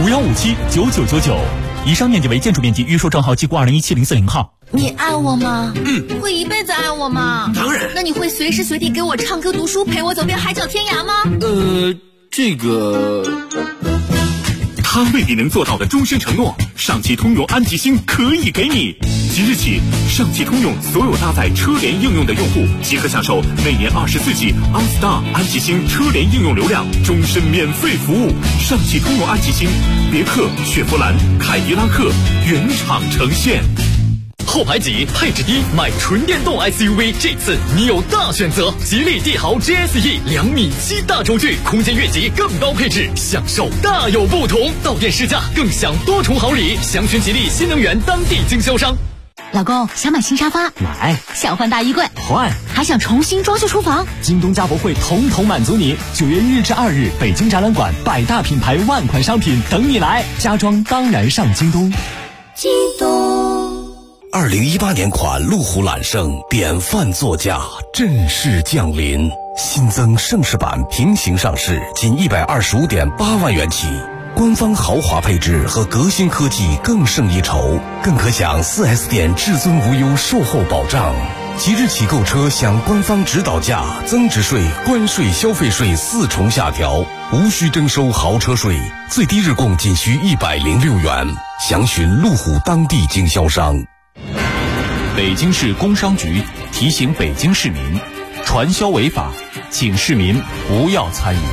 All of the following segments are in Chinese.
51579999。以上面积为建筑面积，预售账号记过20170400号。 你爱我吗？会一辈子爱我吗？ 当然。 那你会随时随地给我唱歌读书，陪我走遍海角天涯吗？ 这个他未必能做到的终身承诺，上汽通用安吉星可以给你。即日起，上汽通用所有搭载车联应用的用户即可享受每年24G OnStar 安吉星车联应用流量，终身免费服务。上汽通用安吉星，别克、雪佛兰、凯迪拉克原厂呈现。后排挤，配置低，买纯电动 SUV， 这次你有大选择。吉利帝豪 GSE 2.7米大轴距，空间越级，更高配置，享受大有不同。到店试驾，更享多重好礼。详询吉利新能源当地经销商。 老公，想买新沙发？ 买。 想换大衣柜？ 换。 还想重新装修厨房？ 京东家博会统统满足你。9月1日至2日，北京展览馆100大品牌万款商品等你来，家装当然上京东。 京东。 2018年款路虎揽胜典范座驾正式降临，新增盛世版平行上市，仅125.8万元起。官方豪华配置和革新科技更胜一筹，更可享 4S 店至尊无忧售后保障。即日起购车享官方指导价、增值税、关税、消费税4重下调，无需征收豪车税，最低日供仅需106元。详询路虎当地经销商。 北京市工商局提醒北京市民，传销违法，请市民不要参与。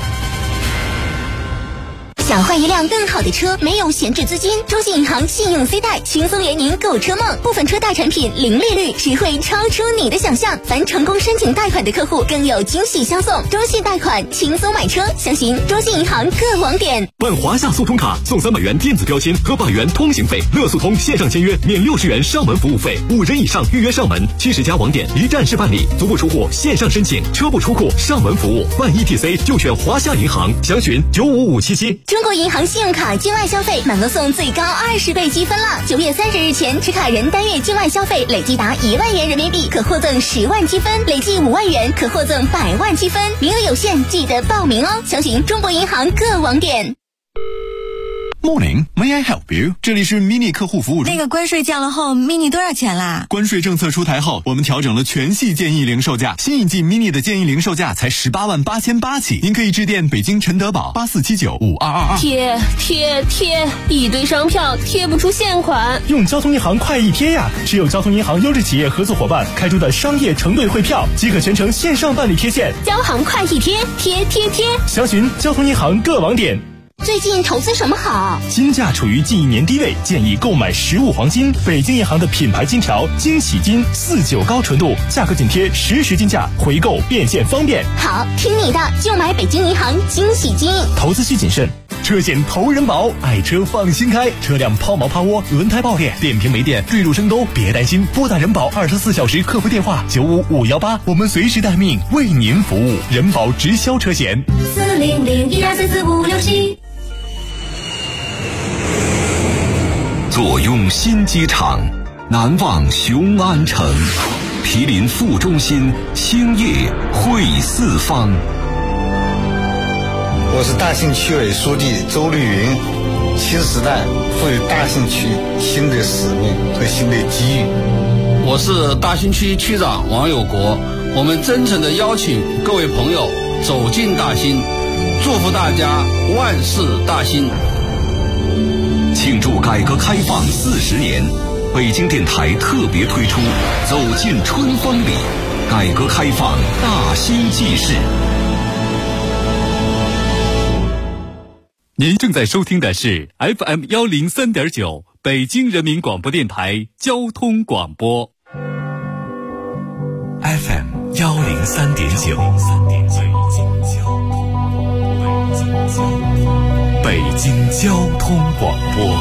想换一辆更好的车，没有闲置资金？中信银行信用 C 贷轻松圆您购车梦，部分车贷产品零利率，实惠超出你的想象。凡成功申请贷款的客户更有惊喜相送。中信贷款轻松买车，详询中信银行各网点。 办华夏速通卡送300元电子标签和100元通行费，乐速通线上签约免60元上门服务费，5人以上预约上门，70家网点一站式办理，足不出户线上申请，车不出库上门服务，办 ETC 就选华夏银行，详询95577。 中国银行信用卡境外消费满额送最高20倍积分了！9月30日前持卡人单月境外消费累计达1万元人民币，可获赠10万积分；累计5万元可获赠100万积分，名额有限，记得报名哦！详询中国银行各网点。 Morning, may I help you? 这里是 Mini 客户服务中。 那个关税降了后 ，Mini 多少钱啦？ 关税政策出台后，我们调整了全系建议零售价。新一季 Mini 的建议零售价才18.888起，您可以致电北京陈德宝84795222。 贴，一堆商票贴不出现款。 用交通银行快易贴呀，持有交通银行优质企业合作伙伴开出的商业承兑汇票，即可全程线上办理贴现。 交行快易贴，贴。 详询交通银行各网点。 最近投资什么好？ 金价处于近1年低位，建议购买实物黄金。北京银行的品牌金条惊喜金49高纯度，价格紧贴实时金价，回购变现方便。 好，听你的，就买北京银行惊喜金。 投资需谨慎。车险投人保，爱车放心开，车辆抛锚趴窝、轮胎爆裂、电瓶没电、坠入深沟，别担心，拨打人保24小时客服电话95518，我们随时待命，为您服务。人保直销车险 40012344567。 坐拥新机场，难忘雄安城，毗邻副中心，兴业汇四方。 我是大兴区委书记周绿云，新时代赋予大兴区新的使命和新的机遇。 我是大兴区区长王有国，我们真诚地邀请各位朋友走进大兴，祝福大家万事大兴。 庆祝改革开放40年，北京电台特别推出走进春风里，改革开放大兴纪事。 您正在收听的是 FM 103.9北京人民广播电台交通广播。 FM 103.9，北京交通广播，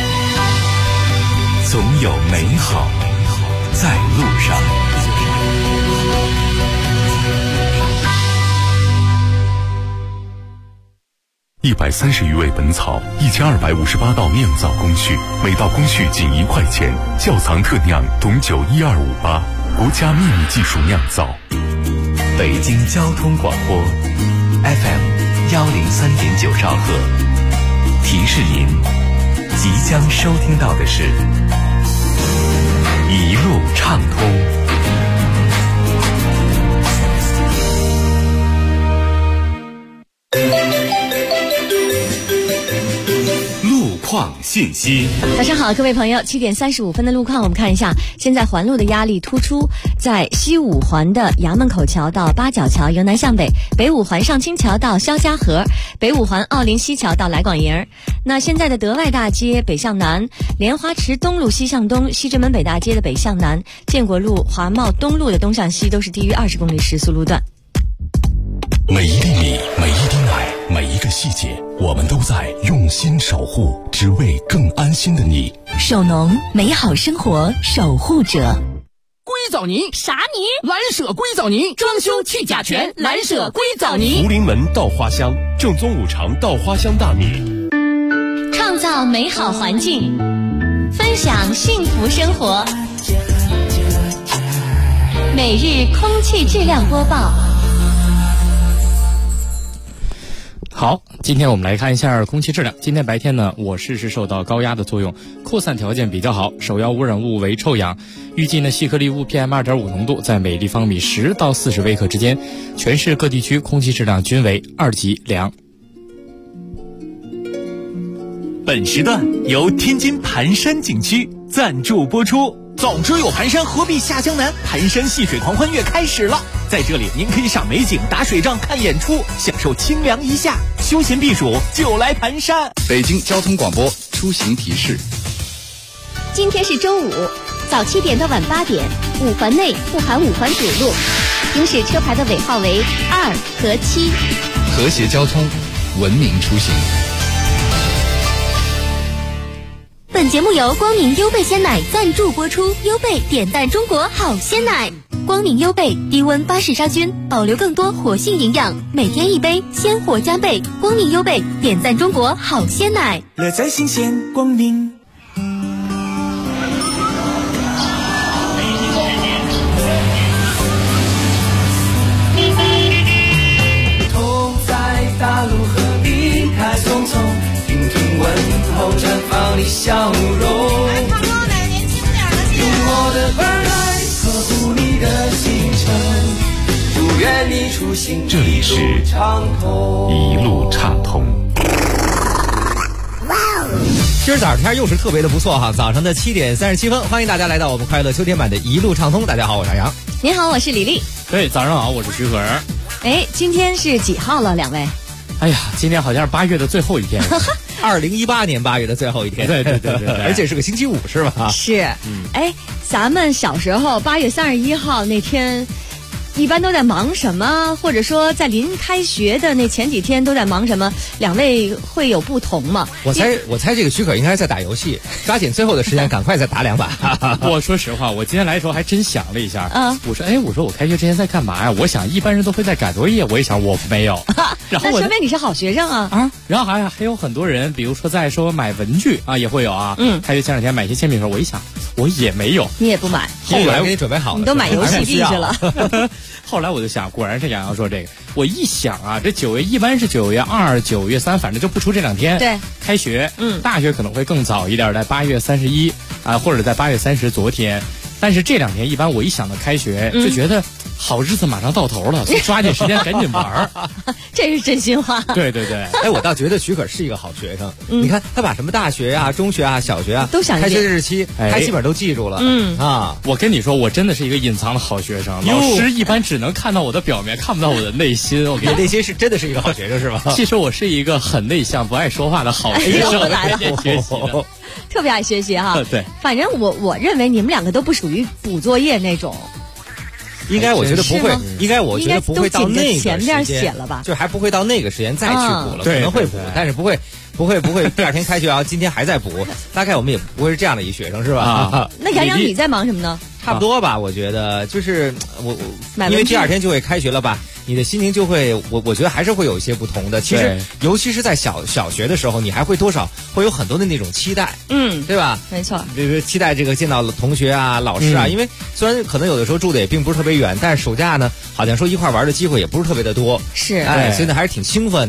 总有美好在路上。130余味本草，1258道酿造工序，每道工序仅1块钱。窖藏特酿董酒12588，国家秘密技术酿造。北京交通广播 FM 103.9兆赫，提示是您。即将收听到的是一路畅通。路况信息。 早上好，各位朋友，7点35分的路况，我们看一下。现在环路的压力突出，在西五环的衙门口桥到八角桥由南向北，北五环上清桥到肖家河，北五环奥林西桥到来广营。那现在的德外大街北向南，莲花池东路西向东，西直门北大街的北向南，建国路华贸东路的东向西都是低于20公里时速路段。 每一粒米，每一滴奶，每一个细节，我们都在用心守护，只为更安心的你。 手农，美好生活守护者。 硅藻泥啥泥？ 蓝舍硅藻泥，装修去甲醛，蓝舍硅藻泥。 福临门稻花香，正宗五常稻花香大米。 创造美好环境，分享幸福生活。每日空气质量播报。 好，今天我们来看一下空气质量。今天白天呢，我市是受到高压的作用，扩散条件比较好，首要污染物为臭氧。预计呢，细颗粒物 PM2.5 浓度在每立方米10到40微克之间，全市各地区空气质量均为2级良。 本时段由天津盘山景区赞助播出。 早知有盘山，何必下江南？盘山戏水狂欢月开始了，在这里您可以赏美景、打水仗、看演出，享受清凉一夏，休闲避暑就来盘山。 北京交通广播出行提示： 今天是周五，早7点到晚8点，五环内不含五环主路，行驶车牌的尾号为2和7。 和谐交通，文明出行。 本节目由光明优贝鲜奶赞助播出，优贝点赞中国好鲜奶。光明优贝低温巴氏杀菌，保留更多活性营养，每天一杯，鲜活加倍。光明优贝点赞中国好鲜奶， 乐在新鲜，光明。 同在大陆和离开匆匆，听听问候，绽放你笑容。用我的本来呵护你的行程，祝愿你出行这里是一路畅通。 今儿早上天又是特别的不错哈，早上的7点37分，欢迎大家来到我们快乐秋天版的一路畅通。大家好，我是杨。 您好，我是李丽。 对，早上好，我是徐可儿。 今天是几号了，两位？ 哎呀，今天好像是8月的最后一天。 2018年8月的最后一天， 对， 而且是个星期五，是吧？ 是，咱们小时候8月31号那天，一般都在忙什么？或者说在临开学的那前几天都在忙什么？两位会有不同吗？ 我猜这个许可应该是在打游戏，抓紧最后的时间，赶快再打2把。 我说实话，我今天来的时候还真想了一下，我说我开学之前在干嘛呀？我想一般人都会在赶作业，我一想我没有。然后那说明你是好学生啊！ 然后还有很多人，比如说在说买文具啊，也会有啊。开学前2天买一些铅笔的时候，我一想我也没有， 你也不买。 后来给你准备好了， 你都买游戏币去了。 后来我就想，果然是杨洋说这个。我一想啊，这9月一般是9月2、9月3，反正就不出这2天。 对， 开学，大学可能会更早一点，在8月31啊，或者在8月30昨天。但是这2天一般我一想到开学，就觉得好日子马上到头了，所以抓紧时间赶紧玩。 这是真心话。 对。 我倒觉得许可是一个好学生。你看他把什么大学啊、中学啊、小学啊都想开学日期，他基本都记住了。 我跟你说，我真的是一个隐藏的好学生。老师一般只能看到我的表面，看不到我的内心。我跟你内心是真的是一个好学生是吧？ 其实我是一个很内向、不爱说话的好学生。 特别爱学习哈。 对， 反正我认为你们2个都不属于补作业那种。 应该我觉得不会，应该我觉得不会到那个前面写了吧， 就还不会到那个时间再去补了，可能会补，但是不会第2天开学啊，今天还在补，大概我们也不会是这样的一学生是吧？ 那杨洋你在忙什么呢？ 差不多吧，我觉得就是我因为第2天就会开学了吧，你的心情就会我觉得还是会有一些不同的。其实尤其是在小学的时候，你还会多少会有很多的那种期待，对吧？ 没错， 比如期待这个见到同学啊、老师啊，因为虽然可能有的时候住的也并不是特别远，但是暑假呢，好像说一块玩的机会也不是特别的多， 是， 所以呢还是挺兴奋的。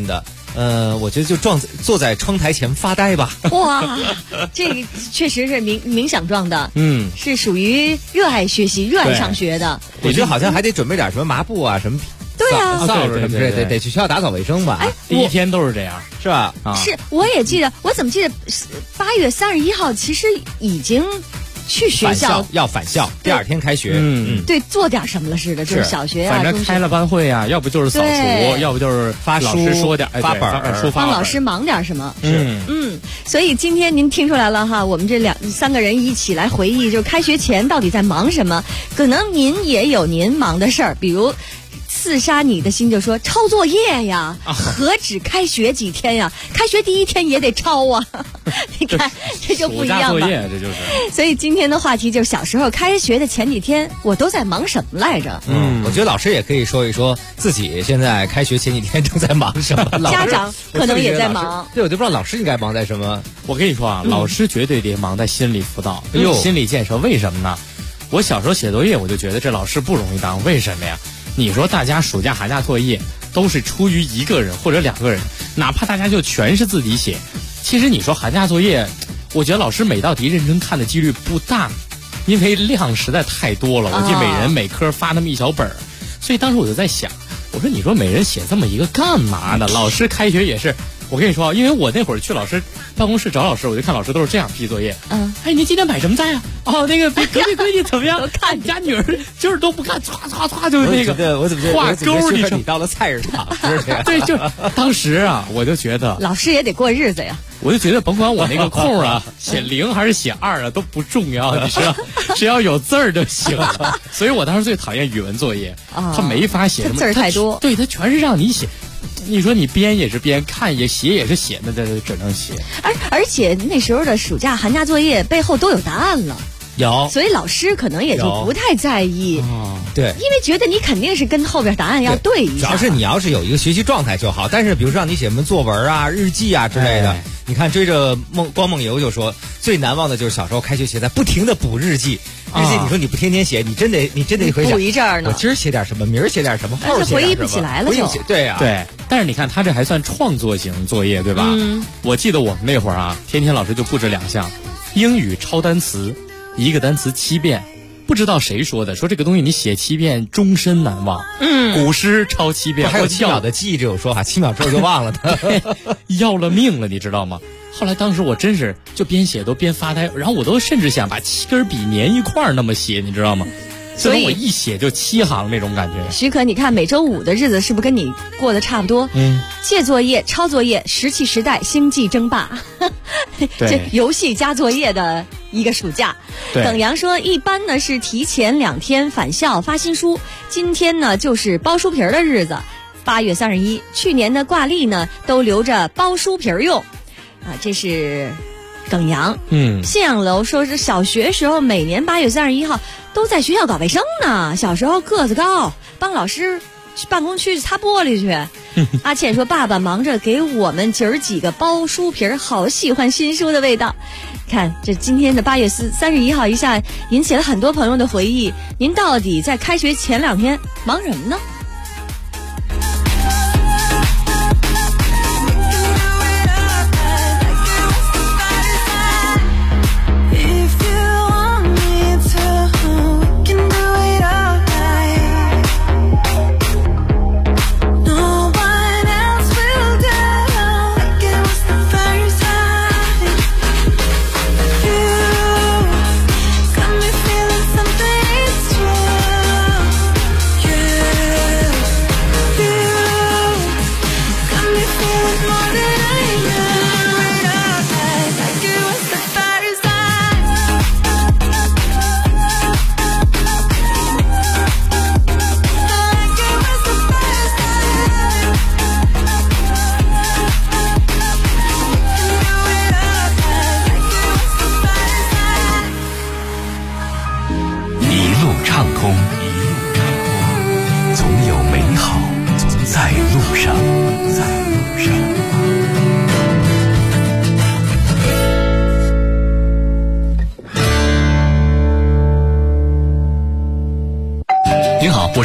我觉得就坐在窗台前发呆吧。 哇，这个确实是冥想状的，是属于热爱学习、热爱上学的。 我觉得好像还得准备点什么抹布啊，什么对啊， 扫帚什么之类的，得去学校打扫卫生吧。 第一天都是这样， 是吧？ 是，我也记得，我怎么记得8月31号其实已经去学校要返校，第二天开学。 对，做点什么了似的，就是小学反正开了班会啊，要不就是扫除，要不就是发老师说点发本书， 帮老师忙点什么。 是， 所以今天您听出来了哈，我们这3个人一起来回忆，就开学前到底在忙什么？可能您也有您忙的事儿，比如。刺杀你的心就说抄作业呀，何止开学几天呀？开学第一天也得抄啊！你看这就不一样了。 暑假作业这就是。 所以今天的话题就是小时候开学的前几天，我都在忙什么来着？ 我觉得老师也可以说一说自己现在开学前几天正在忙什么。 家长可能也在忙。 对，我就不知道老师应该忙在什么。 我跟你说啊，老师绝对得忙在心理辅导、心理建设。为什么呢？我小时候写作业，我就觉得这老师不容易当。为什么呀？你说大家暑假寒假作业都是出于1个人或者2个人，哪怕大家就全是自己写，其实你说寒假作业，我觉得老师每道题认真看的几率不大，因为量实在太多了。我记得每人每科发那么一小本，所以当时我就在想，我说你说每人写这么一个干嘛呢？老师开学也是。我跟你说，因为我那会儿去老师办公室找老师，我就看老师都是这样批作业。哎，您今天买什么菜啊？哦，那个隔壁闺女怎么样？看你家女儿今儿都不看，唰就是那个。 我怎么觉得画勾你到了菜市场是这样？ 对，就当时啊，我就觉得老师也得过日子呀。 我就觉得甭管我那个空啊，写0还是写2啊都不重要，你知道，只要有字儿就行了。所以我当时最讨厌语文作业，他没法写什么字儿太多， 对他全是让你写。你说你编也是编，看也写也是写，那这只能写。 而且那时候的暑假寒假作业背后都有答案了。 有， 所以老师可能也就不太在意， 对， 因为觉得你肯定是跟后边答案要对一下。 主要是你要是有一个学习状态就好，但是比如说让你写什么作文啊、日记啊之类的，你看追着光梦游就说最难忘的就是小时候开学前在不停的补日记。日记你说你不天天写，你真得回想补一阵儿呢。 我今儿写点什么，明儿写点什么，后儿写点什么， 回忆不起来了就。 对啊， 对。但是你看他这还算创作型作业对吧？我记得我们那会儿啊，天天老师就布置2项，英语抄单词。1个单词7遍，不知道谁说的，说这个东西你写7遍终身难忘。古诗抄7遍， 还有7秒的记忆这种说法，7秒之后就忘了它， 要了命了，你知道吗？后来当时我真是就边写都边发呆，然后我都甚至想把7根笔粘一块儿那么写，你知道吗？所以我一写就7行那种感觉。 许可，你看每周5的日子是不是跟你过得差不多？借作业、抄作业、石器时代、星际争霸，这游戏加作业的一个暑假。等阳说，一般呢是提前2天返校发新书，今天呢就是包书皮的日子，8月31。去年的挂历呢都留着包书皮用，这是。耿阳，信仰楼说是小学时候每年8月31号都在学校搞卫生呢。小时候个子高，帮老师去办公区擦玻璃去。阿倩说爸爸忙着给我们姐儿几个包书皮，好喜欢新书的味道。看这今天的8月31号一下引起了很多朋友的回忆。您到底在开学前2天忙什么呢？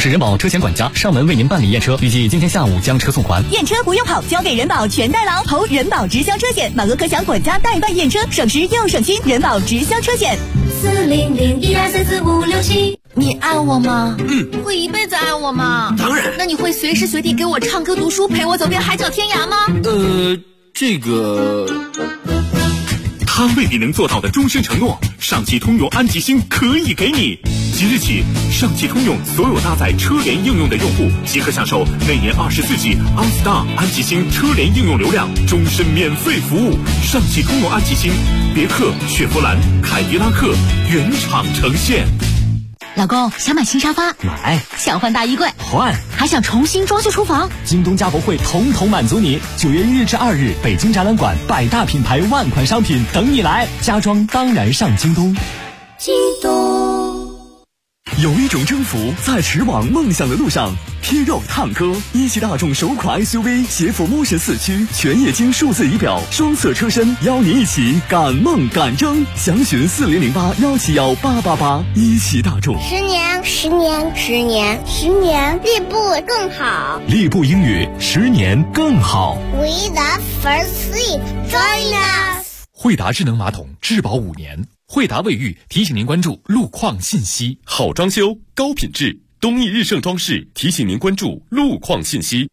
市人保车险管家上门为您办理验车，预计今天下午将车送还。 验车不用跑，交给人保全代劳，投人保直销车险，满额可享管家代办验车，省时又省心。人保直销车险 40012345677。你爱我吗？会一辈子爱我吗？ 当然。 那你会随时随地给我唱歌读书，陪我走遍海角天涯吗？ 这个。 他为你能做到的终身承诺，上汽通用安吉星可以给你。即日起，上汽通用所有搭载车联应用的用户即可享受每年24G OnStar 安吉星车联应用流量，终身免费服务。上汽通用安吉星，别克、雪佛兰、凯迪拉克原厂呈现。 老公，想买新沙发？ 买。 想换大衣柜？ 换。 还想重新装修厨房？ 京东家博会统统满足你。9月1日至2日，北京展览馆100大品牌万款商品等你来，家装当然上京东。 京东。 有一种征服在驰往梦想的路上。T-Roc 探歌，一汽大众首款 SUV， 携辅 Motion 4驱，全液晶数字仪表，双色车身，邀你一起赶梦赶征。详询4008-171-888。一汽大众。 10年，利步更好。 利步英语，10年更好。 We the first seat, join us。 惠达智能马桶质保5年。惠达卫浴提醒您关注路况信息。 好装修，高品质。东义日盛装饰提醒您关注路况信息。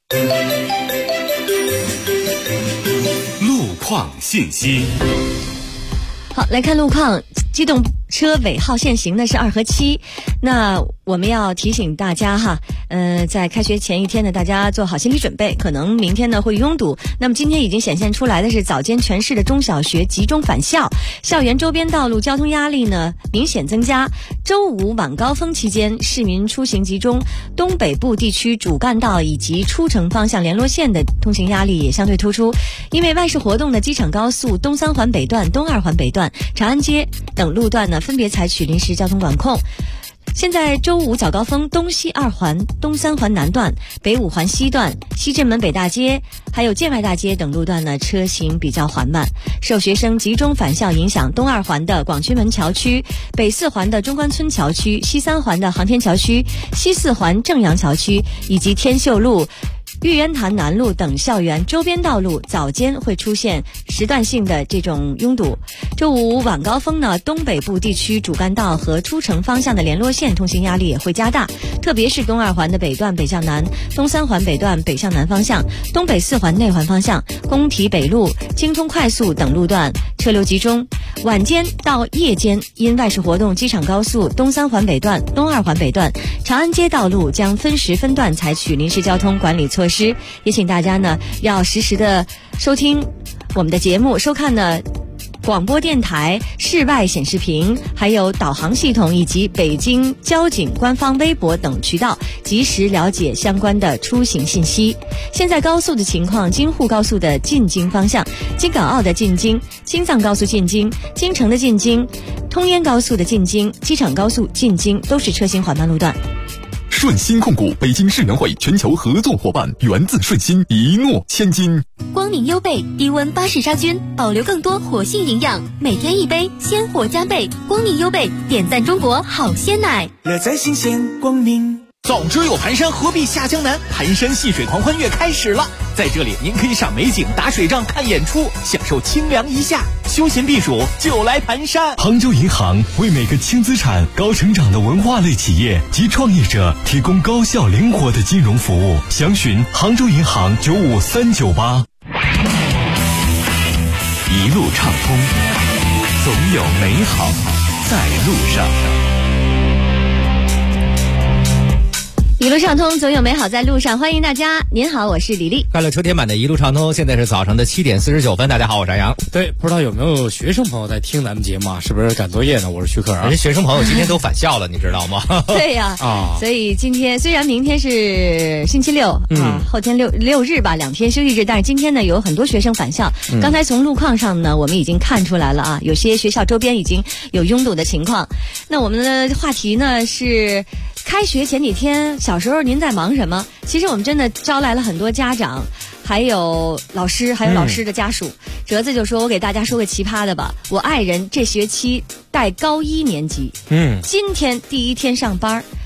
路况信息。 好，来看路况。机动车尾号限行呢是2和7，那我们要提醒大家哈，在开学前一天呢，大家做好心理准备，可能明天呢会拥堵。那么今天已经显现出来的是早间全市的中小学集中返校，校园周边道路交通压力呢明显增加。周五晚高峰期间，市民出行集中，东北部地区主干道以及出城方向联络线的通行压力也相对突出。因为外事活动的机场高速东3环北段、东2环北段、长安街等路段呢分别采取临时交通管控。现在周五早高峰，东西2环、东3环南段、北5环西段、西直门北大街还有建外大街等路段呢车行比较缓慢。受学生集中返校影响，东2环的广渠门桥区、北4环的中关村桥区、西3环的航天桥区、西4环正阳桥区以及天秀路、玉渊潭南路等校园周边道路早间会出现时段性的这种拥堵。周五晚高峰呢，东北部地区主干道和出城方向的联络线通行压力也会加大，特别是东2环的北段北向南、东3环北段北向南方向、东北4环内环方向、工体北路、京通快速等路段车流集中。晚间到夜间，因外事活动，机场高速东3环北段、东2环北段、长安街道路将分时分段采取临时交通管理措施。也请大家呢要实时的收听我们的节目，收看呢广播电台、室外显示屏，还有导航系统以及北京交警官方微博等渠道，及时了解相关的出行信息。现在高速的情况，京沪高速的进京方向、京港澳的进京、京藏高速进京、京承的进京、通燕高速的进京、机场高速进京都是车行缓慢路段。 顺鑫控股，北京世园会全球合作伙伴，源自顺鑫，一诺千金。 光明优贝低温巴氏杀菌，保留更多活性营养，每天一杯，鲜活加倍。光明优贝点赞中国好鲜奶， 乐在新鲜光明。 早知有盘山，何必下江南？盘山戏水狂欢月开始了，在这里您可以赏美景、打水仗、看演出，享受清凉一夏，休闲避暑就来盘山。 杭州银行为每个轻资产、高成长的文化类企业及创业者提供高效灵活的金融服务。详询杭州银行95398。 一路畅通，总有美好在路上。 一路畅通，总有美好在路上。欢迎大家，您好，我是李丽。 快乐车天版的一路畅通，现在是早上的7点49分。大家好，我是杨。 对，不知道有没有学生朋友在听咱们节目啊？是不是赶作业呢？我是徐克啊。 人家学生朋友今天都返校了，你知道吗？ 对呀，所以今天虽然明天是星期六后天六日吧，2天休息日，但是今天呢有很多学生返校。刚才从路况上呢，我们已经看出来了啊，有些学校周边已经有拥堵的情况。那我们的话题呢是开学前几天，小时候您在忙什么？其实我们真的招来了很多家长，还有老师，还有老师的家属。哲子就说：“我给大家说个奇葩的吧，我爱人这学期带高1年级，今天第1天上班，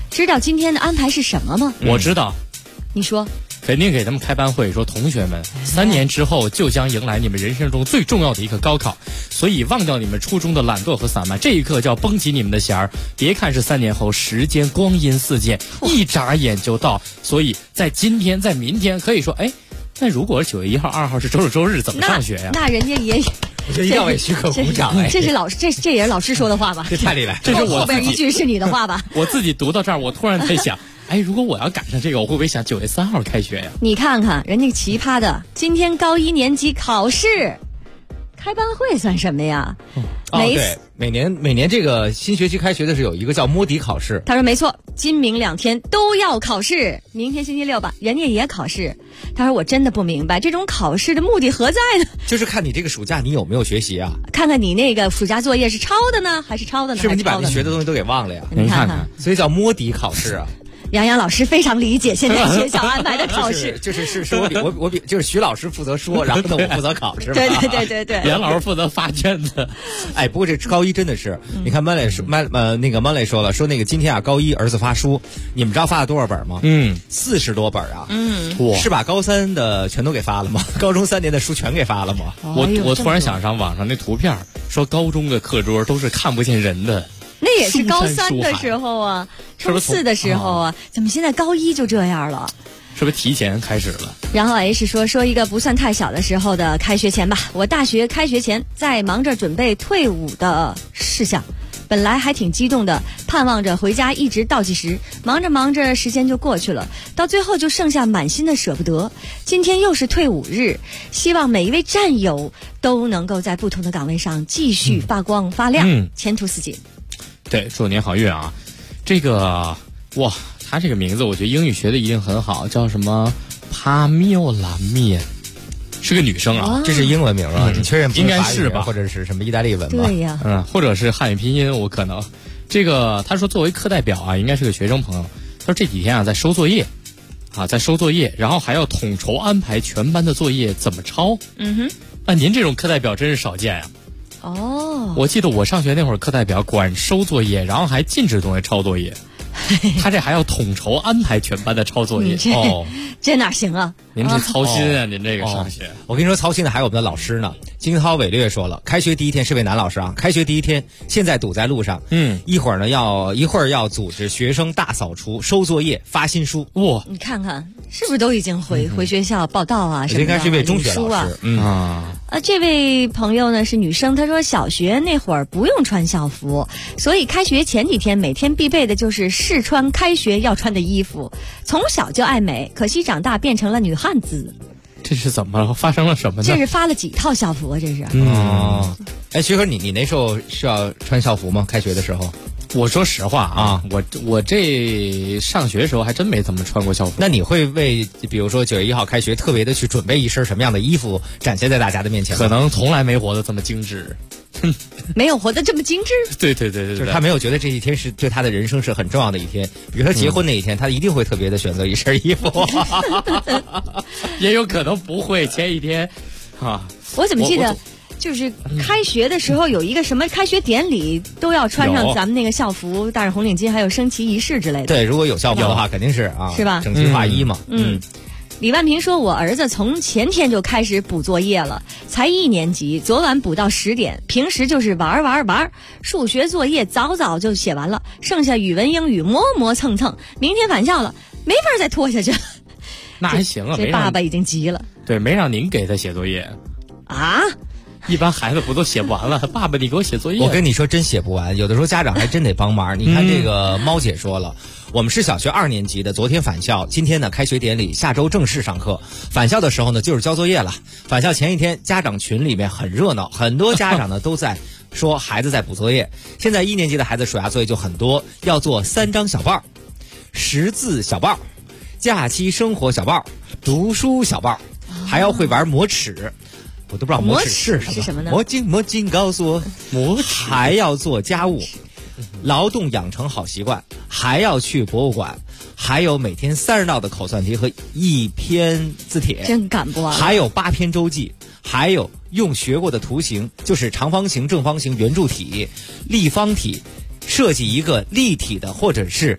知道今天的安排是什么吗？ 我知道。 你说。 肯定给他们开班会，说同学们，3年之后就将迎来你们人生中最重要的一个高考，所以忘掉你们初中的懒惰和散漫，这一刻就要绷起你们的弦儿。别看是3年后，时间光阴似箭，一眨眼就到。所以在今天，在明天，可以说，哎，那如果9月1号、2号是周六周日，怎么上学呀？ 那人家也。 我觉得要为许可鼓掌。 这是老师，这也是老师说的话吧？ 这太厉害， 这是我后边一句是你的话吧？ 我自己读到这儿，我突然在想。哎，如果我要赶上这个，我会不会想9月3号开学呀？ 你看看人家奇葩的，今天高1年级考试开班会算什么呀？ 对，每年这个新学期开学的时候有一个叫摸底考试。 他说没错，今明2天都要考试，明天星期6吧，人家也考试。他说我真的不明白这种考试的目的何在呢？ 就是看你这个暑假你有没有学习啊？ 看看你那个暑假作业是抄的呢，还是抄的呢？ 是不是你把你学的东西都给忘了呀？ 你看看， 所以叫摸底考试啊。 杨洋老师非常理解现在学校安排的考试， 就是我比就是徐老师负责说，然后呢我负责考，是吧？ 对。 杨老师负责发卷子。 哎，不过这高一真的是，你看曼磊说了，说那个今天啊高一儿子发书，你们知道发了多少本吗？40多本啊。是把高3的全都给发了吗？高中3年的书全给发了吗？ 我突然想上网上那图片，说高中的课桌都是看不见人的。 那也是高3的时候啊，初4的时候啊，怎么现在高1就这样了？ 是不是提前开始了？ 然后 H 说一个不算太小的时候的开学前吧，我大学开学前在忙着准备退伍的事项，本来还挺激动的，盼望着回家一直倒计时，忙着时间就过去了，到最后就剩下满心的舍不得。今天又是退伍日，希望每一位战友都能够在不同的岗位上继续发光发亮，前途似锦。 对，祝您好运啊！这个哇，他这个名字我觉得英语学的一定很好，叫什么帕缪拉面，是个女生啊， 这是英文名啊，你确认不应该是吧？ 或者是什么意大利文吧？ 对呀， 或者是汉语拼音，我可能。这个他说作为课代表啊，应该是个学生朋友，他说这几天啊在收作业，然后还要统筹安排全班的作业怎么抄。那您这种课代表真是少见呀。我记得我上学那会儿，课代表管收作业，然后还禁止同学抄作业。他这还要统筹安排全班的抄作业。 这哪行啊？ 您这操心啊！您这个上学， 我跟你说，操心的还有我们的老师呢。金涛伟略说了，开学第一天是位男老师啊，开学第一天现在堵在路上，一会儿要组织学生大扫除、收作业、发新书。 哇，你看看是不是都已经回学校报到啊？什么的， 应该是一位中学老师。 这位朋友呢是女生，她说小学那会儿不用穿校服，所以开学前几天每天必备的就是试穿开学要穿的衣服。从小就爱美，可惜长大变成了女汉子。 这是怎么了？发生了什么呢？ 这是发了几套校服啊？这是。 哎，徐哥，你那时候是要穿校服吗？开学的时候？ 我说实话啊，我这上学的时候还真没怎么穿过校服。 那你会为比如说9月1号开学特别的去准备一身什么样的衣服展现在大家的面前？ 可能从来没活得这么精致。 没有活得这么精致。 对， 就是他没有觉得这一天是对他的人生是很重要的一天。比如他结婚那一天，他一定会特别的选择一身衣服。 也有可能不会，前一天啊。 我怎么记得？就是开学的时候有一个什么开学典礼都要穿上咱们那个校服，戴着红领巾，还有升旗仪式之类的。 对，如果有校服的话，肯定是啊， 是吧？ 整齐划一嘛。 李万平说，我儿子从前天就开始补作业了，才1年级，昨晚补到10点，平时就是玩，数学作业早就写完了，剩下语文英语磨蹭，明天返校了，没法再拖下去。 那还行啊， 这爸爸已经急了。 对，没让您给他写作业啊。 一般孩子不都写不完了？爸爸，你给我写作业。 我跟你说，真写不完。有的时候家长还真得帮忙。你看这个猫姐说了，我们是小学2年级的，昨天返校，今天呢开学典礼，下周正式上课。返校的时候呢，就是交作业了。返校前一天，家长群里面很热闹，很多家长呢都在说孩子在补作业。现在1年级的孩子暑假作业就很多，要做3张小报、识字小报、假期生活小报、读书小报，还要会玩磨尺。我都不知道磨尺是什么呢？ 磨镜告诉我， 磨还要做家务，劳动养成好习惯，还要去博物馆，还有每天30道的口算题和1篇字帖， 真赶不完。 还有8篇周记，还有用学过的图形，就是长方形、正方形、圆柱体、立方体，设计一个立体的或者是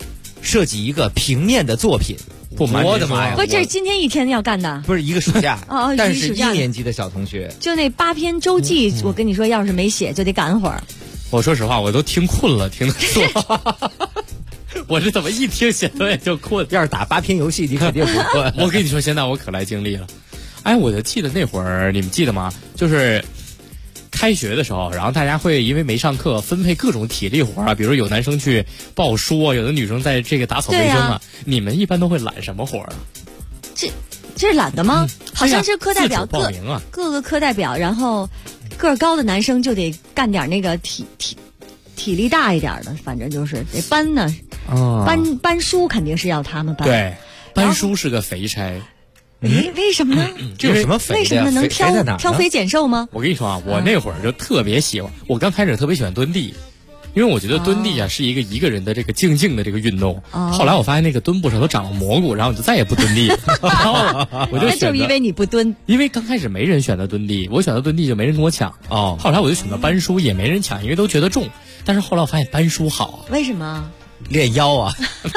设计一个平面的作品。我的妈呀！ 不，这是今天一天要干的， 不是一个暑假哦， 但是1年级的小同学， 就那8篇周记，我跟你说，要是没写就得赶会儿。 我说实话，我都听困了，听得说。我这怎么一听写作业就困？ 要是打8篇游戏，你肯定不困。 我跟你说，现在我可来精力了。哎，我就记得那会儿，你们记得吗？就是开学的时候，然后大家会因为没上课，分配各种体力活啊，比如有男生去报书啊，有的女生在这个打扫卫生啊。你们一般都会揽什么活啊？ 这是懒的吗？好像是课代表报名啊， 各个课代表，然后个儿高的男生就得干点那个体力大一点的，反正就是得搬呢。搬书肯定是要他们搬。 对，搬书是个肥差。 为什么呢？ 这有什么肥的？ 为什么能挑肥拣瘦吗？ 我跟你说啊，我那会儿就特别喜欢，我刚开始特别喜欢蹲地，因为我觉得蹲地啊是一个人的这个静静的这个运动。后来我发现那个墩布上都长了蘑菇，然后我就再也不蹲地。然后我就就因为你不蹲， 因为刚开始没人选择蹲地，我选择蹲地就没人跟我抢。后来我就选择搬书，也没人抢，因为都觉得重。但是后来我发现搬书好， 为什么？ 练腰啊，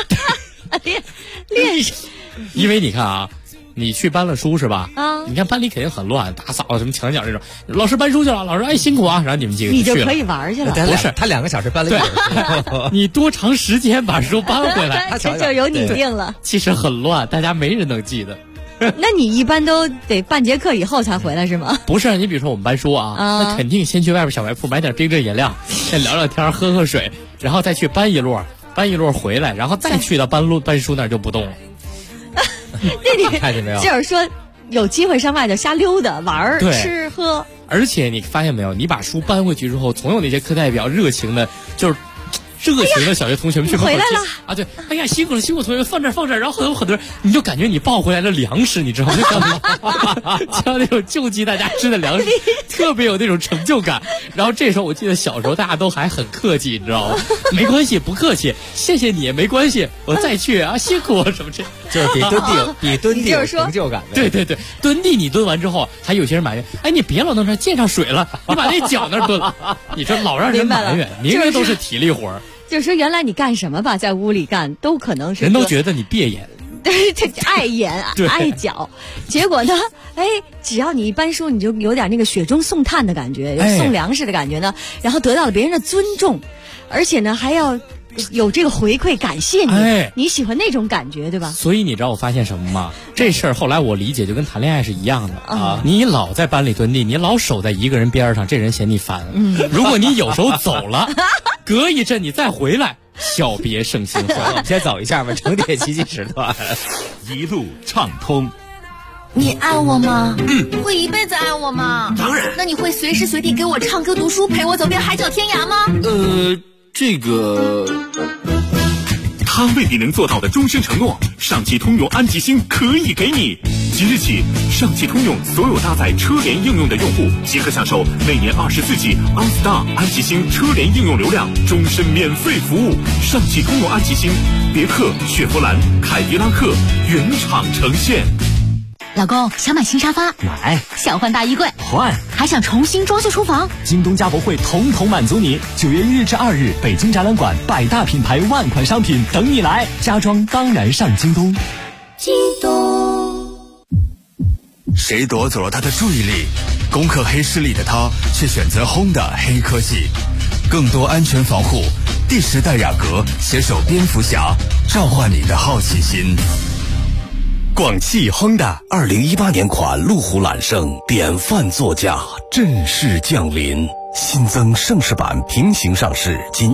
练。 因为你看啊。你去搬了书是吧？ 你看班里肯定很乱，打扫什么墙角这种。老师搬书去了，老师哎辛苦啊，然后你们几个你就可以玩去了。 不是， 他2个小时搬了1本书， 你多长时间把书搬回来？ 这就由你定了。 其实很乱，大家没人能记得。 那你一般都得半节课以后才回来是吗？ 不是，你比如说我们搬书啊，那肯定先去外边小卖铺买点冰镇饮料，先聊聊天，喝水，然后再去搬一摞回来，然后再去到搬书那儿就不动了。 那你看见没有？ 就是说，有机会上外头瞎溜达玩吃喝。 而且你发现没有，你把书搬回去之后，总有那些课代表热情的小学同学们去回来了啊！对，哎呀，辛苦了，同学，放这儿，然后很多人，你就感觉你抱回来了粮食，你知道吗？像那种救济大家吃的粮食，特别有那种成就感。然后这时候我记得小时候大家都还很客气，你知道吗？没关系，不客气，谢谢你，没关系，我再去啊，辛苦什么这， 就是比蹲地有成就感。 对，蹲地你蹲完之后，还有些人埋怨，哎，你别老弄这溅上水了，你把那脚那儿蹲了，你说老让人埋怨，明明都是体力活。 就是说，原来你干什么吧，在屋里干都可能是人都觉得你别眼， 对，爱眼爱脚。结果呢，只要你一搬书，你就有点那个雪中送炭的感觉，送粮食的感觉呢，然后得到了别人的尊重，而且呢还要有这个回馈，感谢你，你喜欢那种感觉，对吧？ 所以你知道我发现什么吗？这事儿后来我理解就跟谈恋爱是一样的啊。你老在班里蹲地，你老守在一个人边上，这人嫌你烦。如果你有时候走了，隔一阵你再回来，小别胜新欢。 先走一下吧，整点奇迹时段， 一路畅通。 你爱我吗？会一辈子爱我吗？ 当然。 那你会随时随地给我唱歌读书，陪我走遍海角天涯吗？ 这个。 他未必能做到的终身承诺，上汽通用安吉星可以给你。即日起，上汽通用所有搭载车联应用的用户即可享受每年24G OnStar 安吉星车联应用流量终身免费服务。上汽通用安吉星，别克、雪佛兰、凯迪拉克原厂呈现。 老公，想买新沙发， 买； 想换大衣柜， 换； 还想重新装修厨房， 京东家博会统统满足你。9月1日至2日，北京展览馆100大品牌万款商品等你来，家装当然上京东。 京东。 谁夺走了他的注意力？攻克黑势力的他，却选择 Honda 黑科技，更多安全防护。第10代雅阁携手蝙蝠侠，召唤你的好奇心。 广汽 Honda 2018年款路虎揽胜典范座驾正式降临，新增盛世版平行上市，仅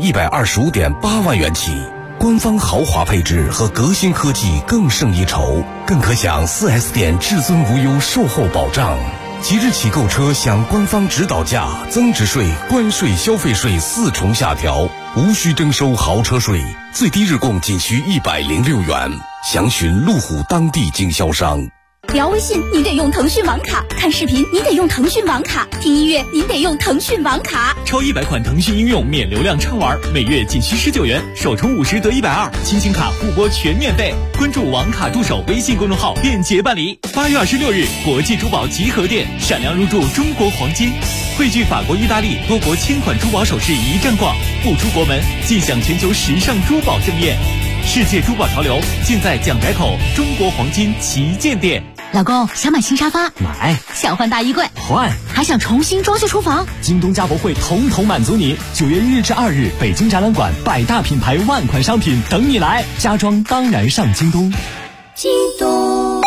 125.8万元起，官方豪华配置和革新科技更胜一筹，更可享 4S 店至尊无忧售后保障。即日起购车享官方指导价、增值税、关税、消费税4重下调，无需征收豪车税，最低日供仅需106元。详询路虎当地经销商。 聊微信您得用腾讯网卡，看视频您得用腾讯网卡，听音乐您得用腾讯网卡。 超100款腾讯应用免流量畅玩，每月仅需19元，首充50得120，亲情卡互拨全免费。关注网卡助手微信公众号便捷办理。8月26日，国际珠宝集合店闪亮入驻中国黄金，汇聚法国、意大利多国千款珠宝首饰一站逛，不出国门尽享全球时尚珠宝盛宴。 世界珠宝潮流尽在蒋改口中国黄金旗舰店。 老公，想买新沙发？ 买。 想换大衣柜？ 换。 还想重新装修厨房？ 京东家博会统统满足你。9月1日至2日，北京展览馆100大品牌万款商品等你来，家装当然上京东。 京东。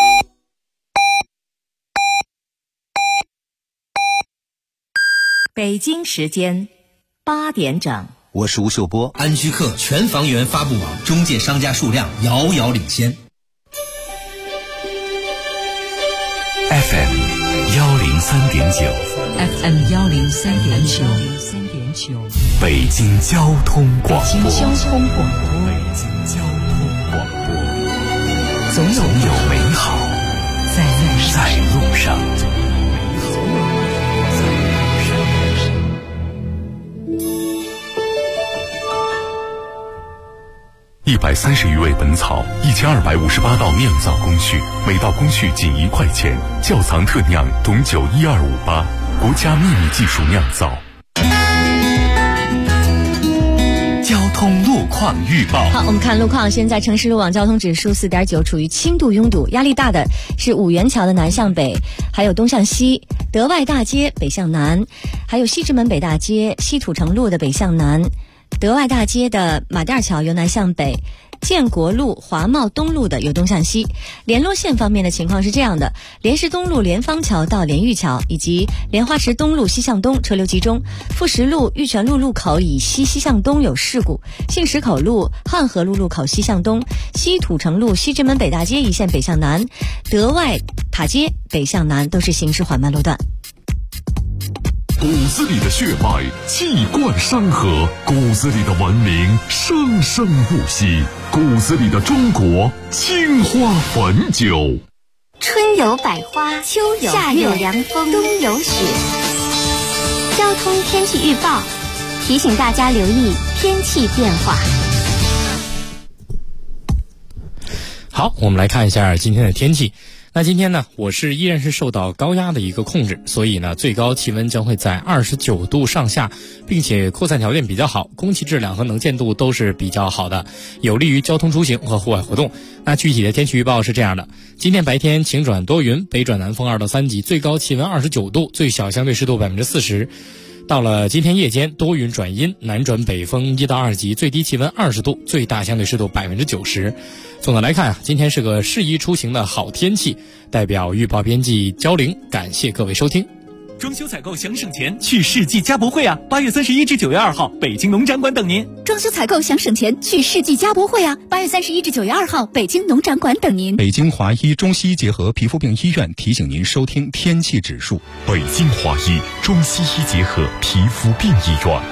北京时间8点整。 我是吴秀波。安居客全房源发布网中介商家数量遥遥领先。 FM 103.9 FM 103.9 北京交通广播。 北京交通广播，总有美好在路上。 130余味本草，1258道酿造工序，每道工序仅1块钱。窖藏特酿董酒12588，国家秘密技术酿造。 交通路况预报。 好，我们看路况。现在城市路网交通指数4.9，处于轻度拥堵，压力大的是五元桥的南向北，还有东向西，德外大街北向南，还有西直门北大街西土城路的北向南，德外大街的马甸桥由南向北，建国路华贸东路的由东向西。联络线方面的情况是这样的：莲石东路莲芳桥到莲玉桥，以及莲花池东路西向东车流集中；富石路玉泉路路口以西向东有事故；杏石口路汉河路路口西向东，西土城路西直门北大街一线北向南，德外塔街北向南都是行驶缓慢路段。 骨子里的血脉气贯山河，骨子里的文明生生不息，骨子里的中国青花汾酒。 春有百花，秋有夏有凉风，冬有雪。交通天气预报提醒大家留意天气变化。 好，我们来看一下今天的天气。那今天呢，我市依然是受到高压的一个控制，所以呢，最高气温将会在29度上下，并且扩散条件比较好，空气质量和能见度都是比较好的，有利于交通出行和户外活动。那具体的天气预报是这样的：今天白天晴转多云，北转南风2到3级，最高气温29度，最小相对湿度40%。到了今天夜间，多云转阴，南转北风1到2级，最低气温20度，最大相对湿度90%。总的来看啊，今天是个适宜出行的好天气。代表预报编辑焦玲，感谢各位收听。 装修采购想省钱，去世纪家博会啊！8月31至9月2号，北京农展馆等您。 装修采购想省钱，去世纪家博会啊！8月31至9月2号，北京农展馆等您。 北京华医中西医结合皮肤病医院提醒您收听天气指数。 北京华医中西医结合皮肤病医院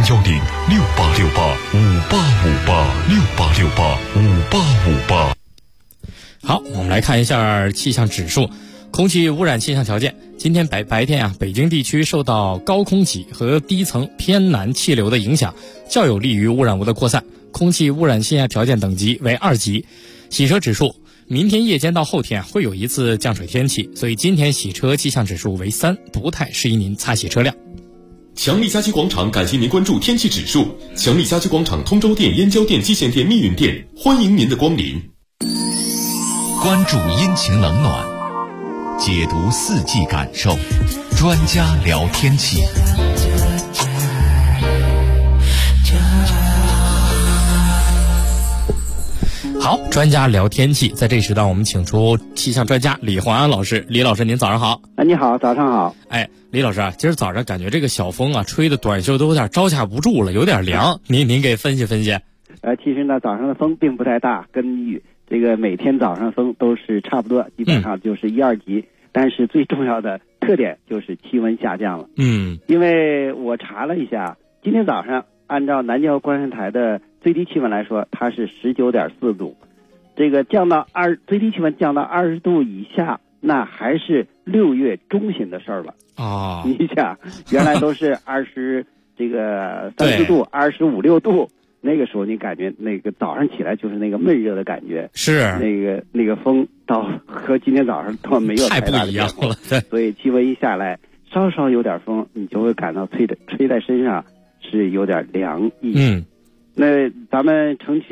，0106868585858，68685858。 好，我们来看一下气象指数。空气污染气象条件，今天白天啊，北京地区受到高空脊和低层偏南气流的影响，较有利于污染物的扩散，空气污染气象条件等级为2级。洗车指数，明天夜间到后天会有一次降水天气，所以今天洗车气象指数为3，不太适宜您擦洗车辆。 强力家居广场感谢您关注天气指数。强力家居广场通州店、燕郊店、蓟县店、密云店，欢迎您的光临。 关注阴晴冷暖，解读四季感受，专家聊天气。 好，专家聊天气，在这时段我们请出气象专家李宏安老师。李老师您早上好。 你好，早上好。 李老师啊，今儿早上感觉这个小风啊吹的短袖都有点招架不住了，有点凉，您给分析分析。 其实呢，早上的风并不太大，跟这个每天早上风都是差不多，基本上就是1、2级。但是最重要的特点就是气温下降了。因为我查了一下，今天早上按照南郊观测台的最低气温来说，它是19.4度，这个最低气温降到20度以下，那还是6月中旬的事儿了啊！你想，原来都是30度、25、6度。那个时候你感觉那个早上起来就是那个闷热的感觉，是那个风到和今天早上倒没有太大的变化了，所以气温一下来，稍稍有点风，你就会感到吹在身上是有点凉意。那咱们城区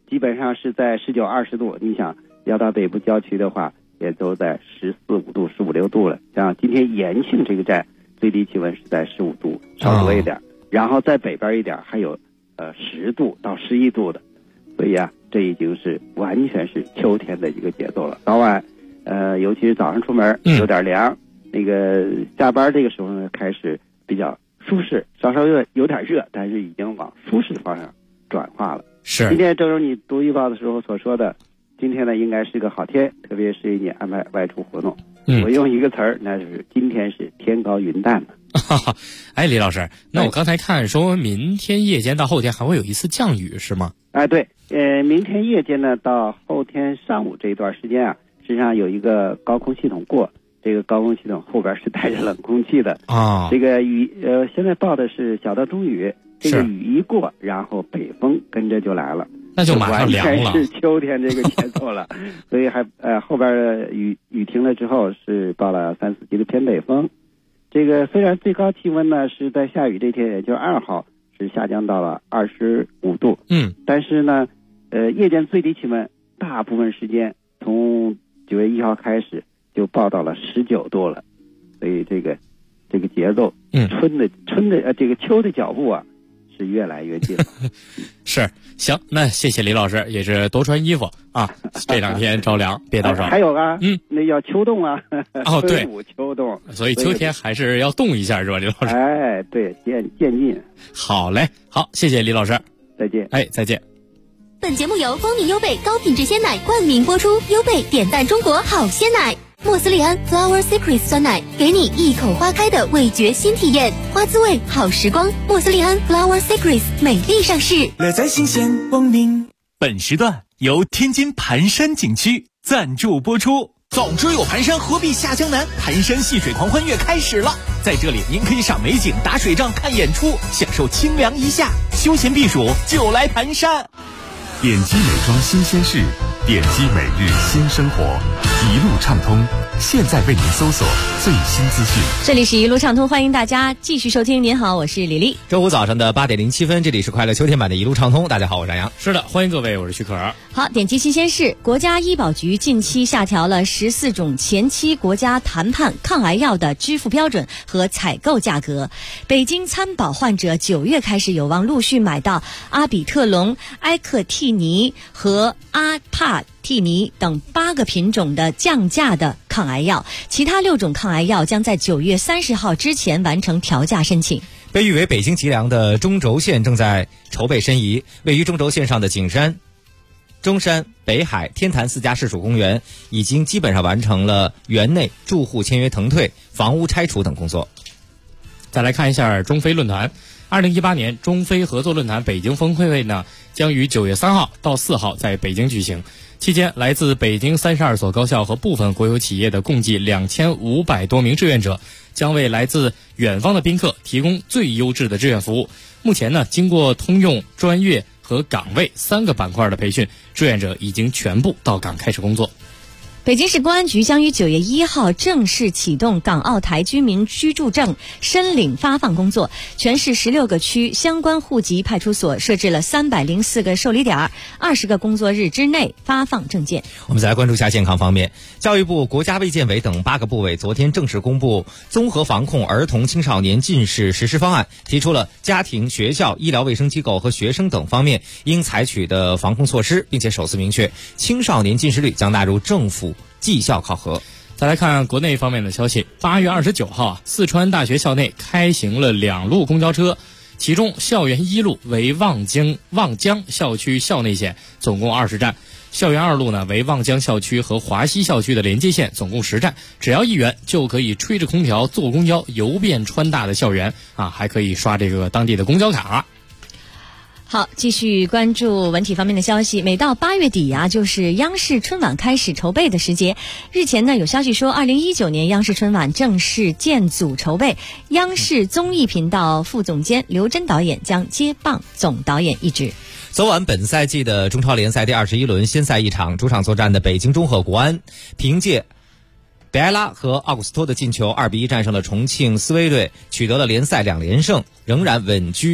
基本上是在19、20度。你想要到北部郊区的话，也都在14、5度、15、6度了。像今天延庆这个站最低气温是在15度，稍多一点。然后在北边一点还有10度到11度的，所以啊，这已经是完全是秋天的一个节奏了。早晚尤其是早上出门有点凉，那个下班这个时候呢，开始比较舒适，稍稍有点热，但是已经往舒适的方向转化了。 是。 今天正如你读预报的时候所说的，今天呢应该是个好天，特别是你安排外出活动。我用一个词儿，那就是今天是天高云淡嘛。 哎，李老师，那我刚才看说明天夜间到后天还会有一次降雨是吗？ 对，明天夜间呢到后天上午这一段时间啊，实际上有一个高空系统过，这个高空系统后边是带着冷空气的啊。这个雨现在报的是小到中雨，这个雨一过，然后北风跟着就来了。 那就马上凉了， 完全是秋天这个节奏了。所以还后边雨停了之后是报了3、4级的偏北风。这个虽然最高气温呢是在下雨这天，也就是2号是下降到了25度，但是呢夜间最低气温大部分时间从9月1号开始就报到了19度了。所以这个节奏，春的这个秋的脚步啊是越来越近了。 是，行，那谢谢李老师，也是多穿衣服啊，这2天着凉别到手。 还有啊，那要秋冻啊。 对， 春捂秋冻， 所以秋天还是要冻一下是吧，李老师？ 对，渐进。 好嘞，好，谢谢李老师， 再见。 再见。 本节目由光明优贝高品质鲜奶冠名播出，优贝点赞中国好鲜奶。莫斯利安 Flower Secrets 酸奶，给你一口花开的味觉新体验，花滋味好时光。莫斯利安 Flower Secrets 美丽上市， 乐在新鲜光明。 本时段由天津盘山景区赞助播出。总之有盘山，何必下江南？盘山戏水狂欢月开始了，在这里您可以赏美景、打水仗、看演出，享受清凉一夏，休闲避暑就来盘山。 点击美妆新鲜事，点击每日新生活，一路畅通，现在为您搜索最新资讯。 这里是一路畅通，欢迎大家继续收听。您好，我是李丽。 周五早上的8点07分，这里是快乐秋天版的一路畅通。大家好，我是张扬。 是的，欢迎各位，我是徐可。 好，点击新鲜事，国家医保局近期下调了14种前期国家谈判抗癌药的支付标准和采购价格。北京参保患者9月开始有望陆续买到阿比特龙、埃克替尼和阿帕替尼等8个品种的降价的抗癌药，其他6种抗癌药将在9月30号之前完成调价申请。 被誉为北京脊梁的中轴线正在筹备申遗，位于中轴线上的景山、中山、北海、天坛4家市属公园已经基本上完成了园内住户签约腾退、房屋拆除等工作。 再来看一下中非论坛。2018年中非合作论坛北京峰会呢，将于9月3号到4号在北京举行。期间，来自北京32所高校和部分国有企业的共计2500多名志愿者，将为来自远方的宾客提供最优质的志愿服务。目前呢，经过通用、专业和岗位3个板块的培训，志愿者已经全部到岗开始工作。 北京市公安局将于9月1号正式启动港澳台居民居住证申领发放工作，全市16个区相关户籍派出所设置了304个受理点，20个工作日之内发放证件。 我们再来关注一下健康方面，教育部、国家卫健委等8个部委昨天正式公布综合防控儿童青少年近视实施方案，提出了家庭、学校、医疗卫生机构和学生等方面应采取的防控措施，并且首次明确青少年近视率将纳入政府绩效考核。 再来看国内方面的消息，8月29号，四川大学校内开行了2路公交车，其中校园1路为望江校区校内线，总共20站；校园2路呢为望江校区和华西校区的连接线，总共10站。只要1元就可以吹着空调坐公交游遍川大的校园啊，还可以刷这个当地的公交卡。 好，继续关注文体方面的消息。每到8月底啊，就是央视春晚开始筹备的时节。日前呢，有消息说，2019年央视春晚正式建组筹备，央视综艺频道副总监刘真导演将接棒总导演一职。 昨晚本赛季的中超联赛第21轮先赛一场，主场作战的北京中赫国安凭借贝埃拉和奥古斯托的进球2-1战胜了重庆斯威队，取得了联赛2连胜，仍然稳居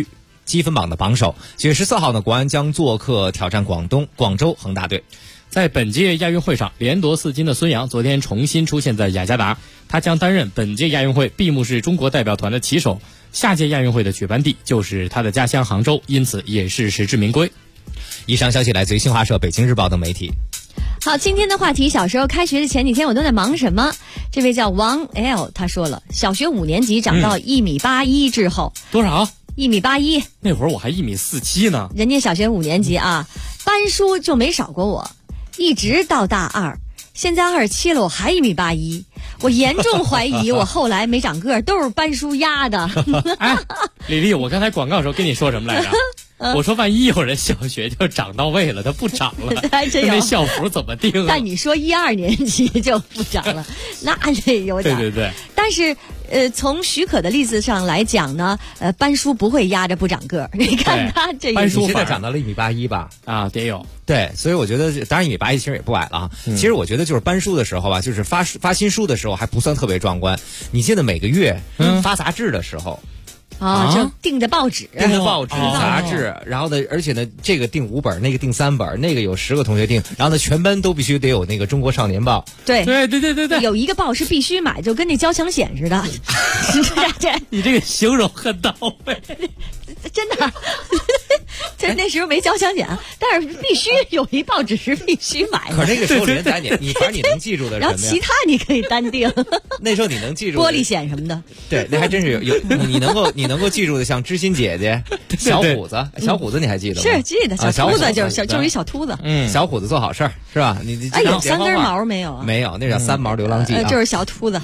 积分榜的榜首。9月14号呢，国安将做客挑战广州恒大队。 在本届亚运会上连夺4金的孙杨昨天重新出现在雅加达，他将担任本届亚运会闭幕式中国代表团的旗手。下届亚运会的举办地就是他的家乡杭州，因此也是实至名归。 以上消息来自于新华社、北京日报等媒体。 好，今天的话题，小时候开学的前几天我都在忙什么？这位叫王 L 他说了，小学5年级长到1.81米之后， 多少 ？1.81米。 那会儿我还1.47米呢。 人家小学5年级啊，班书就没少过我，一直到大2，现在27了，我还1.81米。我严重怀疑我后来没长个儿都是班书压的。 哎，李丽，我刚才广告的时候跟你说什么来着？我说万一有人小学就长到位了，他不长了， 还真有。 那校服怎么定啊？ 但你说1、2年级就不长了，那得有点。 对。 但是从许可的例子上来讲呢，班书不会压着不长个儿。你看他这班书现在长到了1.81米吧？ 啊，得有。 对，所以我觉得，当然1.81米其实也不矮了啊。其实我觉得就是班书的时候吧，就是发新书的时候还不算特别壮观。你记得每个月发杂志的时候。 就订的报纸， 杂志，然后呢，而且呢，这个订5本，那个订3本，那个有10个同学订，然后呢，全班都必须得有那个《中国少年报》。 对， 有一个报是必须买，就跟那交强险似的。 你这个形容很到位， 真的。这那时候没交强险，但是必须有一报纸是必须买的。 可是那个时候连载你反正你能记住的， 然后其他你可以单订。 那时候你能记住玻璃险什么的。 对，那还真是有你能够记住的，像知心姐姐、小虎子，小虎子你还记得吗？ 是记得，小兔子就是一小兔子。 小虎子做好事儿是吧？你有3根毛没有啊？ 没有，那叫3毛流浪记。 就是小兔子。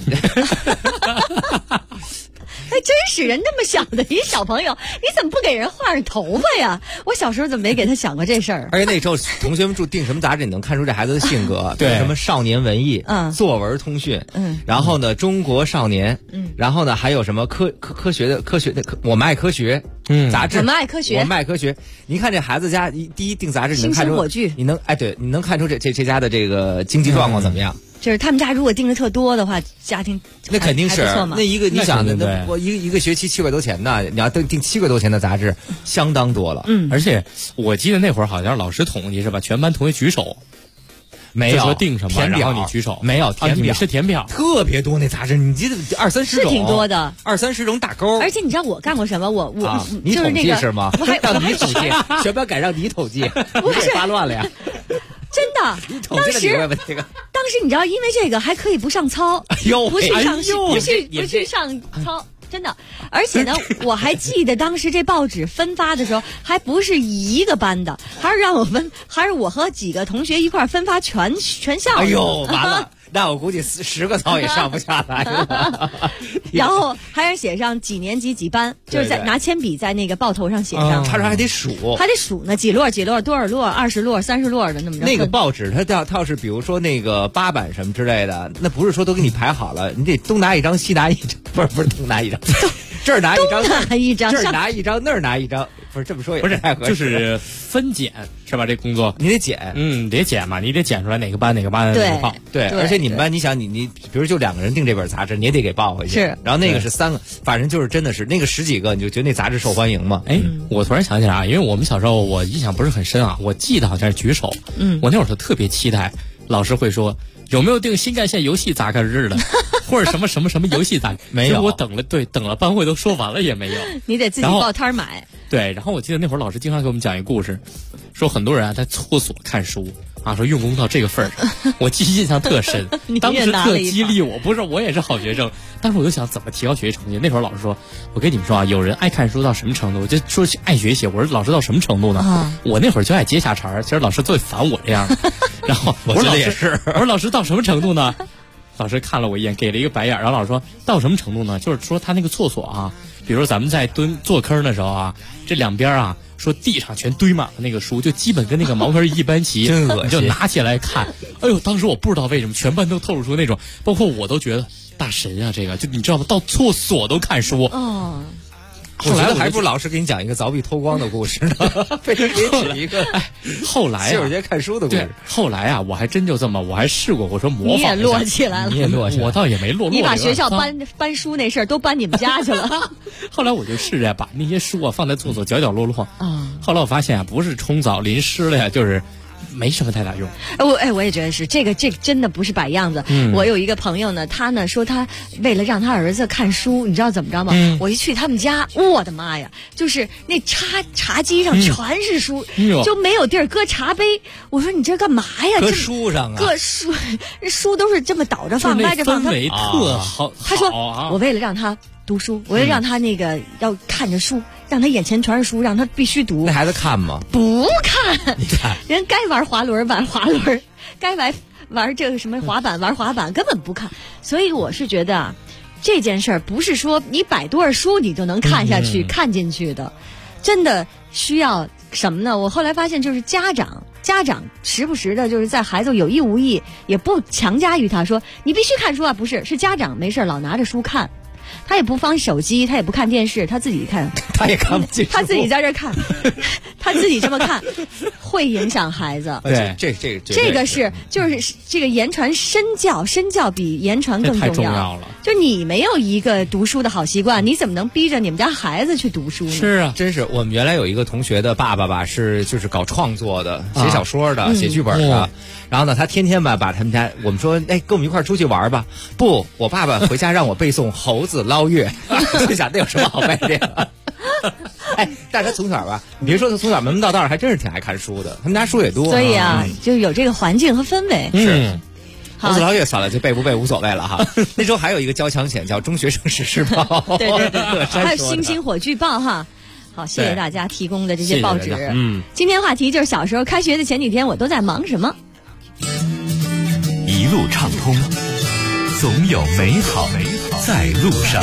还真是人那么小的一小朋友，你怎么不给人画上头发呀？我小时候怎么没给他想过这事儿？ 而且那时候同学们订什么杂志，你能看出这孩子的性格。对，什么少年文艺，作文通讯，然后呢中国少年，然后呢还有什么科学的我们爱科学，杂志， 我们爱科学。 你看这孩子家第一订杂志，你能看出火炬， 你能看出这家的这个经济状况怎么样？ 就是他们家如果订的特多的话，家庭那肯定是那一个你想的，我一个学期7块多钱呢，你要订7块多钱的杂志，相当多了。 而且我记得那会儿好像老师统计是吧，全班同学举手， 没有说订什么，然后你举手， 没有填表， 是填表， 特别多那杂志，你记得20-30种， 是挺多的 ，20-30种打勾。 而且你知道我干过什么？我你统计是吗？ 我还你统计，全班改让你统计， 不是发乱了呀。 真的，当时你知道，因为这个还可以不上操，不去上操，真的。而且呢，我还记得当时这报纸分发的时候，还不是一个班的，还是让我分，还是我和几个同学一块分发全校。 哎呦，完了。那我估计10个操也上不下来了。 然后还是写上几年级几班，就是在拿铅笔在那个报头上写上。 他说还得数呢，几摞多少摞，20摞30摞的那么着。 那个报纸它要是比如说那个8版什么之类的，那不是说都给你排好了，你得东拿一张西拿一张，不是东拿一张，这儿拿一张，这儿拿一张，那儿拿一张。不是这么说也不是太合适， 就是分拣是吧？这工作你得拣， 得拣嘛，你得拣出来哪个班放。 对，而且你们班，你想你比如就2个人订这本杂志，你也得给报回去。 是， 然后那个是3个，反正就是真的是那个10几个，你就觉得那杂志受欢迎嘛。 我突然想起来啊，因为我们小时候我印象不是很深啊，我记得好像是举手。我那会儿就特别期待老师会说有没有订新干线游戏杂志的，或者什么游戏杂志？ 没有， 我等了班会都说完了也没有。 你得自己报摊买。 对，然后我记得那会儿老师经常给我们讲一个故事，说很多人在厕所看书啊，说用功到这个份儿上，我印象特深。当时特激励我，不是我也是好学生，当时我就想怎么提高学习成绩。那会儿老师说，我跟你们说啊，有人爱看书到什么程度，我就说爱学习。我说老师到什么程度呢？我那会儿就爱接下茬儿，其实老师最烦我这样的。然后我说老师，我说老师到什么程度呢？老师看了我一眼，给了一个白眼，然后老师说到什么程度呢？就是说他那个厕所啊，比如咱们在坐坑的时候啊，这两边啊，说地上全堆满了那个书，就基本跟那个茅坑一般齐， 真恶心， 你就拿起来看。哎呦，当时我不知道为什么全班都透露出那种，包括我都觉得大神啊，这个就你知道吗？到厕所都看书。 我觉得还不如老师给你讲一个凿壁偷光的故事呢，非得给你指一个后来洗手间看书的故事。 后来啊，我还真就这么，我还试过，我说模仿一下。 你也落起来了， 你也落起来了， 我倒也没落。 你把学校搬书那事儿都搬你们家去了。 后来我就试着把那些书啊放在厕所角角落落啊。后来我发现啊，不是冲澡淋湿了呀，就是没什么太大用。 我也觉得是这个真的不是摆样子。我有一个朋友呢，他呢说他为了让他儿子看书，你知道怎么着吗？我一去他们家，我的妈呀，就是那茶几上全是书，就没有地儿搁茶杯。我说你这干嘛呀？ 搁书上啊？ 搁书都是这么倒着放，歪着放。 氛围特好。 他说我为了让他读书，我为了让他那个要看着书。让他眼前全是书，让他必须读。 那孩子看吗？ 不看。你看，人该玩滑轮玩滑轮，该玩这个什么滑板玩滑板，根本不看。所以我是觉得啊，这件事儿不是说你摆多少书你就能看下去、看进去的，真的需要什么呢？我后来发现，就是家长时不时的，就是在孩子有意无意，也不强加于他说你必须看书啊，不是，是家长没事老拿着书看。他也不放手机，他也不看电视，他自己看， 他也看不进， 他自己在这看，他自己这么看，会影响孩子。 对，这个是就是这个言传身教比言传更太重要了。 就你没有一个读书的好习惯，你怎么能逼着你们家孩子去读书呢？ 是啊， 真是我们原来有一个同学的爸爸吧，就是搞创作的，写小说的，写剧本的。然后呢，他天天吧把他们家，我们说，哎，跟我们一块儿出去玩吧。不，我爸爸回家让我背诵《猴子捞月》，就想那有什么好背的？哎，但是他从小吧，你别说他从小门门道道还真是挺爱看书的，他们家书也多。 所以啊，就有这个环境和氛围。 是。猴子捞月算了，就背不背无所谓了哈。那时候还有一个交强险叫《中学生实时报》， 对，还有《星星火炬报》哈。好，谢谢大家提供的这些报纸。今天话题就是小时候开学的前几天，我都在忙什么？ 一路畅通，总有美好在路上。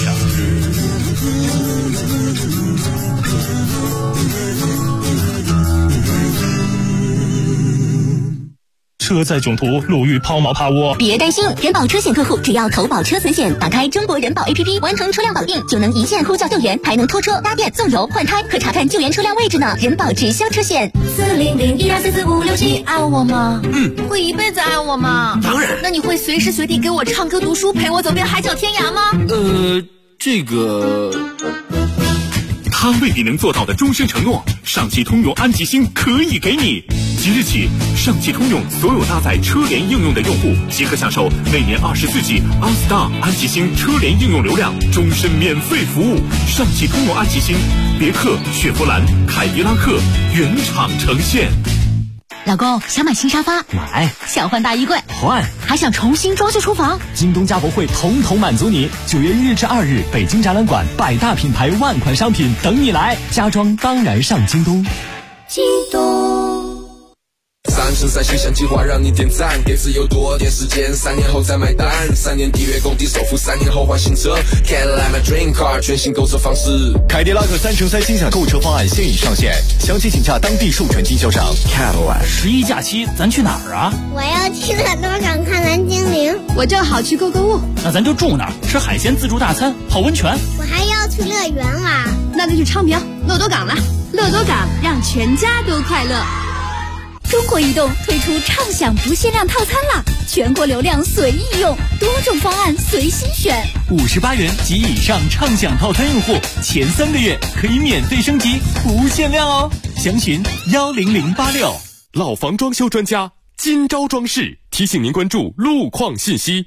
车载囧途，路遇抛锚趴窝。 别担心，人保车险客户只要投保车损险，打开中国人保 APP， 完成车辆保定，就能一键呼叫救援，还能拖车、搭电、送油、换胎和查看救援车辆位置呢。人保直销车险，40012444567，爱我吗？ 会一辈子爱我吗？ 当然。 那你会随时随地给我唱歌读书，陪我走遍海角天涯吗？ 这个。 他未必能做到的终身承诺，上汽通用安吉星可以给你。即日起，上汽通用所有搭载车联应用的用户即可享受每年24G OnStar 安吉星车联应用流量，终身免费服务。上汽通用安吉星，别克、雪佛兰、凯迪拉克原厂呈现。 老公，想买新沙发？ 买。 想换大衣柜？ 换。 还想重新装修厨房？ 京东家博会统统满足你。9月1日至2日，北京展览馆100大品牌万款商品等你来，家装当然上京东。 京东。 3生3世想计划让你点赞，给自由多点时间，3年后再买单，3年缔约购地首付，3年后换新车。Cadillac my dream car， 全新购车方式。 凯迪拉克3乘3心想购车方案现已上线，详情请洽当地授权经销商。Cadillac。 11假期咱去哪儿啊？ 我要去乐多港看蓝精灵。 我正好去购物。 那咱就住那儿，吃海鲜自助大餐，泡温泉。 我还要去乐园玩。 那就去昌平乐多港了。乐多港让全家都快乐。 中国移动推出畅享不限量套餐啦，全国流量随意用，多种方案随心选。 58元及以上畅享套餐用户，前3个月可以免费升级，不限量哦。详询10086。 老房装修专家今朝装饰提醒您关注路况信息。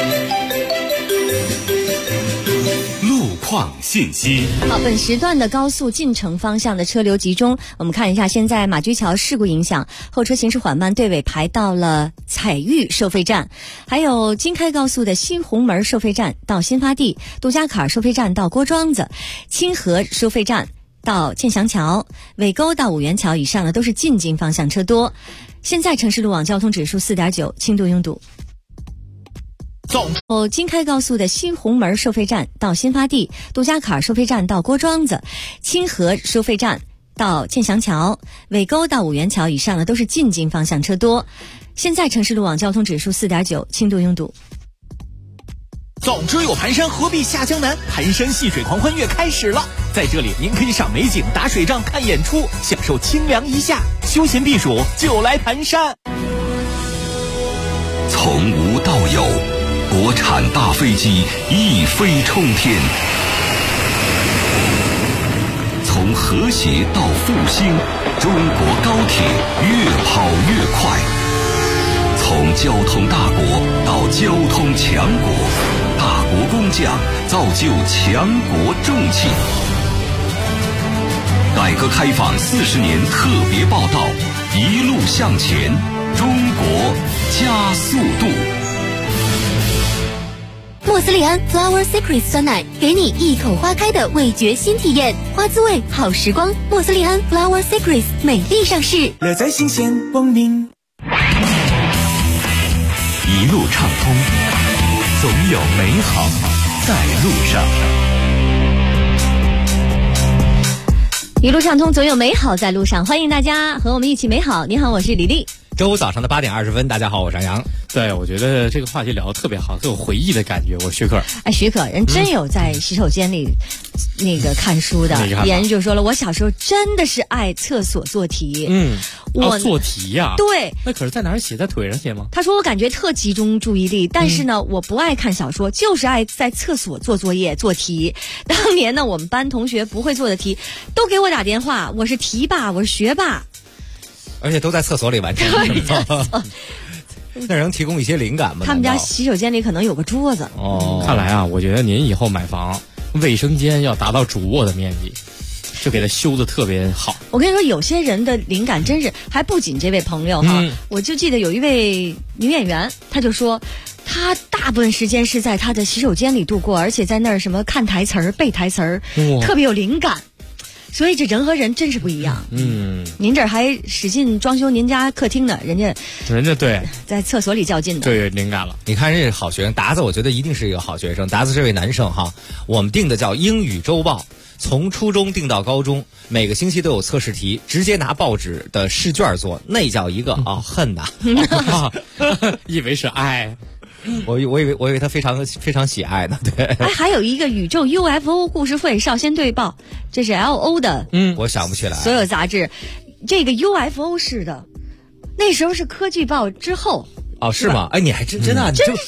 况信息。 好，本时段的高速进城方向的车流集中，我们看一下，现在马驹桥事故影响，后车行驶缓慢，队尾排到了彩玉收费站，还有京开高速的新红门收费站到新发地，杜家坎收费站到郭庄子，清河收费站到建祥桥，尾沟到五元桥以上的都是进京方向车多。现在城市路网交通指数4.9，轻度拥堵。京开高速的新红门收费站到新发地，杜家坎收费站到郭庄子，清河收费站到建祥桥，尾沟到五元桥以上的都是进京方向车多。现在城市路网交通指数4.9，轻度拥堵。 总之有盘山，何必下江南？盘山戏水狂欢月开始了，在这里您可以赏美景、打水仗、看演出，享受清凉一夏，休闲避暑就来盘山。 从无到有，国产大飞机一飞冲天。从和谐到复兴，中国高铁越跑越快。从交通大国到交通强国，大国工匠造就强国重器。改革开放40年特别报道，一路向前，中国加速度。 莫斯利安 Flower Secret 酸奶，给你一口花开的味觉新体验，花滋味好时光。莫斯利安 Flower Secret 美丽上市， 乐在新鲜，光明。 一路畅通，总有美好在路上。 一路畅通，总有美好在路上。欢迎大家和我们一起美好。你好，我是李丽。 周五早上的8点20分，大家好，我是杨洋。 对，我觉得这个话题聊得特别好，特有回忆的感觉。我徐克， 哎，徐克人真有在洗手间里那个看书的。别人就说了，我小时候真的是爱厕所做题。 我做题呀， 对， 那可是在哪儿写？在腿上写吗？ 他说我感觉特集中注意力，但是呢，我不爱看小说，就是爱在厕所做作业做题。当年呢，我们班同学不会做的题，都给我打电话，我是题霸，我是学霸。 而且都在厕所里完成。那能提供一些灵感吗？ 他们家洗手间里可能有个桌子。 哦，看来啊，我觉得您以后买房，卫生间要达到主卧的面积，就给它修得特别好。 我跟你说，有些人的灵感真是还不仅这位朋友哈，我就记得有一位女演员，她就说，她大部分时间是在她的洗手间里度过，而且在那儿什么看台词儿、背台词儿，特别有灵感。所以这人和人真是不一样。您这儿还使劲装修您家客厅呢，人家对在厕所里较劲的， 对，有灵感了。 你看这好学生达子，我觉得一定是一个好学生。达子这位男生哈，我们定的叫英语周报，从初中定到高中，每个星期都有测试题，直接拿报纸的试卷做，那叫一个恨呐！ 以为是爱。 我以为他非常喜爱呢，对。 哎，还有一个宇宙 UFO 故事会少先队报，这是 LO 的， 我想不起来。 所有杂志，这个 UFO 式的，那时候是科技报之后。 哦，是吗？哎，你还真的， 这是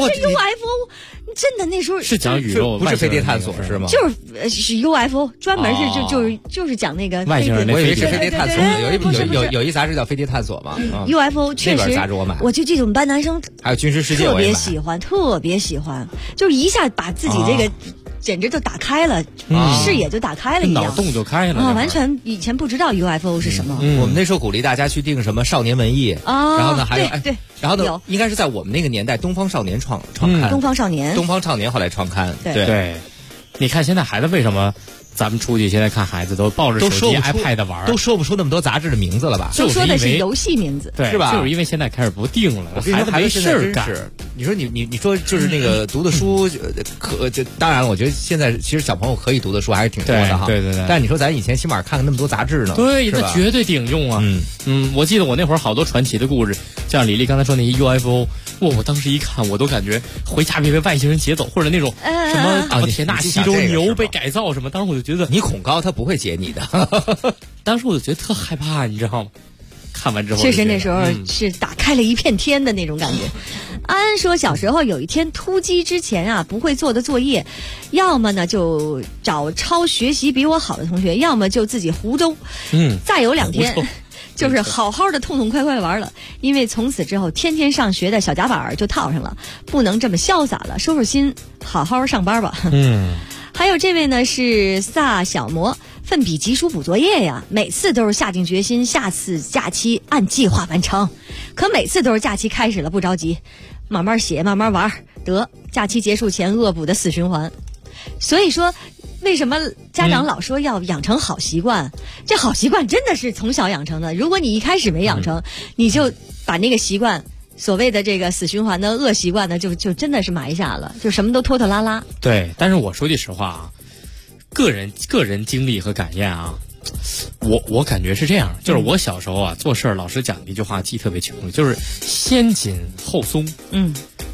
UFO。真的那时候是讲宇宙， 不是飞碟探索是吗？ 是 UFO， 专门是就是讲那个外星人的。 我以为是飞碟探索，有一杂志叫飞碟探索嘛。 UFO 确实， 那本杂志我买， 我就记得我们班男生还有军事世界， 特别喜欢，就是一下把自己这个。简直就打开了，视野就打开了一样， 脑洞就开了完全以前不知道 UFO 是什么。 我们那时候鼓励大家去订什么少年文艺然后呢还有对， 然后呢应该是在我们那个年代，东方少年创刊， 东方少年后来创刊， 对。你看现在孩子为什么？咱们出去现在看孩子都抱着手机 iPad 玩， 都说不出那么多杂志的名字了吧？ 都说的是游戏名字， 对， 是吧？ 就是因为现在开始不定了，孩子没事儿干。 你说你说就是那个读的书，当然我觉得现在其实小朋友可以读的书还是挺多的哈。 对。 但你说咱以前起码看那么多杂志呢， 对，那绝对顶用啊。我记得我那会儿好多传奇的故事，像李丽刚才说那些 UFO， 我当时一看我都感觉回家别被外星人劫走，或者那种什么田纳西州牛被改造什么，当时我就觉得你恐高他不会解你的。 当时我就觉得特害怕，你知道吗？看完之后确实那时候是打开了一片天的那种感觉。安说小时候有一天突击之前啊，不会做的作业，要么呢就找抄学习比我好的同学，要么就自己胡诌。再有2天就是好好的痛痛快快玩了，因为从此之后天天上学的小夹板就套上了，不能这么潇洒了，收拾心好好上班吧。还有这位呢是萨小魔，奋笔疾书补作业呀，每次都是下定决心下次假期按计划完成，可每次都是假期开始了不着急，慢慢写慢慢玩，得假期结束前恶补的死循环。所以说为什么家长老说要养成好习惯，这好习惯真的是从小养成的，如果你一开始没养成，你就把那个习惯所谓的这个死循环的恶习惯呢，就真的是埋下了，就什么都拖拖拉拉。 对，但是我说句实话啊，个人经历和感验啊，我感觉是这样，就是我小时候啊做事儿，老师讲的一句话记特别清楚，就是先紧后松。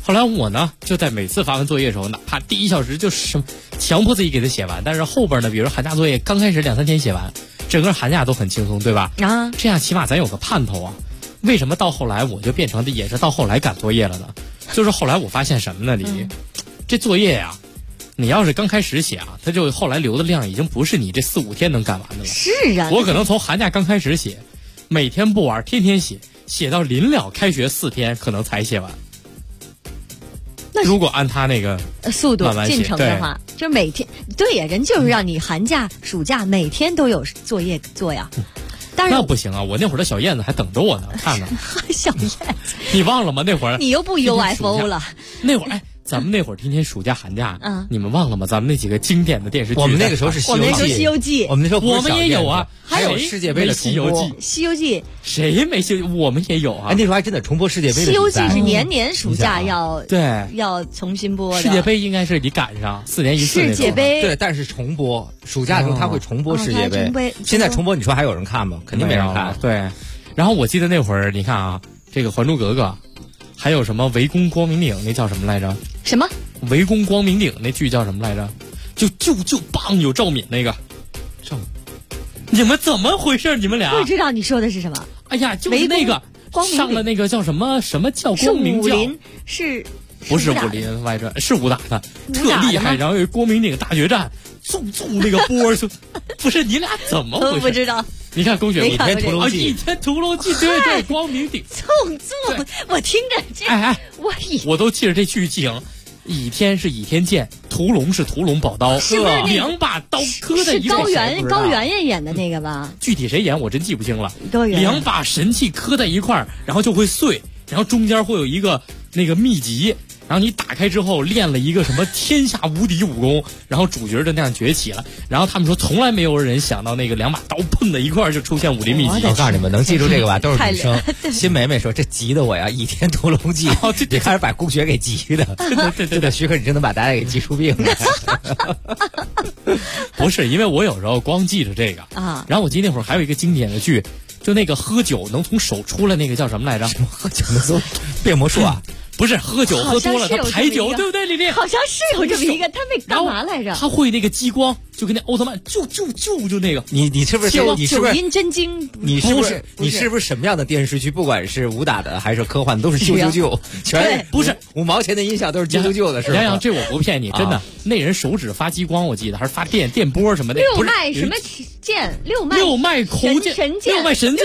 后来我呢就在每次发完作业的时候，哪怕第1小时就是强迫自己给他写完，但是后边呢，比如寒假作业刚开始2-3天写完，整个寒假都很轻松，对吧？ 啊， 这样起码咱有个盼头啊。为什么到后来我就变成的也是到后来赶作业了呢？就是后来我发现什么呢？你这作业呀，你要是刚开始写啊，它就后来留的量已经不是你这4-5天能赶完的了。 是啊， 我可能从寒假刚开始写，每天不玩，天天写，写到临了开学4天可能才写完。那如果按他那个速度进程的话，就每天对呀，人就是让你寒假、暑假每天都有作业做呀。但是那不行啊！我那会儿的小燕子还等着我呢，看呢。 小燕子， 你忘了吗？那会儿你又不 UFO 了。 那会儿哎，咱们那会儿天天暑假寒假，你们忘了吗？咱们那几个经典的电视剧， 我们那个时候是我们那时候《西游记》， 我们那时候我们也有啊， 还有世界杯的西游记，《 西游记》 谁没西？我们也有啊。 哎，那时候还真的重播世界杯的比赛。 西游记是年暑假要对要重新播的。 世界杯应该是你赶上4年1次。 世界杯对，但是重播，暑假的时候他会重播世界杯。现在重播，你说还有人看吗？肯定没人看。 对，然后我记得那会儿，你看啊，这个《还珠格格》，还有什么围攻光明顶，那叫什么来着？ 什么？ 围攻光明顶那剧叫什么来着？就棒有赵敏那个。赵，你们怎么回事？你们俩不知道你说的是什么？ 哎呀，就是那个上了那个叫什么叫光明教？ 是不是武林外传？是武打的，特厉害。然后有光明顶大决战，揍那个波就，不是你俩怎么回事？ 不知道。 你看龚雪倚天屠龙记， 倚天屠龙记，对，光明顶揍，我听着这， 我都记着这剧情。倚天是倚天剑，屠龙是屠龙宝刀， 是不是 2把刀磕在一块？ 是高圆演的那个吧？ 具体谁演我真记不清了。 高圆 2把神器磕在一块，然后就会碎，然后中间会有一个那个秘籍。然后你打开之后练了一个什么天下无敌武功，然后主角就那样崛起了。然后他们说从来没有人想到那个2把刀碰在一块就出现武林秘籍。 我告诉你们，能记住这个吧都是女生。新梅梅说这急的我呀，《倚天屠龙记》也开始把龚雪给急的。对，徐克你真能把大家给急出病了。 不是，因为我有时候光记着这个啊。然后我记得那会儿还有一个经典的剧，就那个喝酒能从手出来那个叫什么来着？ 什么喝酒能从变魔术啊？ 不是喝酒喝多了他排酒，对不对，丽丽？ 好像是有这么一个，他那干嘛来着？ 他会那个激光，就跟那奥特曼，就那个。 你是不是九阴真经？ 你是不是什么样的电视剧？不管是武打的还是科幻的，都是救，全不是 5毛钱的音效都是救的，是吧？ 杨洋，这我不骗你，真的，那人手指发激光，我记得还是发电波什么的。 六脉什么剑？六脉口剑， 六脉神剑，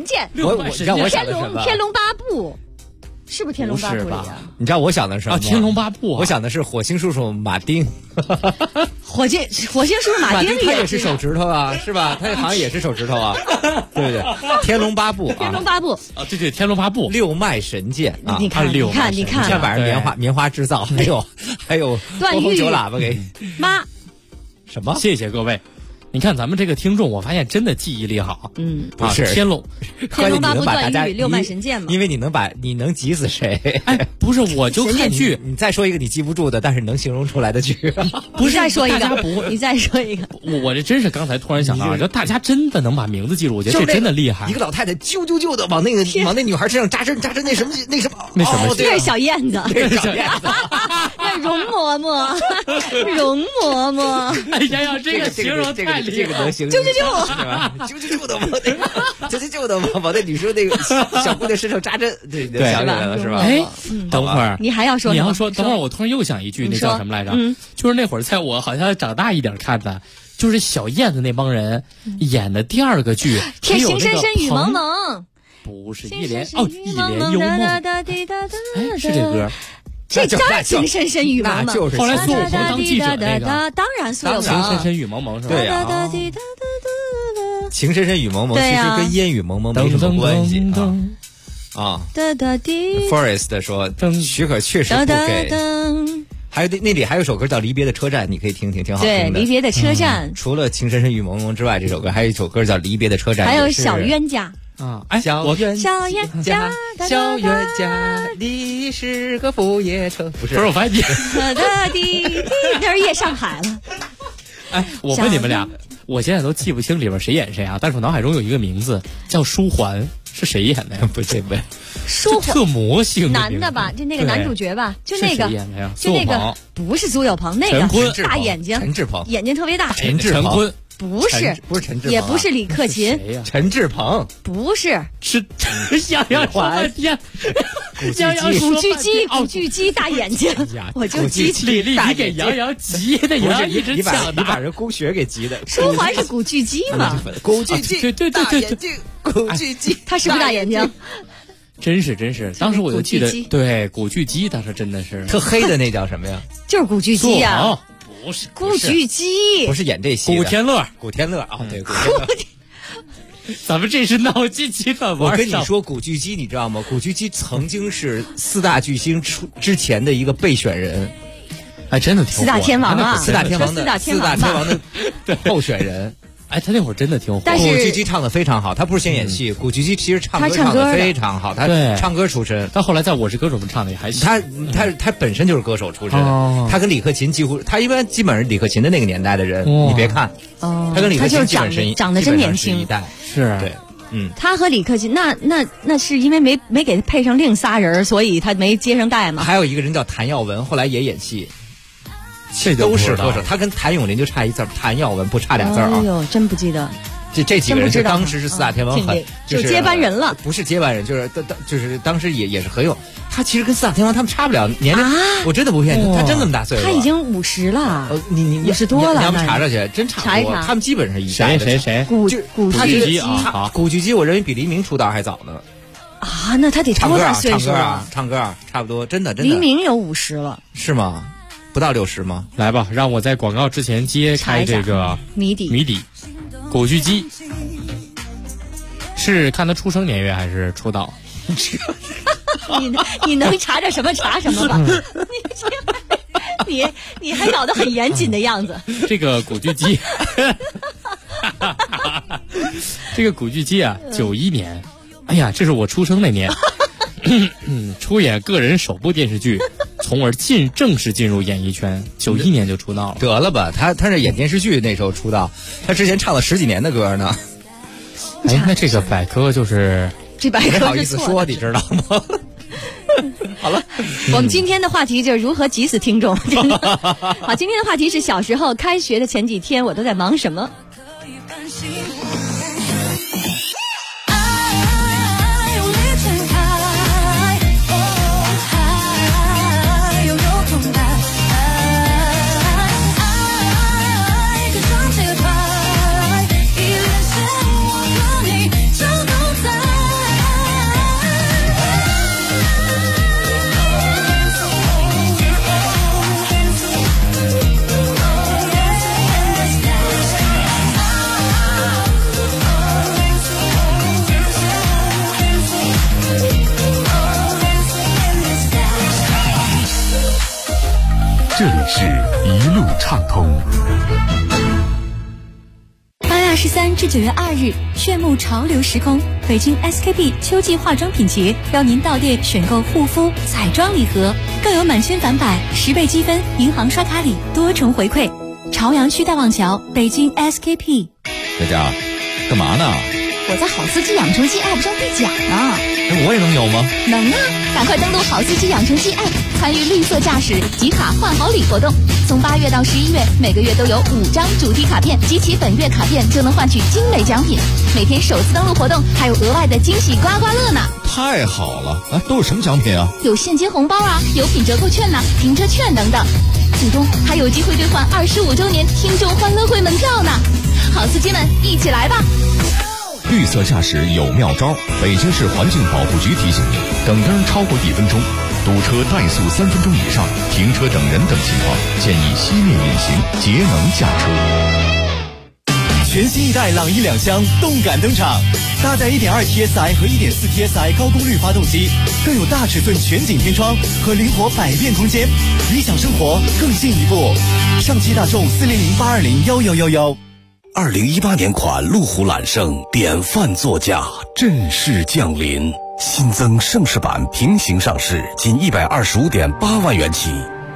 天龙八部。是不是天龙八部里啊？ 你知道我想的是什么？ 天龙八部， 我想的是火星叔叔马丁。 火星叔叔马丁他也是手指头啊，是吧？他好像也是手指头啊，对不对？天龙八部天龙八部啊，对，天龙八部 6脉神剑啊， 你看， 像晚上棉花制造，还有断玉酒喇叭给妈什么？ 谢谢各位。你看咱们这个听众，我发现真的记忆力好。 不是天龙八部断玉6脉神剑嘛？ 因为你能急死谁？ 哎，不是，我就看剧。 你再说一个你记不住的，但是能形容出来的剧。 不是，再说一个，你再说一个。 我这真是刚才突然想到，就大家真的能把名字记住，我觉得这真的厉害。 一个老太太啾的往那女孩身上扎针那什么， 这是小燕子，那容嬷嬷， 哎呀，这个形容太这个能形容，对吧？啾的往那女生那个小姑娘身上扎针，对，想起来了是吧？ 哎，等会儿你还要说？ 你要说，等会儿我突然又想一句，那叫什么来着？就是那会儿在我好像长大一点看的，就是小燕子那帮人演的第2个剧， 天行深深雨蒙蒙， 不是一帘幽梦，哎，是这歌。 这叫情深深雨蒙蒙。 后来苏有朋当记者那个， 当然苏有朋。 情深深雨蒙蒙是吧？ 对啊。情深深雨蒙蒙其实跟烟雨蒙蒙没什么关系啊。Forest 说许可确实不给。还有那里还有首歌叫《离别的车站》，你可以听听，挺好听的。 对，离别的车站。 除了情深深雨蒙蒙之外，这首歌还有一首歌叫《离别的车站》， 还有小冤家。 啊，哎， 小冤家，你是个不夜城，不是我发现你， 那是夜上海了。 哎，我问你们俩， 我现在都记不清里边谁演谁啊，但是我脑海中有一个名字叫舒缓，是谁演的呀？ 不对， 舒缓特魔性男的吧？就那个男主角吧？就那个演的呀？ 就那个不是苏有朋，那个大眼睛， 陈志朋， 眼睛特别大。 陈坤。 不是陈志朋，也不是李克勤， 陈志朋不是杨洋说半天， 古巨基大眼睛，我就急李丽，你给杨洋急的，杨洋一直抢你把人龚学给急的。 舒缓是古巨基嘛？ 古巨基， 对， 古巨基， 他是不是大眼睛？ 真是，当时我就记得，对，古巨基当时真的是特黑的那叫什么呀？ 就是古巨基呀。 不是古巨基， 不是演这戏的。 古天乐啊， 对，古天乐。 咱们这是脑筋急转弯。 我跟你说，古巨基你知道吗？古巨基曾经是4大巨星之前的一个备选人， 哎，真的挺火。 4大天王啊， 四大天王的候选人。 哎，他那会儿真的挺火。 但是古巨基唱的非常好，他不是先演戏，古巨基其实唱的非常好，他唱歌出身。 他后来在我是歌手们唱的也还行。 他本身就是歌手出身，他跟李克勤几乎，他基本是李克勤的那个年代的人。你别看，他跟李克勤基本是长得真年轻， 一代是对。 他和李克勤那是因为没给他配上另仨人，所以他没接上带嘛。 还有一个人叫谭耀文，后来也演戏。 这都是歌手，他跟谭咏麟就差一字，谭耀文不差俩字啊！ 哎呦，真不记得。 这几个人是当时是4大天王， 就接班人了。 不是接班人，就是当时也是很有。他其实跟4大天王他们差不了年龄，我真的不骗你，他真那么大岁数。 他已经50了， 你 50多了， 你要不查查去，真差不多。他们基本上一代。 谁？ 古巨基啊，古巨基，我认为比黎明出道还早呢。 啊，那他得多大岁数啊？唱歌啊，差不多，真的。 黎明有50了， 是吗？不到60吗？ 来吧，让我在广告之前揭开这个谜底。古巨基是看他出生年月还是出道？ 你能查着什么查什么吧？你还搞得很严谨的样子。 这个古巨基，啊，91年，哎呀，这是我出生那年。出演个人首部电视剧，从而正式进入演艺圈。91年就出道了， 得了吧？他是演电视剧那时候出道，他之前唱了10几年的歌呢。 哎，那这个百科就是这百科没好意思说，你知道吗？好了， 我们今天的话题就是如何急死听众。好，今天的话题是小时候开学的前几天我都在忙什么。 这里是一路畅通。 8月23至9月2日，炫目潮流时空，北京 SKP 秋季化妆品节邀您到店选购护肤、彩妆礼盒，更有满千返百、10倍积分、银行刷卡礼多重回馈。朝阳区大望桥，北京 SKP。 佳佳，干嘛呢？ 我在好司机养成记 App 上兑奖呢。 我也能有吗？ 能啊！赶快登录好司机养成记 App， 参与绿色驾驶集卡换好礼活动。从8月到11月，每个月都有5张主题卡片，集齐本月卡片就能换取精美奖品。每天首次登录活动还有额外的惊喜刮刮乐呢！ 太好了！都有什么奖品啊？ 有现金红包啊，有品折扣券呐，停车券等等。最终还有机会兑换25周年听众欢乐会门票呢！好司机们，一起来吧！ 绿色驾驶有妙招，北京市环境保护局提醒您：等灯超过1分钟，堵车怠速3分钟以上，停车等人等情况，建议熄灭引擎，节能驾车。 全新一代朗逸2厢动感登场，搭载 1.2 TSI 和 1.4 TSI 高功率发动机，更有大尺寸全景天窗和灵活百变空间，理想生活更进一步。上汽大众400-820-1111。 2018年款路虎揽胜典范座驾正式降临，新增盛世版平行上市，仅125.8万元起。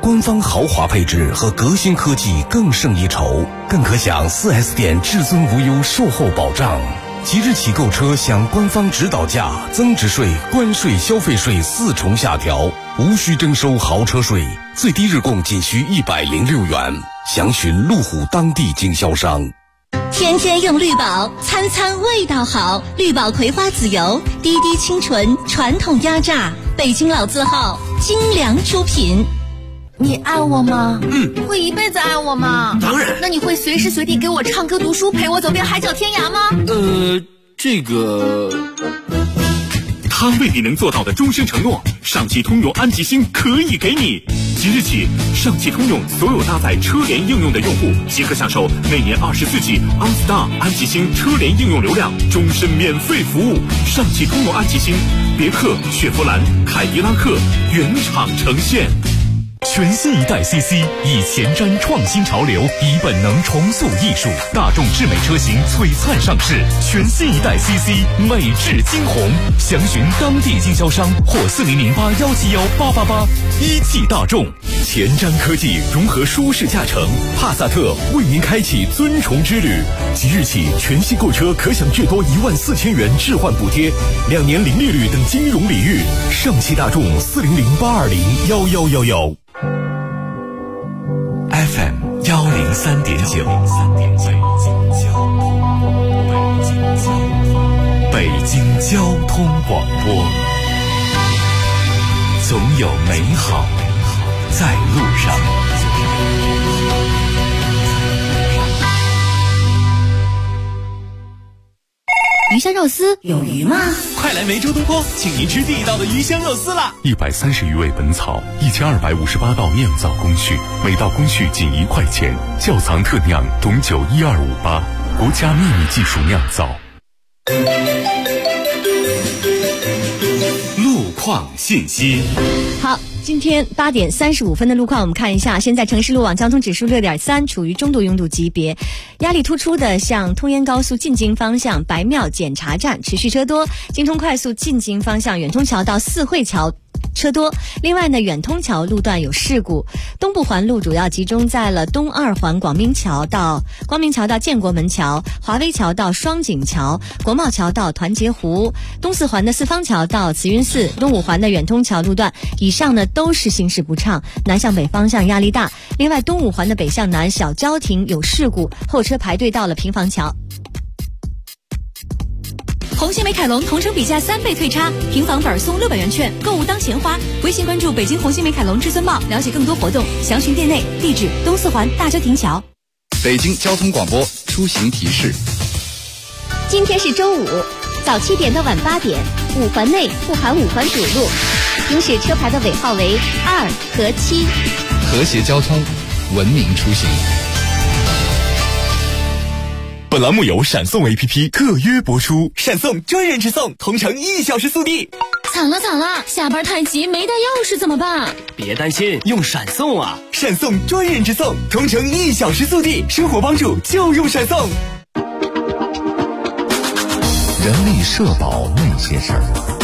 官方豪华配置和革新科技更胜一筹，更可享 4S 店至尊无忧售后保障。即日起购车享官方指导价、增值税、关税、消费税4重下调，无需征收豪车税，最低日供仅需106元。详询路虎当地经销商。 天天用绿宝，餐餐味道好。绿宝葵花籽油，滴滴清纯，传统压榨，北京老字号，精良出品。 你爱我吗？会一辈子爱我吗？ 当然。 那你会随时随地给我唱歌读书，陪我走遍海角天涯吗？ 这个他未必能做到的终身承诺，上汽通用安吉星可以给你。即日起，上汽通用所有搭载车联应用的用户即可享受每年24G OnStar 安吉星车联应用流量终身免费服务。上汽通用安吉星，别克、雪佛兰、凯迪拉克原厂呈现。 全新一代 CC 以前瞻创新潮流，以本能重塑艺术，大众智美车型璀璨上市，全新一代 CC 美质惊鸿，详询当地经销商或4008171888。一汽大众前瞻科技融合舒适驾乘，帕萨特为您开启尊崇之旅。即日起，全系购车可享最多14000元置换补贴，2年零利率等金融礼遇。上汽大众4008201111。FM 103.9，北京交通广播，总有美好在路上。 鱼香肉丝有鱼吗？ 快来梅州东坡，请您吃地道的鱼香肉丝啦 ！130余味本草，1258道酿造工序，每道工序仅1块钱。窖藏特酿董酒12588，国家秘密技术酿造。路况信息。 好，今天8点35分的路况，我们看一下。现在城市路网交通指数6.3，处于中度拥堵级别。压力突出的向通燕高速进京方向白庙检查站持续车多，京通快速进京方向远通桥到四惠桥车多。另外呢，远通桥路段有事故，东部环路主要集中在了东二环光明桥到建国门桥、华威桥到双井桥、国贸桥到团结湖，东四环的四方桥到慈云寺，东五环的远通桥路段以上呢都是行驶不畅，南向北方向压力大。另外，东五环的北向南小交亭有事故，后车排队到了平房桥。 红星美凯龙同城比价3倍退差，平房本送600元券，购物当钱花。微信关注北京红星美凯龙至尊茂，了解更多活动，详询店内。地址：东四环大交亭桥。 北京交通广播出行提示： 今天是周五，早7点到晚8点，5环内不含5环主路，行驶车牌的尾号为2和7。 和谐交通，文明出行。 本栏目由闪送 APP 特约播出， 闪送专人直送，同城1小时速递。 惨了，下班太急没带钥匙怎么办？ 别担心，用闪送啊！闪送专人直送，同城1小时速递，生活帮助就用闪送。 人力社保那些事儿。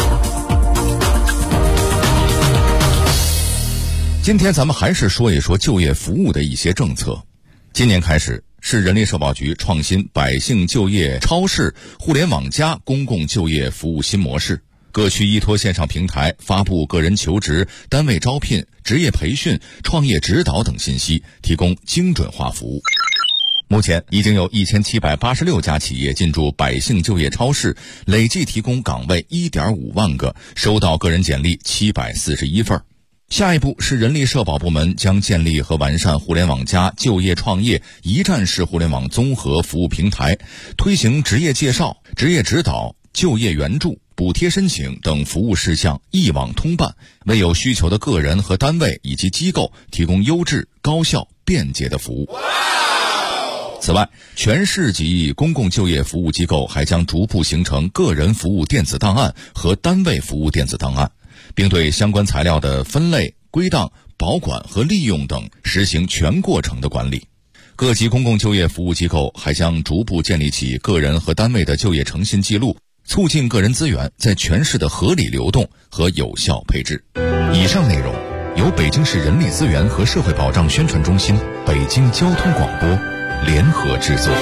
今天咱们还是说一说就业服务的一些政策。今年开始，市人力社保局创新百姓就业超市、互联网加公共就业服务新模式，各区依托线上平台发布个人求职、单位招聘、职业培训、创业指导等信息，提供精准化服务。目前已经有1786家企业进驻百姓就业超市，累计提供岗位1.5万个，收到个人简历741份。下一步是人力社保部门将建立和完善互联网加就业创业一站式互联网综合服务平台，推行职业介绍、职业指导、就业援助、补贴申请等服务事项一网通办，为有需求的个人和单位以及机构提供优质、高效、便捷的服务。此外，全市级公共就业服务机构还将逐步形成个人服务电子档案和单位服务电子档案，并对相关材料的分类、归档、保管和利用等实行全过程的管理。各级公共就业服务机构还将逐步建立起个人和单位的就业诚信记录，促进个人资源在全市的合理流动和有效配置。以上内容由北京市人力资源和社会保障宣传中心、北京交通广播联合制作。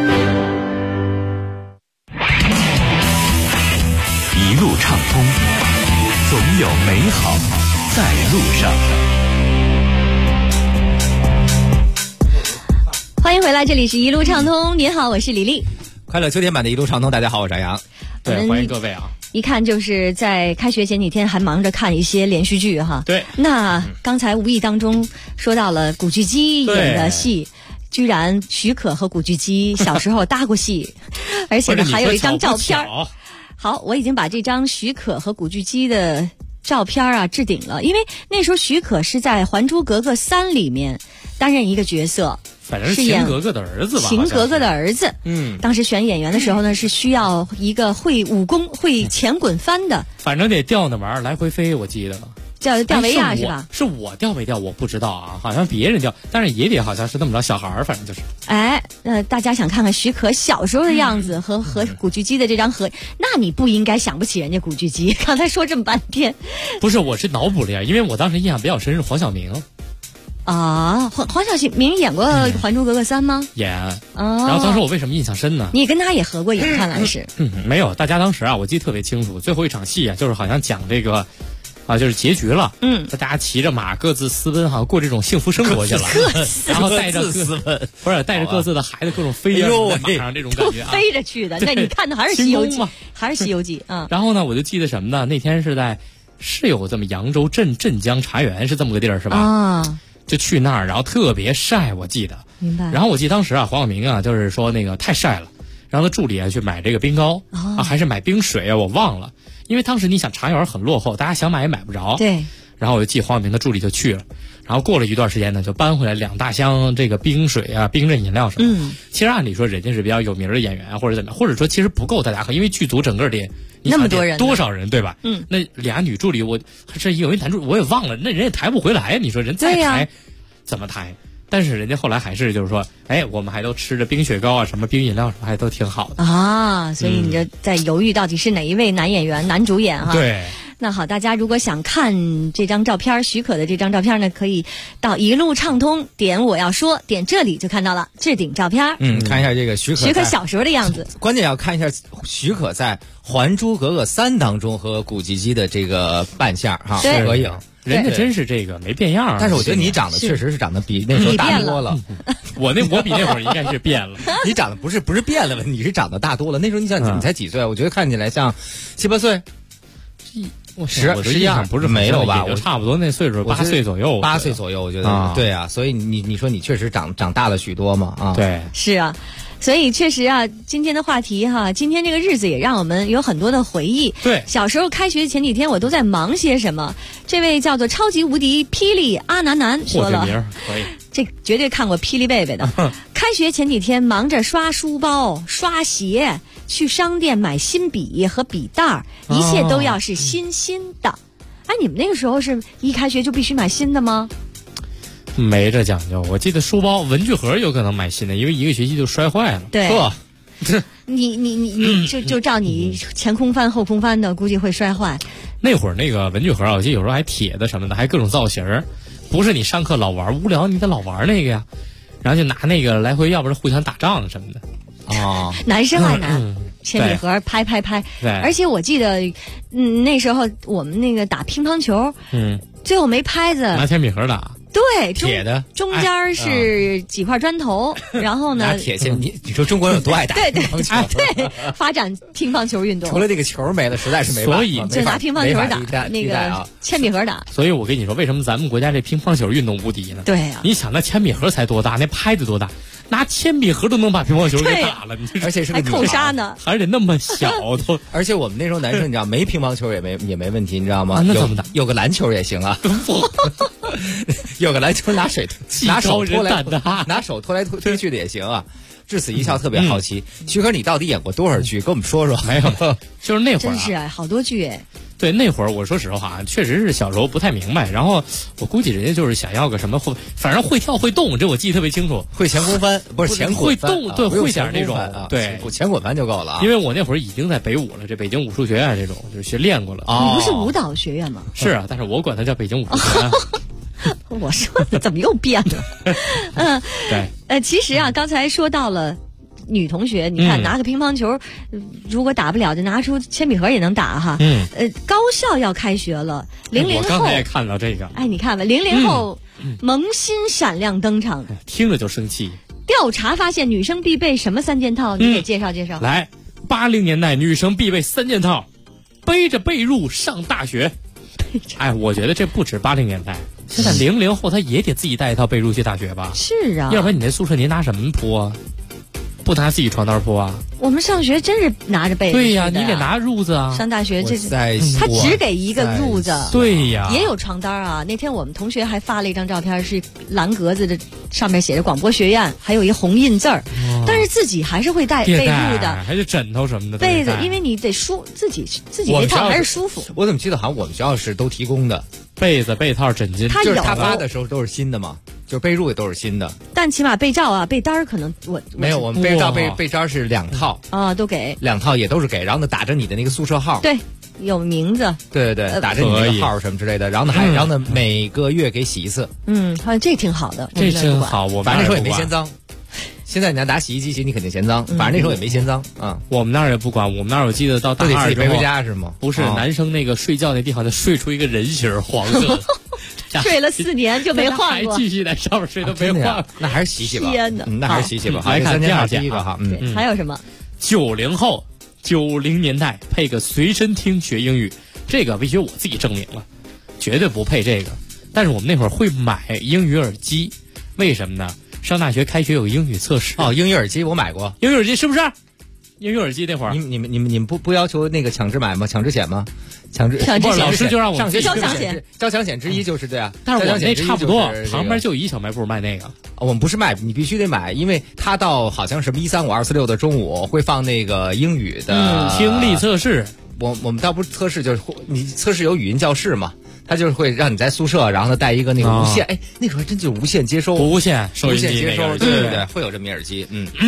一路畅通，总有美好在路上。 欢迎回来，这里是一路畅通。您好，我是李丽。 快乐秋天版的一路畅通，大家好，我是翟阳。 对，欢迎各位啊！ 一看就是在开学前几天还忙着看一些连续剧哈。 对。 那刚才无意当中说到了古巨基演的戏，居然徐可和古巨基小时候搭过戏，而且呢还有一张照片。好，我已经把这张徐可和古巨基的照片啊置顶了，因为那时候徐可是在《还珠格格3》里面担任一个角色。 反正是秦格格的儿子吧？ 秦格格的儿子。当时选演员的时候呢，是需要一个会武功、会前滚翻的。 反正得吊那玩意儿来回飞，我记得。 叫吊威亚是吧？ 是我吊没吊我不知道啊，好像别人吊，但是也得好像是那么着小孩儿，反正就是。 大家想看看徐可小时候的样子和古巨基的这张合，那你不应该想不起人家古巨基。刚才说这么半天， 不是，我是脑补了呀，因为我当时印象比较深是黄晓明。 啊，黄晓明演过《还珠格格3》吗？ 演。然后当时我为什么印象深呢？ 你跟他也合过影，看来是。 没有，大家当时啊，我记得特别清楚，最后一场戏啊，就是好像讲这个。就是结局了。大家骑着马各自私奔，好像过这种幸福生活去了。然后带着各自的孩子各种飞在马上这种感觉啊， 飞着去的。那你看的还是《西游记》还是《西游记》啊？ 然后呢，我就记得什么呢？那天是有这么扬州镇江茶园是这么个地儿是吧？ 啊， 就去那儿，然后特别晒，我记得。 明白。 然后我记得当时啊，黄晓明啊，就是说那个太晒了，让他助理啊去买这个冰糕还是买冰水啊，我忘了。因为当时你想茶园很落后，大家想买也买不着。 对。 然后我就记黄晓明的助理就去了，然后过了一段时间呢，就搬回来2大箱这个冰水啊、冰镇饮料什么的。其实按理说人家是比较有名的演员啊，或者怎么样，或者说其实不够大家喝，因为剧组整个得那么多人， 多少人对吧？那俩女助理，我这有一男助理我也忘了，那人也抬不回来呀。你说人再抬，怎么抬？但是人家后来还是就是说，我们还都吃着冰雪糕啊，什么冰饮料什么，还都挺好的啊。所以你就在犹豫到底是哪一位男演员、男主演哈？ 对。 那好，大家如果想看这张照片，徐可的这张照片呢，可以到一路畅通点我要说，点这里就看到了置顶照片。 看一下这个徐可小时候的样子。 关键要看一下徐可在《还珠格格3》当中和古巨基的这个扮相哈，合影。 人家真是这个没变样， 但是我觉得你长得确实是长得比那时候大多了。 我比那会儿应该是变了。 你长得不是变了，你是长得大多了。那时候你想你才几岁？我觉得看起来像7、8岁。 实际上不是没有吧？ 我差不多那岁数，8岁左右。 8岁左右，我觉得对啊。所以你说你确实长大了许多嘛啊？ 对， 是啊。所以确实啊，今天的话题哈，今天这个日子也让我们有很多的回忆。 对， 小时候开学前几天我都在忙些什么？这位叫做超级无敌霹雳阿南南说了， 可以， 这绝对看过霹雳贝贝的。开学前几天忙着刷书包、刷鞋，去商店买新笔和笔袋，一切都要是新的。你们那个时候是一开学就必须买新的吗？ 没这讲究，我记得书包、文具盒有可能买新的，因为一个学期就摔坏了。 对，你就照你前空翻后空翻的，估计会摔坏。 那会儿那个文具盒，我记得有时候还铁的什么的，还各种造型，不是你上课老玩无聊，你得老玩那个呀，然后就拿那个来回，要不然互相打仗什么的。 男生爱拿铅笔盒拍。 对， 而且我记得，那时候我们那个打乒乓球，最后没拍子， 拿铅笔盒打。 对， 铁的中间是几块砖头，然后呢， 铁线，你说中国人有多爱打乒乓球？ 对，发展乒乓球运动。 除了这个球没了，实在是没办法。 所以就拿乒乓球打那个铅笔盒打。 所以我跟你说，为什么咱们国家这乒乓球运动无敌呢？ 对呀， 你想那铅笔盒才多大，那拍子多大？拿铅笔盒都能把乒乓球给打了， 而且是个还扣杀呢， 还得那么小都。 而且我们那时候男生，你知道没乒乓球也没问题，你知道吗？ 那怎么打？ 有个篮球也行啊。有个篮球拿手拖来推去的也行啊。至此一笑，特别好奇，徐可你到底演过多少剧？跟我们说说。 没有，就是那会儿真是好多剧哎。 对，那会儿我说实话，确实是小时候不太明白。然后我估计人家就是想要个什么反正会跳会动，这我记得特别清楚。 会前空翻不是前会动，对，会点那种对， 前滚翻就够了。 因为我那会儿已经在北武了，这北京武术学院这种就是学练过了。 你不是舞蹈学院吗？ 是啊，但是我管它叫北京武术学院。 我说的怎么又变了？ 对， 其实啊，刚才说到了。女同学，你看拿个乒乓球，如果打不了就拿出铅笔盒也能打哈。高校要开学了，00后， 我刚才也看到这个。 哎，你看吧，00后萌新闪亮登场， 听着就生气。 调查发现，女生必备什么3件套？你给介绍介绍。 来，80年代女生必备3件套，背着被褥上大学。哎，我觉得这不止80年代，现在00后他也得自己带一套被褥去大学吧？ 是啊， 要不然你那宿舍你拿什么铺啊？不拿自己床单铺啊？ 我们上学真是拿着被子。 对呀，你得拿褥子啊。 上大学这是他只给一个褥子。 对呀， 也有床单啊。那天我们同学还发了一张照片，是蓝格子的，上面写着广播学院，还有一红印字儿。但是自己还是会带被褥的， 还是枕头什么的。 被子，因为你得自己那套还是舒服。 我怎么记得好像我们学校是都提供的被子、被套、枕巾， 就是他发的时候都是新的嘛。就被褥也都是新的， 但起码被罩啊、被单儿可能我没有，我们被罩、被罩是2套啊，都给 2套也都是给，然后呢打着你的那个宿舍号， 对，有名字， 对，打着你那个号什么之类的，然后呢每个月给洗一次， 好像这挺好的， 这真好，我反正那时候也没嫌脏。现在你要拿洗衣机洗，你肯定嫌脏，反正那时候也没嫌脏啊。 我们那儿也不管，我们那儿我记得到大2 自己背回家是吗？ 不是，男生那个睡觉那地方就睡出一个人形黄色。 睡了4年就没换过， 还继续在上面睡都没换， 那还是洗洗吧。 天哪， 那还是洗洗吧。 来看第2件个哈， 还有什么 ？90后90年代配个随身听学英语，这个必须我自己证明了，绝对不配这个。但是我们那会儿会买英语耳机，为什么呢？上大学开学有英语测试哦，英语耳机我买过， 英语耳机是不是？英语耳机那会儿， 你们不要求那个强制买吗？强制险吗？强制老师就让我上学交强险， 交强险之一就是这样。 但是我那差不多，旁边就一小卖部卖那个。 我们不是卖，你必须得买，因为他到好像什么135、246的中午会放那个英语的听力测试。 我们倒不是测试，就是你测试有语音教室嘛。他就是会让你在宿舍，然后呢带一个那个无线，哎，那时候还真就是无线接收， 无线接收，对，会有这么耳机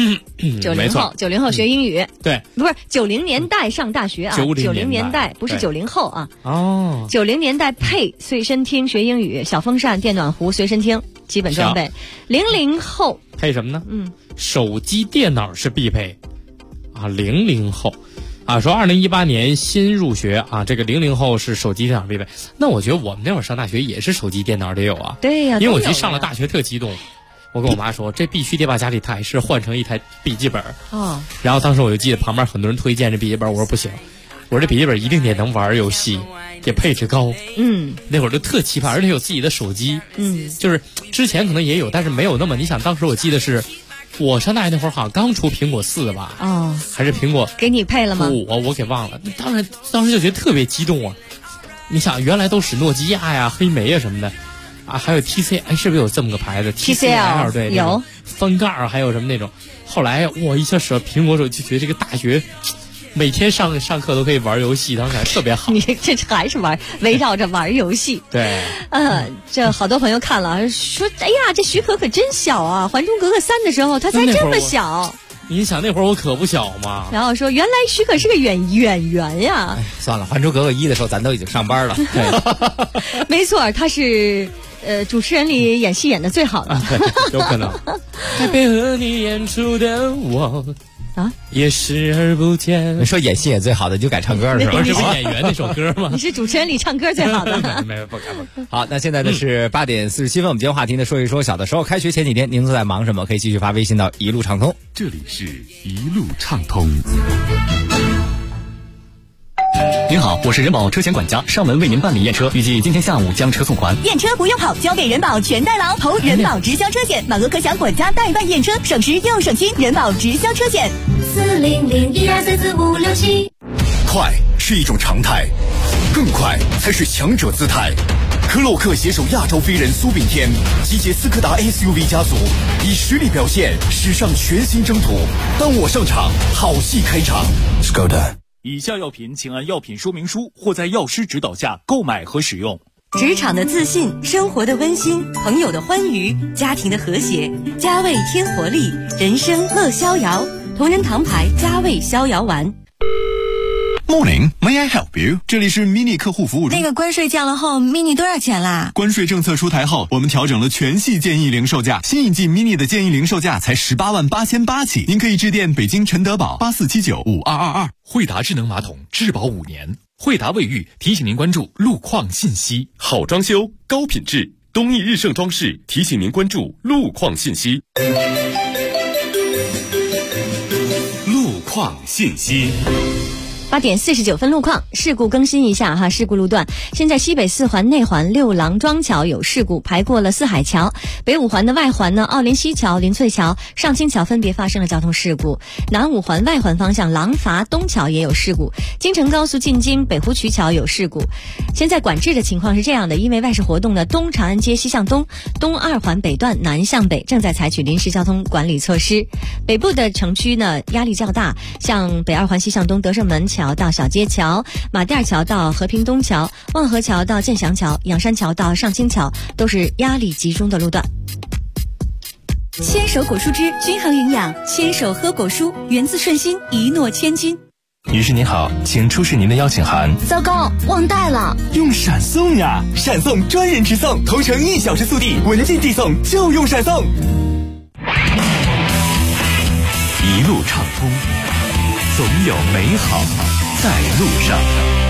90后学英语， 对， 不是90年代上大学啊，90年代不是90后啊， 哦 ，90年代配随身听学英语，小风扇、电暖壶、随身听基本装备，00后配什么呢？手机、电脑是必配啊，00后。说2018年新入学啊，这个00后是手机、电脑必备。那我觉得我们那会儿上大学也是手机、电脑得有啊。 对呀， 因为我一上了大学特激动，我跟我妈说，这必须得把家里台式换成一台笔记本。 哦。 然后当时我就记得旁边很多人推荐这笔记本，我说不行，我说这笔记本一定得能玩游戏，得配置高。那会儿就特奇葩，而且有自己的手机。就是之前可能也有，但是没有那么。你想当时我记得是。我上大学那会儿好像刚出苹果4吧？还是苹果给你配了吗？ 我给忘了。当时就觉得特别激动啊！你想，原来都使诺基亚呀、黑莓啊什么的，啊，还有 TC， 哎，是不是有这么个牌子 ？TCL 对， 有翻盖儿，还有什么那种。后来我一下使了苹果手机，觉得这个大学每天上课都可以玩游戏，当时感觉特别好。 你这还是围绕着玩游戏。 对， 这好多朋友看了说，哎呀，这许可真小啊！《还珠格格3》的时候他才这么小。 你想那会儿我可不小嘛。 然后说，原来许可是个演员呀。 算了，《还珠格格1》的时候咱都已经上班了。 对，没错，他是主持人里演戏演的最好的。 对，有可能。在配合你演出的我。也视而不见。 你说演戏演最好的，你就改唱歌是吧？ 这不是演员那首歌吗？ 你是主持人里唱歌最好的。 没有，不敢。 好，那现在呢是8点47分，我们今天话题呢说一说小的时候，开学前几天您都在忙什么？可以继续发微信到一路畅通。 这里是一路畅通。 您好，我是人保车险管家尚文，为您办理验车，预计今天下午将车送还。 验车不用跑，交给人保全代劳，投人保直销车险，满额可享管家代办验车，省时又省心。人保直销车险 40012445677。 快是一种常态，更快才是强者姿态。科洛克携手亚洲飞人苏炳添，集结斯柯达 SUV 家族，以实力表现史上全新征途。当我上场，好戏开场。Skoda 以下药品请按药品说明书或在药师指导下购买和使用。 职场的自信，生活的温馨，朋友的欢愉，家庭的和谐，佳味添活力，人生乐逍遥。同仁堂牌佳味逍遥丸。 Morning, may I help you？ 这里是 mini 客户服务中。 那个关税降了后 ，mini 多少钱啦？ 关税政策出台后，我们调整了全系建议零售价，新一季 mini 的建议零售价才188800起。您可以致电北京陈德宝84795222。 惠达智能马桶质保5年。惠达卫浴提醒您关注路况信息。好装修，高品质，东益日盛装饰提醒您关注路况信息。路况信息。 8点49分，路况事故更新一下哈，事故路段现在西北4环内环六郎庄桥有事故，排过了四海桥；北5环的外环呢，奥林西桥、林翠桥、上清桥分别发生了交通事故；南5环外环方向廊坊东桥也有事故，京承高速进京北湖渠桥有事故。现在管制的情况是这样的，因为外事活动的东长安街西向东、东2环北段南向北正在采取临时交通管理措施。北部的城区呢压力较大，像北2环西向东德胜门桥到小街桥、马甸桥到和平东桥、望河桥到建祥桥、仰山桥到上清桥都是压力集中的路段。 牵手果蔬汁均衡营养，牵手喝果蔬，源自顺心，一诺千金。 女士您好，请出示您的邀请函。 糟糕，忘带了。 用闪送呀，闪送专人直送，同城1小时速递，文件递送就用闪送。 一路畅通，总有美好在路上。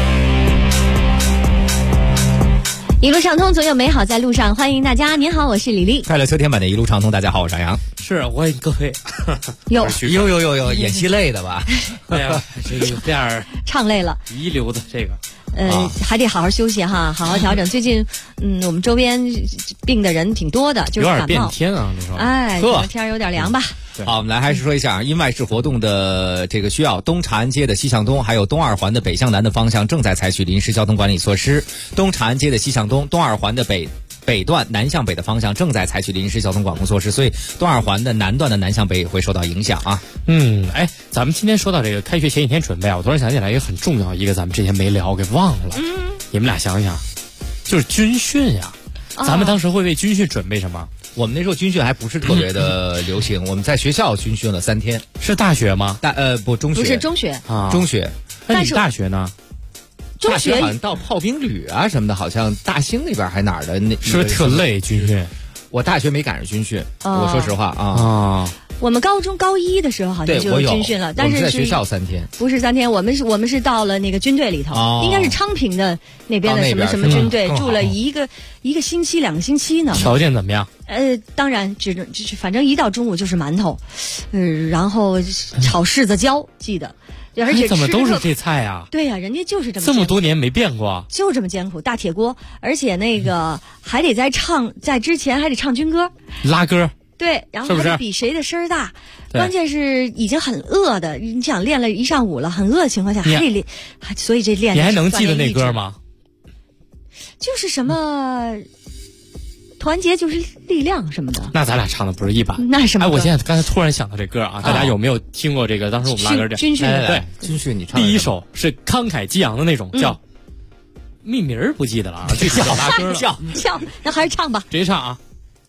一路畅通，总有美好在路上。欢迎大家，您好，我是李丽。 快乐秋天版的一路畅通，大家好，我是杨洋。 是，欢迎各位。 有演戏累的吧？ 对呀，这个有点唱累了， 遗留的这个。 还得好好休息哈，好好调整。最近，我们周边病的人挺多的，就是感冒。 有点变天啊，那时候。 哎，天有点凉吧。 好，我们来还是说一下，因外事活动的这个需要，东长安街的西向东，还有东2环的北向南的方向正在采取临时交通管理措施。东长安街的西向东，东2环的北段南向北的方向正在采取临时交通管控措施，所以东2环的南段的南向北也会受到影响啊。 咱们今天说到这个开学前几天准备啊，我突然想起来一个很重要一个咱们之前没聊给忘了。你们俩想想，就是军训呀。咱们当时会为军训准备什么？ 我们那时候军训还不是特别的流行，我们在学校军训了3天。 是大学吗？ 不，中学。 不是中学啊，中学。 那你大学呢？ 中学好像到炮兵旅啊什么的，好像大兴那边还哪儿的那是不是特累军训？ 我大学没赶上军训，我说实话啊。 我们高中高1的时候好像就军训了，但是在学校3天， 不是3天，我们是到了那个军队里头，应该是昌平的那边的什么什么军队，住了一个星期2个星期呢。 条件怎么样？ 当然反正一到中午就是馒头，然后炒柿子椒，记得。而且怎么都是这菜啊？ 对呀，人家就是这么这么多年没变过， 就这么艰苦，大铁锅，而且那个还得在之前还得唱军歌， 拉歌。 对，然后还得比谁的声儿大。关键是已经很饿的，你想练了一上午了，很饿的情况下还得练，所以这练你还能记得那歌吗？ 就是什么团结就是力量什么的。 那咱俩唱的不是一般。 那什么？ 我现在刚才突然想到这歌啊，大家有没有听过这个？当时我们拉歌军训对军训，你唱第一首是慷慨激昂的那种，叫命名儿不记得了啊，具体叫拉歌了。 叫，那还是唱吧， 直接唱啊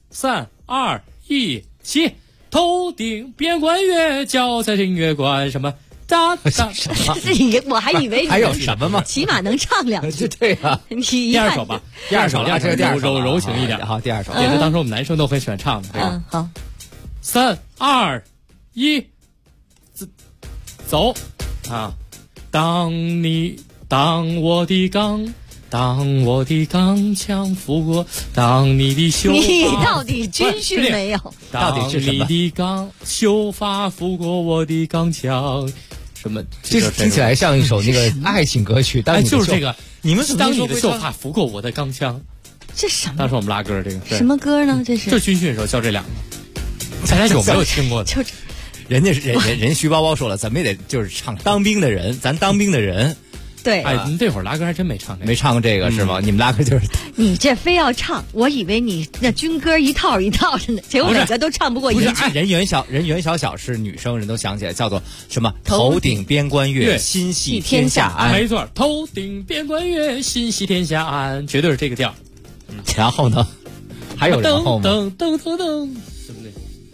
！3、2、1，起！头顶边关月，脚在正月关，什么？ 我还以为还有什么吗？ 起码能唱2句。 对啊， 第二首吧，第二首柔情一点。 好，第二首也是当时我们男生都很喜欢唱的。好 ，3、2、1，走啊！当我的钢枪拂过，当你的秀发， 你到底军训没有？ 到底是什么？ 你的钢秀发拂过我的钢枪，什么？ 这听起来像一首那个爱情歌曲。 就是这个， 你们当你的秀发拂过我的钢枪， 这什么？ 当时我们拉歌这个什么歌呢？这是就军训的时候教这2个，大家有没有听过的？ 就人家徐包包说了，咱们也得就是唱当兵的人，咱当兵的人。 对， 哎，那会儿拉歌还真没唱这个， 没唱过这个是吗？你们拉歌就是你这非要唱，我以为你那军歌一套一套的呢，结果每个都唱不过一句。 人缘小小是女生，人都想起来叫做什么？头顶边关月，心系天下安。 没错，头顶边关月，心系天下安，绝对是这个调。 然后呢？还有然后吗？ 噔噔噔噔，对不对？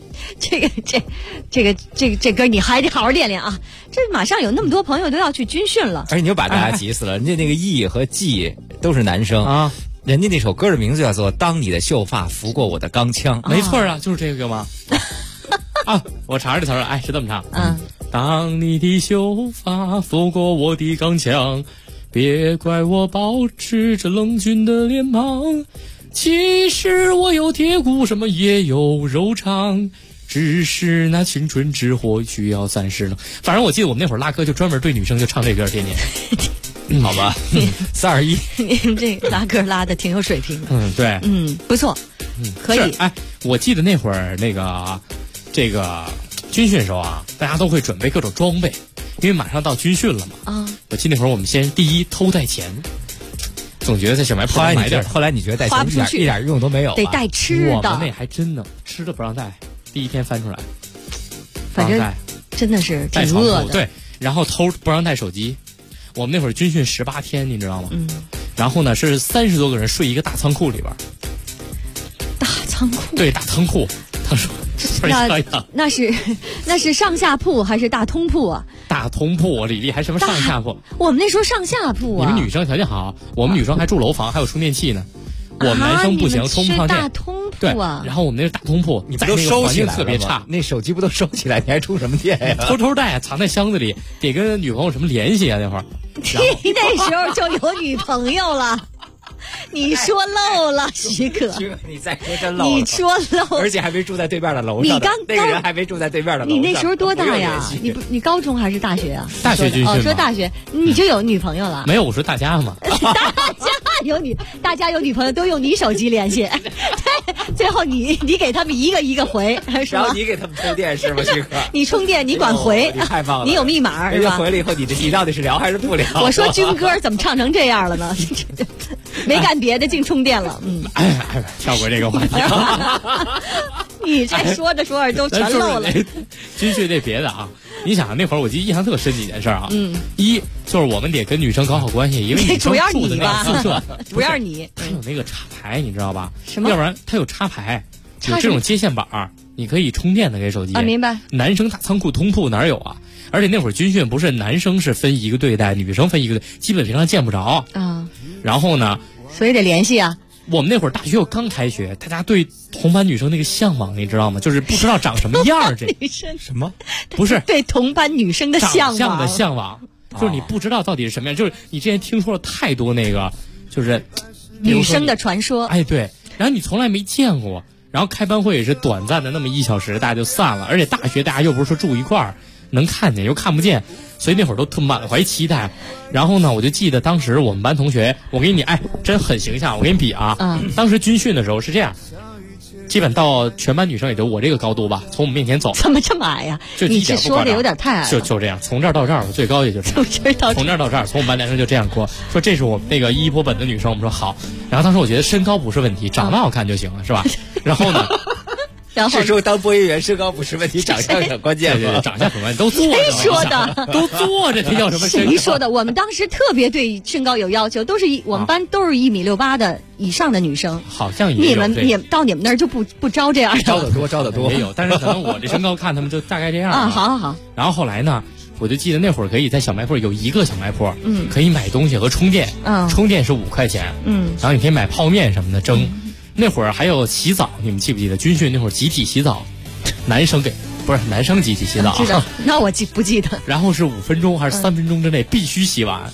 这歌你还得好好练练啊！这马上有那么多朋友都要去军训了， 而且你就把大家急死了。人家那个义和季都是男生啊，人家那首歌的名字叫做《当你的秀发拂过我的钢枪》， 没错啊，就是这个吗？啊，我查着这词儿了，哎，是这么唱。当你的秀发拂过我的钢枪，别怪我保持着冷峻的脸庞。其实我有铁骨，什么也有柔肠，只是那青春之火需要暂时冷。反正我记得我们那会儿拉歌就专门对女生就唱这歌，天天。好吧，321， 你们这拉歌拉的挺有水平的。 对， 不错，可以。 哎，我记得那会儿这个军训的时候啊，大家都会准备各种装备，因为马上到军训了嘛。啊，我记得那会儿我们先第一偷带钱。总觉得在小卖铺买点， 后来你觉得带钱一点用都没有， 得带吃的。 我们那还真的吃的不让带，第一天翻出来， 反正真的是挺饿的。 对，然后不让带手机。我们那会儿军训18天，你知道吗？然后呢是30多个人睡一个大仓库里边。 大仓库？ 对，大仓库。他说。 那是上下铺还是大通铺啊？ 大通铺，李丽还什么上下铺？ 我们那时候上下铺啊。你们女生条件好，我们女生还住楼房，还有充电器呢。我们男生不行，充不上电。 大通铺对啊。然后我们那是大通铺， 你不都收起来特别差， 那手机不都收起来，你还充什么电呀？ 偷带，藏在箱子里，得跟女朋友什么联系啊？那会儿。 你那时候就有女朋友了。你说漏了，徐可， 你再说真漏了。 你说漏， 而且还没住在对面的楼上。那个人还没住在对面的楼上。 你那时候多大呀？你高中还是大学啊？ 大学军训。 说大学你就有女朋友了？ 没有，我说大家嘛。 大家有女朋友都用你手机联系，最后你给他们一个一个回，是吧？ 然后你给他们充电是吗，徐可？ 你充电你管回， 你太棒了！ 你有密码是吧？ 人家回了以后，你到底是聊还是不聊？ 我说军歌怎么唱成这样了呢？没干别的，净充电了。 跳过这个话题。 你这说着说着都全漏了。 军训这别的啊，你想那会儿我记得印象特深几件事啊。一就是我们得跟女生搞好关系，因为女生住的那个宿舍， 主要是你， 它有那个插排，你知道吧？ 什么？ 要不然它有插排，有这种接线板，你可以充电的给手机。 啊，明白。 男生大仓库通铺哪有啊？而且那会儿军训不是男生是分一个队带，女生分一个队，基本平常见不着啊。 然后呢？ 所以得联系啊。 我们那会儿大学又刚开学，大家对同班女生那个向往，你知道吗？就是不知道长什么样这女生什么？ 不是对同班女生的向往，就是你不知道到底是什么样。就是你之前听说了太多那个，就是女生的传说。 哎，对，然后你从来没见过，然后开班会也是短暂的那么1小时，大家就散了。而且大学大家又不是说住一块儿，能看见又看不见，所以那会儿都特满怀期待。然后呢，我就记得当时我们班同学，我给你真很形象，我给你比啊。当时军训的时候是这样，基本到全班女生也就我这个高度吧，从我们面前走。 怎么这么矮呀？你这说的有点太矮了。 就这样，从这儿到这儿，我最高也就这样。从这儿到这儿，从我们班男生就这样过。说这是我们那个一波本的女生，我们说好。然后当时我觉得身高不是问题，长得好看就行了，是吧？然后呢？ 是说当播音员身高不是问题，长相很关键。 对，长相很关键，都坐着。 谁说的？ 都坐着，这叫什么？ 谁说的？我们当时特别对身高有要求，我们班都是1.68米的以上的女生。 好像也有。 你到你们那儿就不招这样的。 招得多。 也有，但是可能我这身高看他们就大概这样啊。好。 然后后来呢，我就记得那会儿可以在小卖铺有一个小卖铺，可以买东西和充电。充电是5块钱。然后你可以买泡面什么的蒸。那会儿还有洗澡，你们记不记得？军训那会儿集体洗澡，男生集体洗澡。 知道？那我不记得。 然后是5分钟还是3分钟之内必须洗完。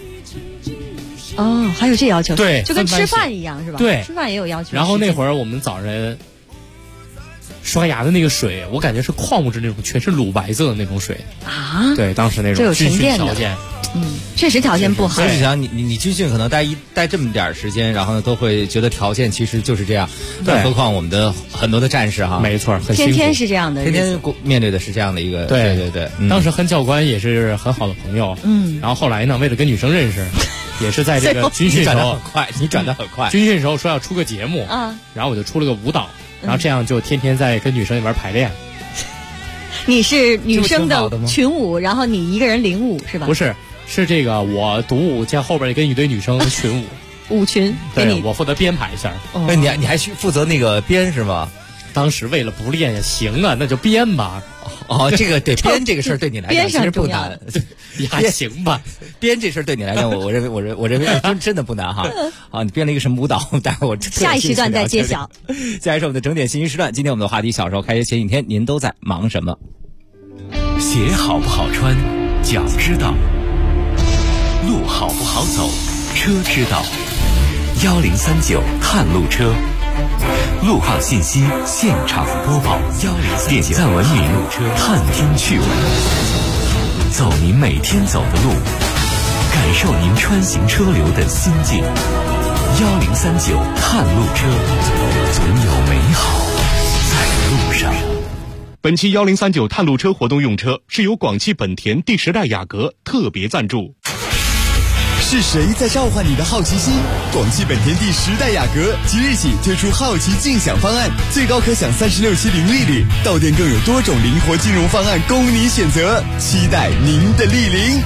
哦，还有这要求？ 对， 就跟吃饭一样是吧？ 对， 吃饭也有要求。 然后那会儿我们早晨刷牙的那个水，我感觉是矿物质那种，全是乳白色的那种水啊。 对，当时那种军训条件确实条件不好。 所以你想，你军训可能待这么点时间，然后呢都会觉得条件其实就是这样。更何况我们的很多的战士哈， 没错， 天天是这样的， 天天面对的是这样的一个。对， 当时和教官也是很好的朋友。然后后来呢，为了跟女生认识，也是在这个军训时候， 你转得很快。 军训时候说要出个节目然后我就出了个舞蹈，然后这样就天天在跟女生里边排练。 你是女生的群舞，然后你一个人领舞是吧？ 不是，是这个我独舞加后边跟一堆女生群舞。 舞群， 对，我负责编排一下。 你还去负责那个编是吗？ 当时为了不练也行啊，那就编吧。 这个对编这个事儿对你来讲其实不难， 也还行吧。 编这事儿对你来讲，我认为真的不难哈。你编了一个什么舞蹈？待会儿我下一时段再揭晓。 接下来是我们的整点信息时段。今天我们的话题：小时候开学前一天，您都在忙什么？ 鞋好不好穿，脚知道；路好不好走，车知道。1039探路车，路况信息现场播报。点赞文明，探听趣闻，走您每天走的路，感受您穿行车流的心境。1039探路车，总有美好在路上。 本期1039探路车活动用车是由广汽本田第10代雅阁特别赞助。 是谁在召唤你的好奇心？广汽本田第10代雅阁即日起推出好奇竞享方案，最高可享36期零利率，到店更有多种灵活金融方案供你选择，期待您的莅临。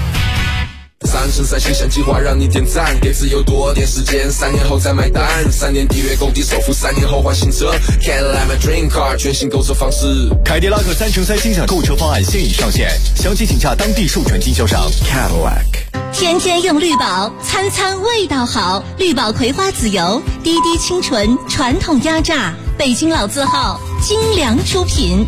3升3形象计划让你点赞，给自由多点时间，3年后再买单，3年抵约购抵首付，3年后换新车。Cadillac my dream car， 全新购车方式。 凯迪拉克3乘3星享购车方案现已上线，详情请洽当地授权经销商 Cadillac。 天天用绿宝，餐餐味道好。绿宝葵花籽油，滴滴清纯，传统压榨，北京老字号，精良出品。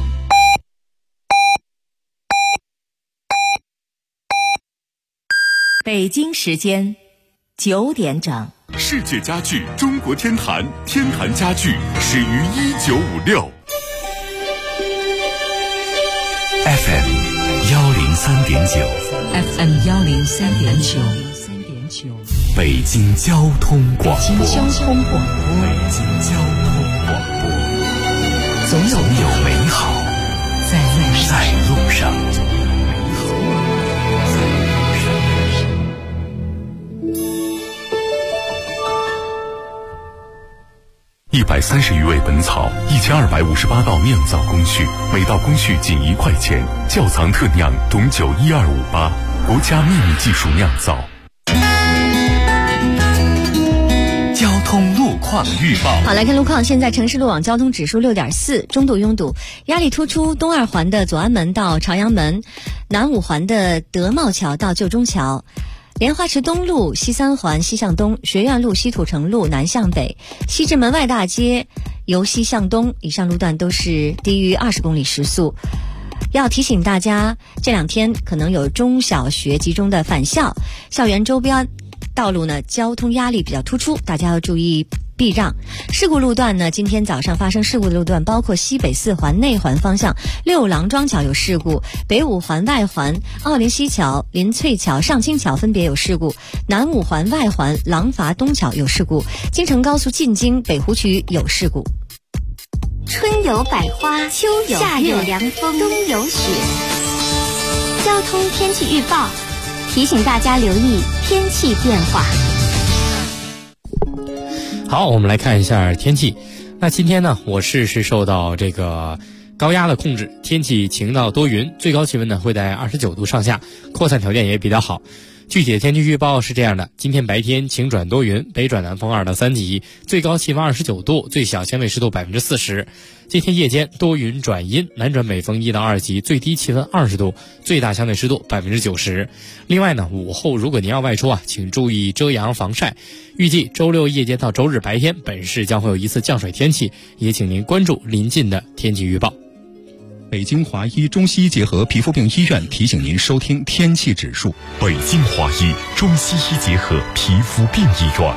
北京时间9点整。 世界家具中国天坛，天坛家具始于1956。 FM 103.9 FM 103.9， 北京交通广播。 北京交通广播，总有美好在路上。130余味本草，1258道酿造工序，每道工序仅1块钱。窖藏特酿董酒12588，国家秘密技术酿造。交通路况预报。 好，来看路况。现在城市路网交通指数6.4，中度拥堵，压力突出。东二环的左安门到朝阳门，南五环的德茂桥到旧中桥。莲花池东路西三环西向东，学院路西土城路南向北，西直门外大街由西向东，以上路段都是低于20公里时速。要提醒大家，这2天可能有中小学集中的返校，校园周边道路呢交通压力比较突出，大家要注意避让。事故路段呢，今天早上发生事故的路段包括西北4环内环方向六郎庄桥有事故，北5环外环奥林西桥、林翠桥、上清桥分别有事故，南5环外环廊坊东桥有事故，京承高速进京北湖区有事故。 春有百花，秋有夏有凉风，冬有雪。交通天气预报提醒大家留意天气变化。 好，我们来看一下天气。那今天呢，我市是受到这个高压的控制，天气晴到多云，最高气温呢会在29度上下，扩散条件也比较好。具体的天气预报是这样的：今天白天晴转多云，北转南风2到3级，最高气温29度，最小相对湿度40%。今天夜间多云转阴，南转北风1到2级，最低气温20度，最大相对湿度90%。另外呢，午后如果您要外出请注意遮阳防晒。预计周6夜间到周日白天，本市将会有一次降水天气，也请您关注临近的天气预报。 北京华医中西医结合皮肤病医院提醒您收听天气指数。 北京华医中西医结合皮肤病医院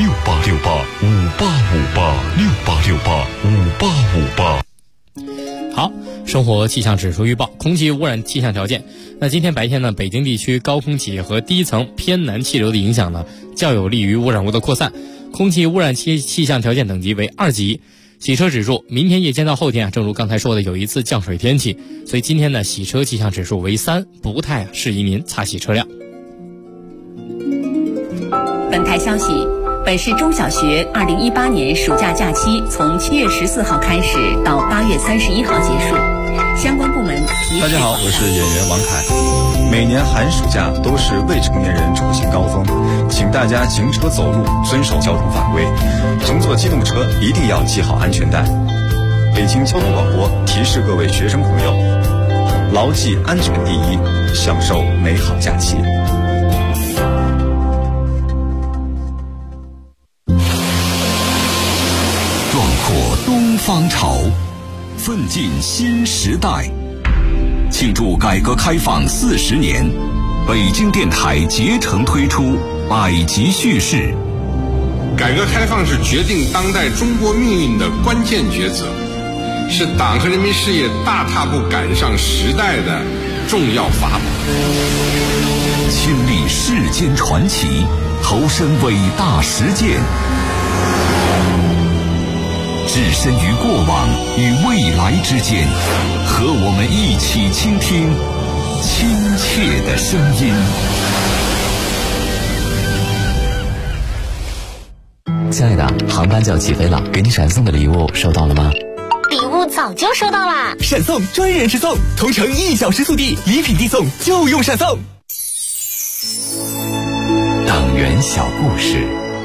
，01068685858，68685858。 好，生活气象指数预报，空气污染气象条件。那今天白天呢，北京地区高空气和低层偏南气流的影响呢，较有利于污染物的扩散，空气污染气象条件等级为2级。洗车指数，明天夜间到后天正如刚才说的，有一次降水天气，所以今天呢，洗车气象指数为3，不太适宜您擦洗车辆。 本台消息，本市中小学2018年暑假假期从7月14号开始到8月31号结束，相关部门大家好，我是演员王凯。每年寒暑假都是未成年人出行高峰，请大家行车走路遵守交通法规，乘坐机动车一定要系好安全带。北京交通广播提示各位学生朋友，牢记安全第一，享受美好假期。 壮阔东方潮，奋进新时代。庆祝改革开放40年，北京电台竭诚推出百集叙事。 改革开放是决定当代中国命运的关键抉择，是党和人民事业大踏步赶上时代的重要法宝。 亲历世间传奇，投身伟大实践，置身于过往与未来之间，和我们一起倾听亲切的声音。 亲爱的，航班就要起飞了，给你闪送的礼物收到了吗？ 礼物早就收到啦！ 闪送专人直送，同城1小时速递，礼品递送就用闪送。 党员小故事。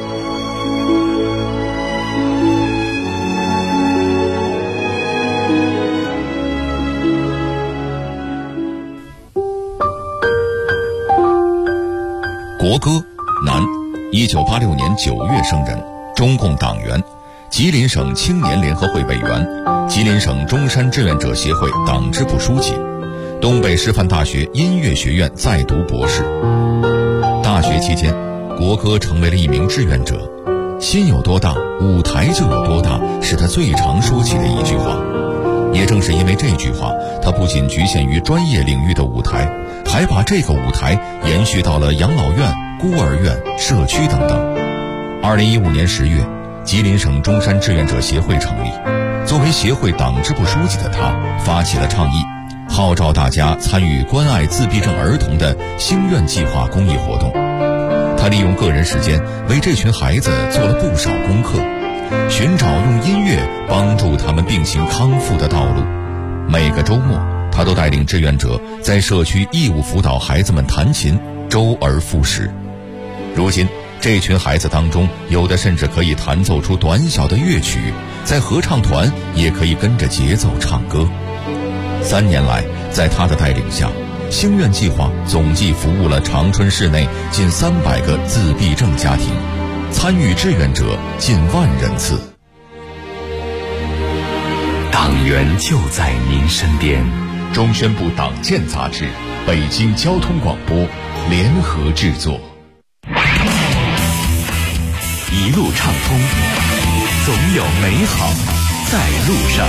国歌，男，1986年9月生人，中共党员，吉林省青年联合会委员，吉林省中山志愿者协会党支部书记，东北师范大学音乐学院在读博士。大学期间，国歌成为了一名志愿者。心有多大，舞台就有多大，是他最常说起的一句话。也正是因为这句话，他不仅局限于专业领域的舞台，还把这个舞台延续到了养老院、孤儿院、社区等等。2015年10月，吉林省中山志愿者协会成立，作为协会党支部书记的他，发起了倡议，号召大家参与关爱自闭症儿童的星愿计划公益活动。他利用个人时间为这群孩子做了不少功课，寻找用音乐帮助他们并行康复的道路。每个周末，他都带领志愿者在社区义务辅导孩子们弹琴，周而复始。如今，这群孩子当中，有的甚至可以弹奏出短小的乐曲，在合唱团也可以跟着节奏唱歌。3年来，在他的带领下，星愿计划总计服务了长春市内近300个自闭症家庭，参与志愿者近10000人次。 党员就在您身边。 中宣部党建杂志，北京交通广播联合制作。 一路畅通，总有美好在路上。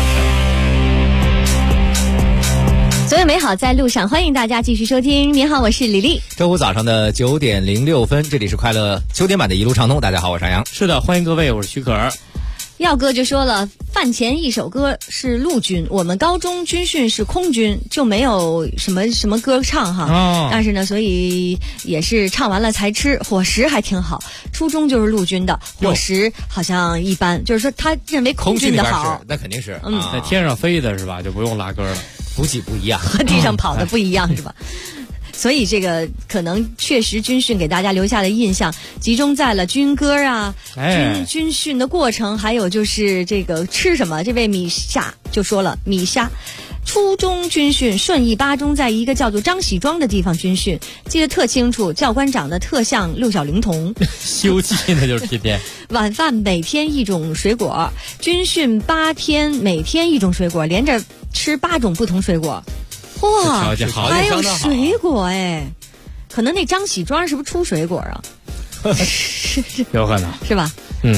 所有美好在路上，欢迎大家继续收听。您好，我是李丽。 周五早上的9点06分，这里是快乐秋天版的一路畅通。大家好，我是杨洋。 是的，欢迎各位，我是徐可儿。 耀哥就说了，饭前一首歌是陆军，我们高中军训是空军，就没有什么歌唱哈。 哦。 但是呢，所以也是唱完了才吃，伙食还挺好。初中就是陆军的，伙食好像一般，就是说他认为空军的好。 那肯定是， 在天上飞的是吧？就不用拉歌了， 补给不一样， 和地上跑的不一样是吧？所以这个可能确实军训给大家留下的印象集中在了军歌啊，军训的过程，还有就是这个吃什么。这位米夏就说了，米夏初中军训顺义8中在一个叫做张喜庄的地方军训，记得特清楚，教官长得特像六小龄童。 西游记那就是天天。 晚饭每天一种水果，军训8天每天一种水果，连着吃8种不同水果。哇，还有水果哎，可能那张喜庄是不是出水果啊？ 有可能是吧？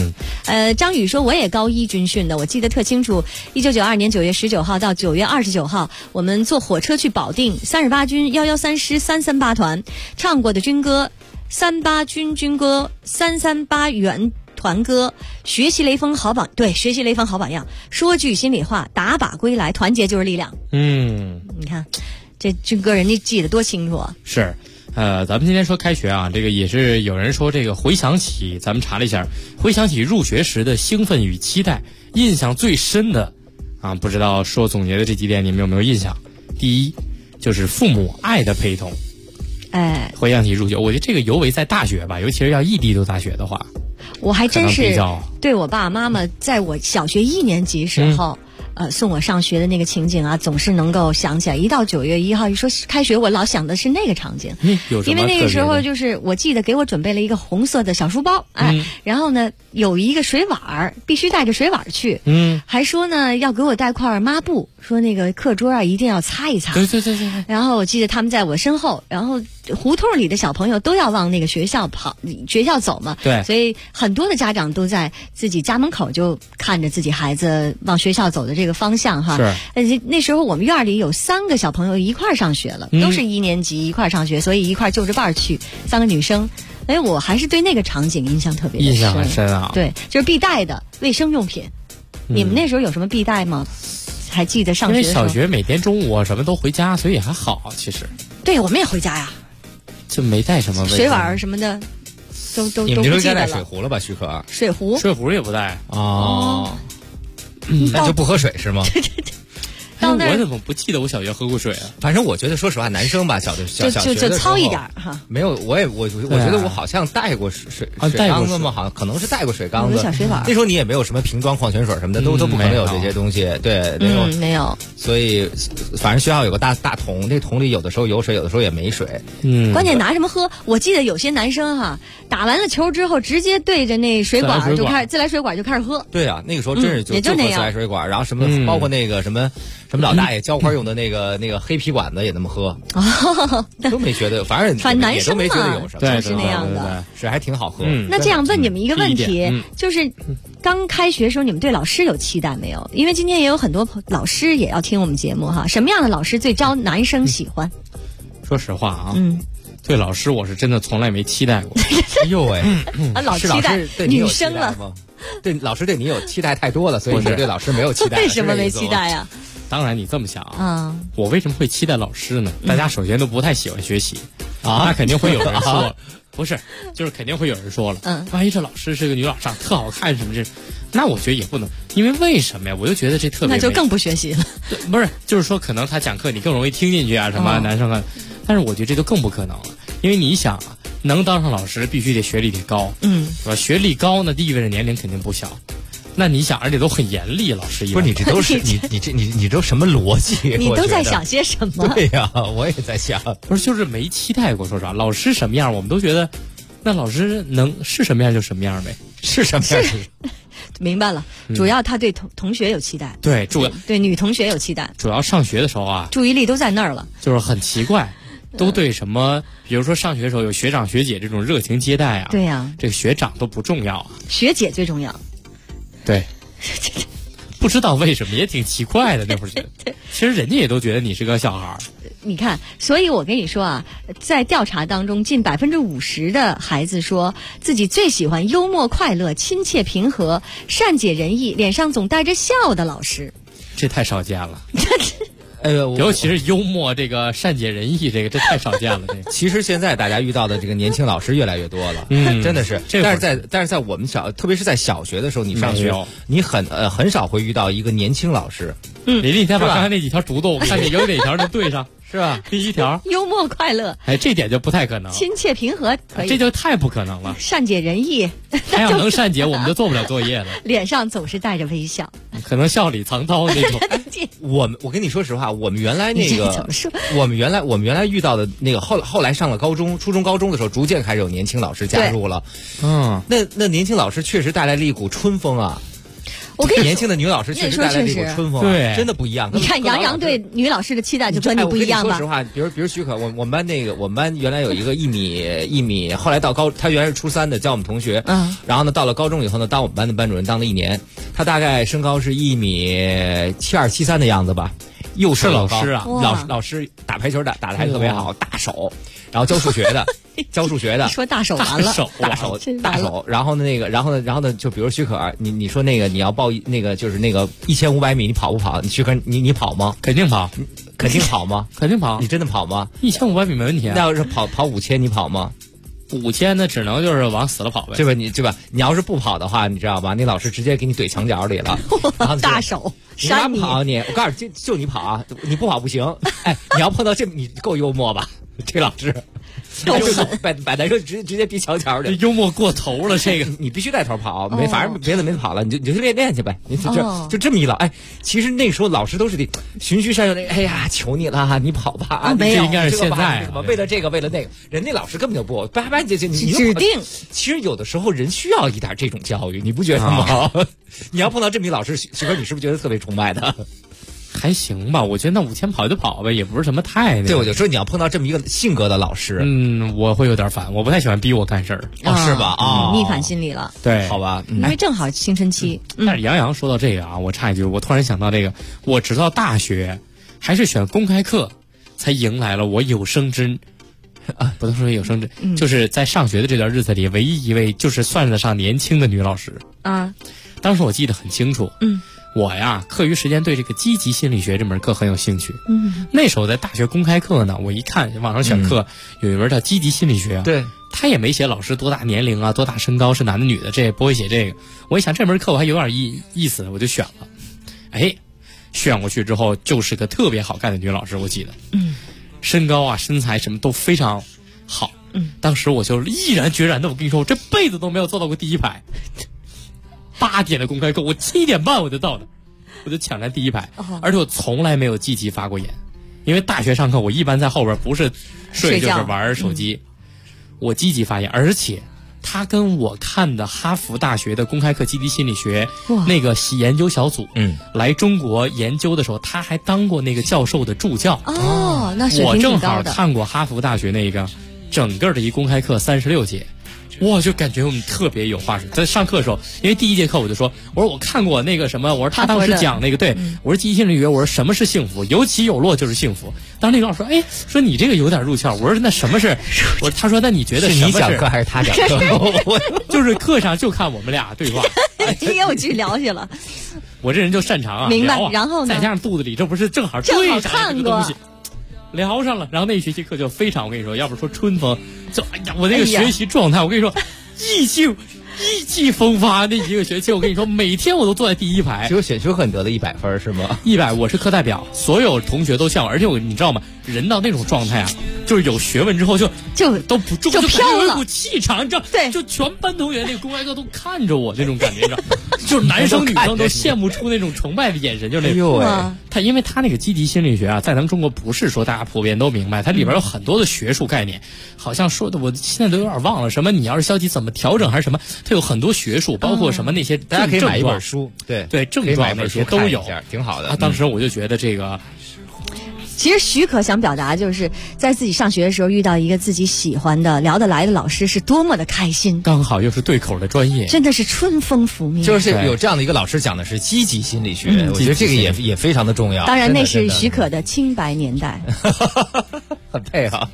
张宇说我也高一军训的，我记得特清楚，1992年9月19号到9月29号，我们坐火车去保定38军113师338团唱过的军歌，38军军歌338原团歌，学习雷锋好榜，对，学习雷锋好榜样，说句心里话，打靶归来，团结就是力量。你看这军歌人家记得多清楚啊。 是。咱们今天说开学啊，这个也是有人说这个回想起，咱们查了一下，回想起入学时的兴奋与期待，印象最深的啊，不知道说总结的这几点你们有没有印象？第一就是父母爱的陪同。回想起入学，我觉得这个尤为在大学吧，尤其是要异地读大学的话， 我还真是对我爸爸妈妈在我小学1年级时候。送我上学的那个情景啊，总是能够想起来。一到9月1号一说开学，我老想的是那个场景。因为那个时候就是我记得给我准备了一个红色的小书包，然后呢有一个水碗，必须带着水碗去。还说呢要给我带块抹布，说那个课桌啊一定要擦一擦。对。然后我记得他们在我身后，然后胡同里的小朋友都要往那个学校走嘛。对。所以很多的家长都在自己家门口就看着自己孩子往学校走的这个方向哈。是。那时候我们院里有3个小朋友一块儿上学了，都是1年级一块儿上学，所以一块儿就着伴儿去，3个女生。我还是对那个场景印象特别深。 印象很深啊。 对，就是必带的卫生用品。你们那时候有什么必带吗？还记得上学的时候？ 因为小学每天中午什么都回家，所以还好其实。 对，我们也回家呀。 就没带什么水碗什么的，都你们不记得了。 带水壶了吧，徐克？ 水壶也不带哦。那就不喝水是吗？ 对。 我怎么不记得我小学喝过水啊？ 反正我觉得，说实话，男生吧，小学就糙一点哈。 没有，我觉得我好像带过水缸子嘛，好像可能是带过水缸子。 小水碗。 那时候你也没有什么瓶装矿泉水什么的，都不可能有这些东西。对， 没有。 所以，反正学校有个大桶，这桶里有的时候有水，有的时候也没水。 关键拿什么喝？我记得有些男生哈，打完了球之后，直接对着那水管就开始自来水管就开始喝。 对啊，那个时候真是就喝自来水管，然后什么包括那个什么老大爷浇花用的那个黑皮管子也那么喝，都没觉得，反正男生也都没觉得有什么， 是那样的， 是还挺好喝。 那这样问你们一个问题，就是刚开学的时候，你们对老师有期待没有？因为今天也有很多老师也要听我们节目哈，什么样的老师最招男生喜欢？ 说实话啊，对老师我是真的从来没期待过。 哎呦喂， 老期待女生了。 对老师对你有期待太多了，所以你对老师没有期待。 为什么没期待呀？ 当然，你这么想啊，我为什么会期待老师呢？大家首先都不太喜欢学习那肯定会有人说，不是，就是肯定会有人说了，万一这老师是个女老师，特好看什么这，那我觉得也不能，因为什么呀？我就觉得这特别， 那就更不学习了。 对，不是，就是说可能他讲课你更容易听进去啊，什么男生啊，但是我觉得这就更不可能了，因为你想啊，能当上老师必须得学历得高，是吧？学历高呢，意味着年龄肯定不小。那你想，而且都很严厉，老师不是你这都是你都什么逻辑？ 你都在想些什么？ 对呀，我也在想， 不是就是没期待过。说实话，老师什么样，我们都觉得，那老师是什么样就什么样呗， 是什么样？ 明白了，主要他对同学有期待， 对，主要对女同学有期待， 主要上学的时候啊， 注意力都在那儿了， 就是很奇怪。都对什么，比如说上学的时候有学长学姐这种热情接待啊， 对呀， 这个学长都不重要啊， 学姐最重要。 对，不知道为什么也挺奇怪的那会儿觉得，其实人家也都觉得你是个小孩儿。 你看，所以我跟你说啊，在调查当中，近50%的孩子说自己最喜欢幽默快乐、亲切平和、善解人意、脸上总带着笑的老师。 这太少见了。尤其是幽默这个善解人意这太少见了。 其实现在大家遇到的这个年轻老师越来越多了，真的是。但是在我们特别是在小学的时候，你上学，你很少会遇到一个年轻老师。 你先把刚才那几条读读，看你有哪条能对上。是吧？第一条， 幽默快乐， 这点就不太可能。 亲切平和可以， 这就太不可能了。 善解人意， 他要能善解，我们就做不了作业了。 脸上总是带着微笑， 可能笑里藏刀那种。 我跟你说实话，我们原来那个，我们原来遇到的那个，后来上了高中、初中、高中的时候，逐渐开始有年轻老师加入了。那年轻老师确实带来了一股春风啊。 我跟你年轻的女老师确实带来这股春风， 对， 真的不一样。 你看杨洋对女老师的期待就跟你不一样吧？ 说实话，比如许可，我们班原来有一个一米，后来到他原来是初3的，教我们同学，然后呢到了高中以后呢，当我们班的班主任当了1年，他大概身高是1米72、73的样子吧，又是老师啊， 老师打排球打得还特别好，大手。然后教数学的， 说大手完了， 大手，然后呢，就比如许可，你说那个你要报那个就是那个1500米，你跑不跑？许可你跑吗？ 肯定跑， 肯定跑吗？ 肯定跑， 你真的跑吗 ？1500米没问题。 那要是跑5000，你跑吗 ？5000那只能就是往死了跑呗， 对吧？你要是不跑的话，你知道吧？那老师直接给你怼墙角里了， 大手。 你哪跑你？我告诉你，就你跑啊！你不跑不行。哎，你要碰到这，你够幽默吧？这老师，把男生直接逼墙角里， 幽默过头了。这个你必须带头跑，反正别的没得跑了，你就去练去呗。你就这么一老，哎，其实那时候老师都是得循序善诱的。哎呀，求你了，你跑吧。 这应该是现在为了这个为了那个，人家老师根本就不叭你指定。 其实有的时候人需要一点这种教育，你不觉得吗？你要碰到这么一老师，媳妇，你是不是觉得特别崇拜的？ 还行吧，我觉得那5000跑就跑呗，也不是什么太对，我就说你要碰到这么一个性格的老师， 我会有点烦，我不太喜欢逼我干事儿， 是吧？ 逆反心理了， 对， 好吧， 因为正好青春期。 但是杨洋说到这个啊，我插一句，我突然想到这个，我直到大学还是选公开课，才迎来了我有生之。不能说有生之，就是在上学的这段日子里，唯一一位就是算得上年轻的女老师啊。 当时我记得很清楚，我呀，课余时间对这个积极心理学这门课很有兴趣。那时候在大学公开课呢，我一看网上选课，有一门叫积极心理学， 对， 他也没写老师多大年龄啊，多大身高，是男的女的，这也不会写这个。我一想这门课我还有点意思，我就选了。哎，选过去之后就是个特别好看的女老师，我记得，身高啊、身材什么都非常好。当时我就毅然决然的，我跟你说，我这辈子都没有坐到过第一排。8点的公开课，我7点半我就到了，我就抢占第一排，而且我从来没有积极发过言，因为大学上课我一般在后边不是睡就是玩手机，我积极发言，而且他跟我看的哈佛大学的公开课积极心理学那个研究小组，来中国研究的时候，他还当过那个教授的助教。 那水平挺高的。 我正好看过哈佛大学那个整个的一公开课36节。我就感觉我们特别有话说，在上课的时候，因为第一节课我就说，我说我看过那个什么，我说他当时讲那个，对，我说积极心理学，我说什么是幸福，有起有落就是幸福。当时那个老师说，哎，说你这个有点入窍。我说那什么是？我说他说那你觉得是你讲课还是他讲课？ 就是课上就看我们俩对话， 又去聊去了。 我这人就擅长啊， 明白。然后呢？ 再加上肚子里这不是正好对上这个东西。聊上了，然后那一学期课就非常，我跟你说，要不说春风，就哎呀，我那个学习状态，我跟你说，意气风发。那一个学期，我跟你说，每天我都坐在第一排。 只有选修课你得了100分是吗 ？100，我是课代表，所有同学都像我，而且你知道吗？人到那种状态啊，就是有学问之后就都不重， 就飘了， 有一股气场，你知道？ 对， 就全班同学那个公开课都看着我那种感觉，你知道？就是男生女生都羡慕出那种崇拜的眼神，就那种。因为他那个积极心理学啊，在咱们中国不是说大家普遍都明白，它里边有很多的学术概念，好像说的我现在都有点忘了，什么你要是消极怎么调整还是什么，它有很多学术，包括什么那些， 大家可以买一本书，对， 症状那些都有， 挺好的。 当时我就觉得这个。 其实许可想表达，就是在自己上学的时候遇到一个自己喜欢的、聊得来的老师，是多么的开心。 刚好又是对口的专业， 真的是春风拂面。 就是有这样的一个老师讲的是积极心理学，我觉得这个也非常的重要。 当然，那是许可的清白年代， 很配合。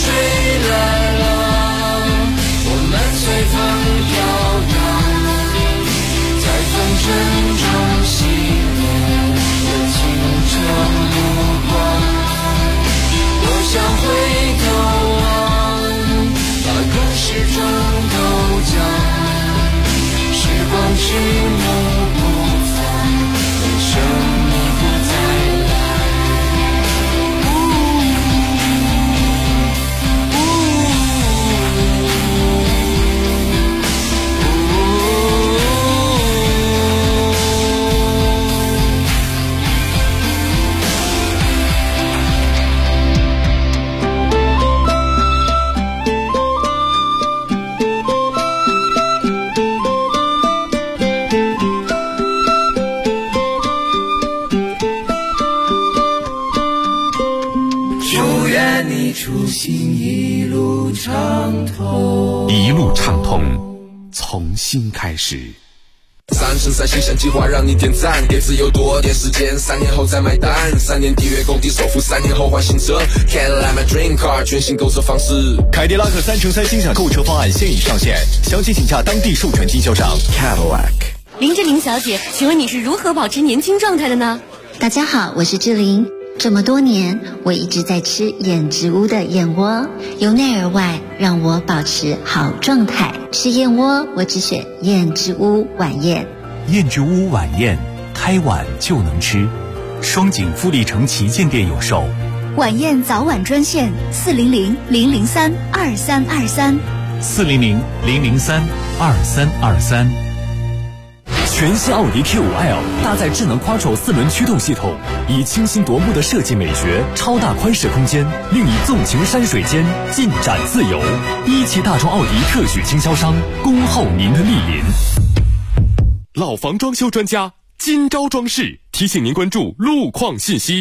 吹来了，我们随风飘扬，在风尘中熄灭了清澈目光，多想回头望，把故事中都讲，时光去目不放，人生你不再来。初心一路畅通， 一路畅通，从新开始。 3生3世想计划让你点赞，给自由多点时间，3年后再买单，3年缔约工地首付，3年后换新车 Cadillac my dream car， 全新购车方式。 凯迪拉克3乘3欣赏购车方案现已上线，详情请洽当地授权经销商 Cadillac。 林志玲小姐，请问你是如何保持年轻状态的呢？ 大家好，我是志玲。这么多年，我一直在吃燕之屋的燕窝，由内而外让我保持好状态。吃燕窝，我只选燕之屋晚宴。 燕之屋晚宴，开晚就能吃。双井富力城旗舰店有售。 晚宴早晚专线400-003-2323。 400-003-2323。全新奥迪 Q5L 搭载智能 Quattro 4轮驱动系统，以清新夺目的设计美学、超大宽适空间，令你纵情山水间，尽展自由。17大众奥迪特许经销商，恭候您的莅临。 老房装修专家金招装饰提醒您关注路况信息。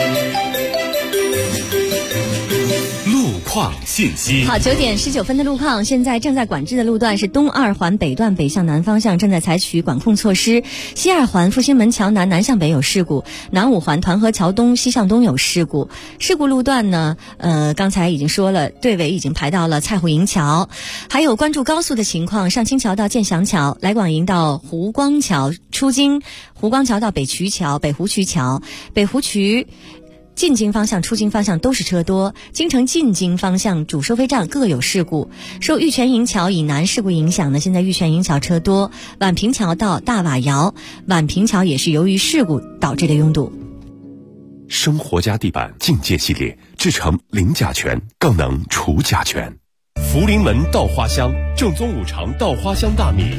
信息好，9点19分的路况，现在正在管制的路段是东2环北段北向南方向正在采取管控措施，西2环复兴门桥南南向北有事故，南5环团河桥东西向东有事故。事故路段呢，刚才已经说了，队尾已经排到了蔡湖营桥，还有关注高速的情况，上清桥到建祥桥，来广营到湖光桥出京，湖光桥到北渠桥、北湖渠桥、北湖渠进京方向、出京方向都是车多，京城进京方向主收费站各有事故。受玉泉营桥以南事故影响呢，现在玉泉营桥车多，宛平桥到大瓦窑，宛平桥也是由于事故导致的拥堵。 生活家地板境界系列制成零甲醛，更能除甲醛。福临门稻花香，正宗五常稻花香大米。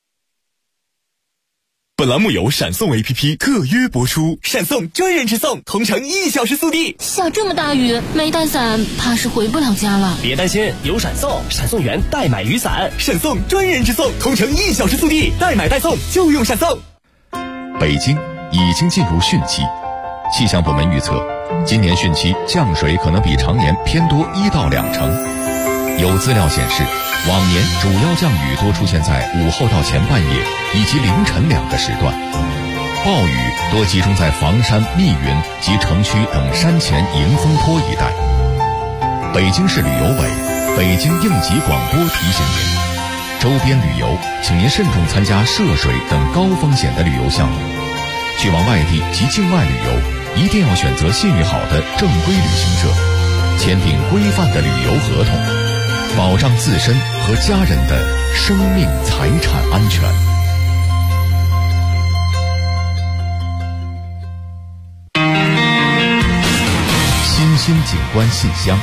本栏目由闪送 APP 特约播出， 闪送专人直送，同城1小时速递。 下这么大雨，没带伞，怕是回不了家了。 别担心，有闪送，闪送员代买雨伞，闪送专人直送，同城1小时速递，代买代送就用闪送。 北京已经进入汛期，气象部门预测，今年汛期降水可能比常年偏多1到2成。有资料显示，往年主要降雨多出现在午后到前半夜以及凌晨2个时段，暴雨多集中在房山、密云及城区等山前迎风坡一带。北京市旅游委、北京应急广播提醒您，周边旅游请您慎重参加涉水等高风险的旅游项目。去往外地及境外旅游，一定要选择信誉好的正规旅行社，签订规范的旅游合同，保障自身和家人的生命财产安全。新兴景观信箱。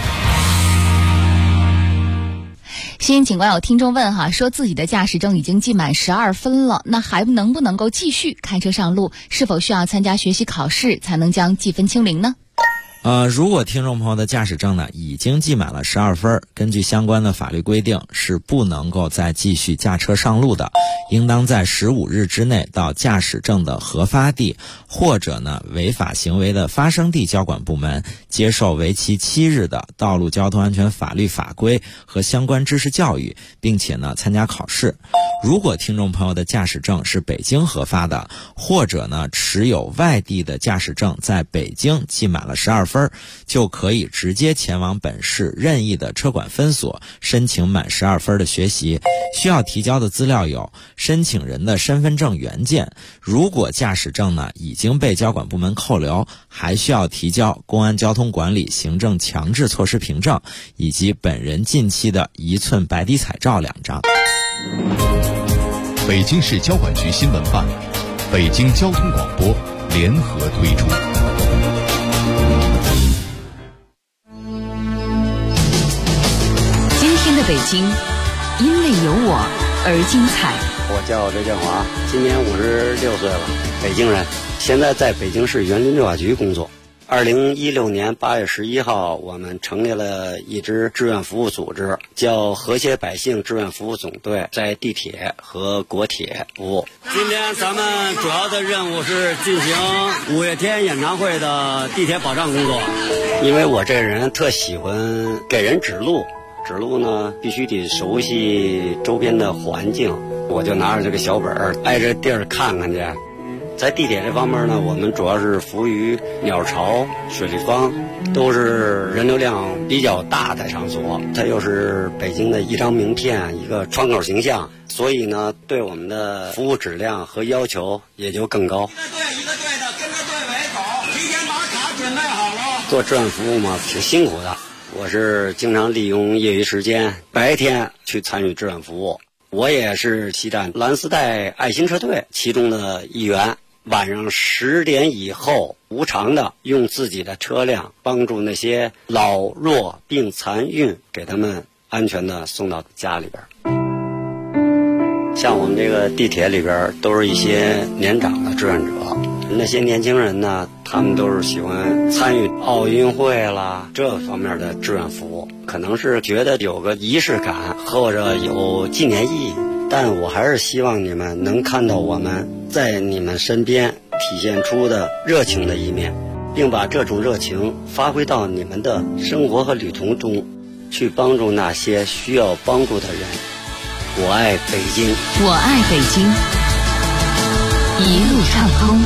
新兴景观有听众问哈，说自己的驾驶证已经记满12分了，那还能不能够继续开车上路？是否需要参加学习考试才能将记分清零呢？ 如果听众朋友的驾驶证呢已经记满了12分，根据相关的法律规定是不能够再继续驾车上路的，应当在15日之内到驾驶证的核发地或者呢违法行为的发生地交管部门接受为期7日的道路交通安全法律法规和相关知识教育，并且呢参加考试。如果听众朋友的驾驶证是北京核发的，或者呢持有外地的驾驶证在北京记满了12 分，就可以直接前往本市任意的车管分所申请满12分的学习。需要提交的资料有申请人的身份证原件，如果驾驶证呢已经被交管部门扣留，还需要提交公安交通管理行政强制措施凭证以及本人近期的1寸白底彩照2张。 北京市交管局新闻办、北京交通广播联合推出。 今天的北京，因为有我而精彩。 我叫刘建华，今年56岁了，北京人，现在在北京市园林绿化局工作。2016年8月11号，我们成立了一支志愿服务组织，叫和谐百姓志愿服务总队，在地铁和国铁服务。今天咱们主要的任务是进行5月天演唱会的地铁保障工作。因为我这个人特喜欢给人指路，指路呢必须得熟悉周边的环境，我就拿着这个小本儿挨着地儿看看去。在地铁这方面呢，我们主要是服务于鸟巢、水立方，都是人流量比较大的场所，它又是北京的一张名片，一个窗口形象，所以呢对我们的服务质量和要求也就更高。一个队的跟着队尾走，提前把卡准备好了。做志愿服务嘛挺辛苦的，我是经常利用业余时间白天去参与志愿服务。我也是西站蓝丝带爱心车队其中的一员，晚上10点以后无偿的用自己的车辆帮助那些老弱病残孕，给他们安全的送到家里边。像我们这个地铁里边都是一些年长的志愿者，那些年轻人呢，他们都是喜欢参与奥运会啦这方面的志愿服务，可能是觉得有个仪式感或者有纪念意义，但我还是希望你们能看到我们在你们身边体现出的热情的一面，并把这种热情发挥到你们的生活和旅途中，去帮助那些需要帮助的人。我爱北京， 我爱北京，一路畅通。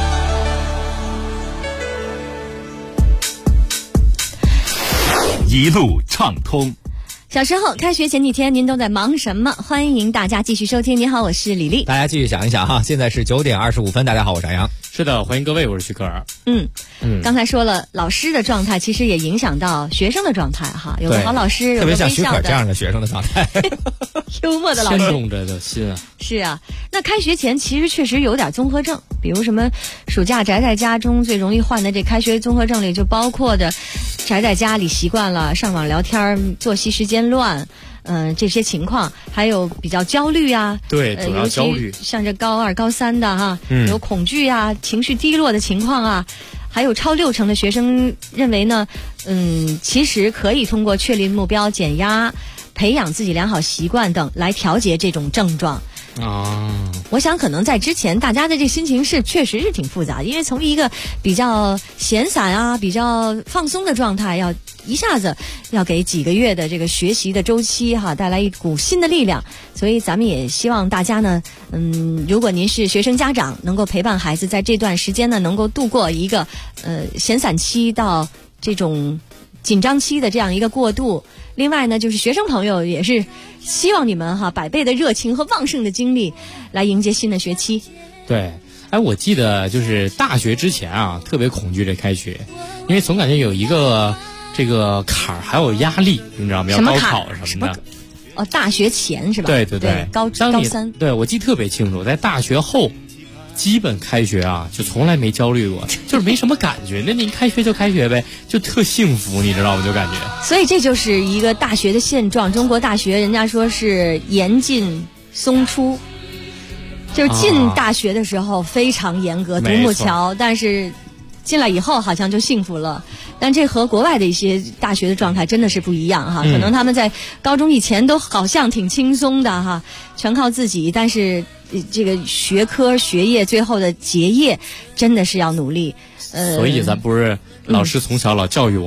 一路畅通。 小时候开学前几天您都在忙什么？欢迎大家继续收听。你好，我是李丽。 大家继续想一想哈，现在是9点25分。大家好，我是杨洋。 是的，欢迎各位，我是徐克尔。 刚才说了，老师的状态其实也影响到学生的状态哈。有个好老师，有个微笑的， 特别像徐克这样的学生的状态， 幽默的老师， 牵动着的心啊。 是啊，那开学前其实确实有点综合症，比如什么暑假宅在家中最容易患的这开学综合症里，就包括着宅在家里习惯了上网聊天，作息时间乱。这些情况还有比较焦虑啊， 对，主要焦虑， 像这高2、高3的哈，有恐惧啊、情绪低落的情况啊，还有超60%的学生认为呢，其实可以通过确立目标、减压、培养自己良好习惯等来调节这种症状。我想可能在之前大家的这心情确实是挺复杂的，因为从一个比较闲散啊、比较放松的状态，要一下子要给几个月的这个学习的周期哈带来一股新的力量，所以咱们也希望大家呢，如果您是学生家长，能够陪伴孩子在这段时间呢，能够度过一个闲散期到这种紧张期的这样一个过渡。另外呢，就是学生朋友也是希望你们100倍的热情和旺盛的精力来迎接新的学期。 对，我记得就是大学之前啊，特别恐惧这开学，因为总感觉有一个这个坎儿，还有压力，你知道吗？要高考什么的。 大学前是吧？ 对， 高3。 对，我记得特别清楚，在大学后。基本开学啊，就从来没焦虑过，就是没什么感觉。那你开学就开学呗，就特幸福，你知道吗？就感觉。 所以这就是一个大学的现状。中国大学人家说是严进松出，就是进大学的时候非常严格，独木桥，但是进来以后好像就幸福了。但这和国外的一些大学的状态真的是不一样哈。可能他们在高中以前都好像挺轻松的哈，全靠自己，但是这个学科学业最后的结业真的是要努力。 所以咱不是老师从小老教育我吗？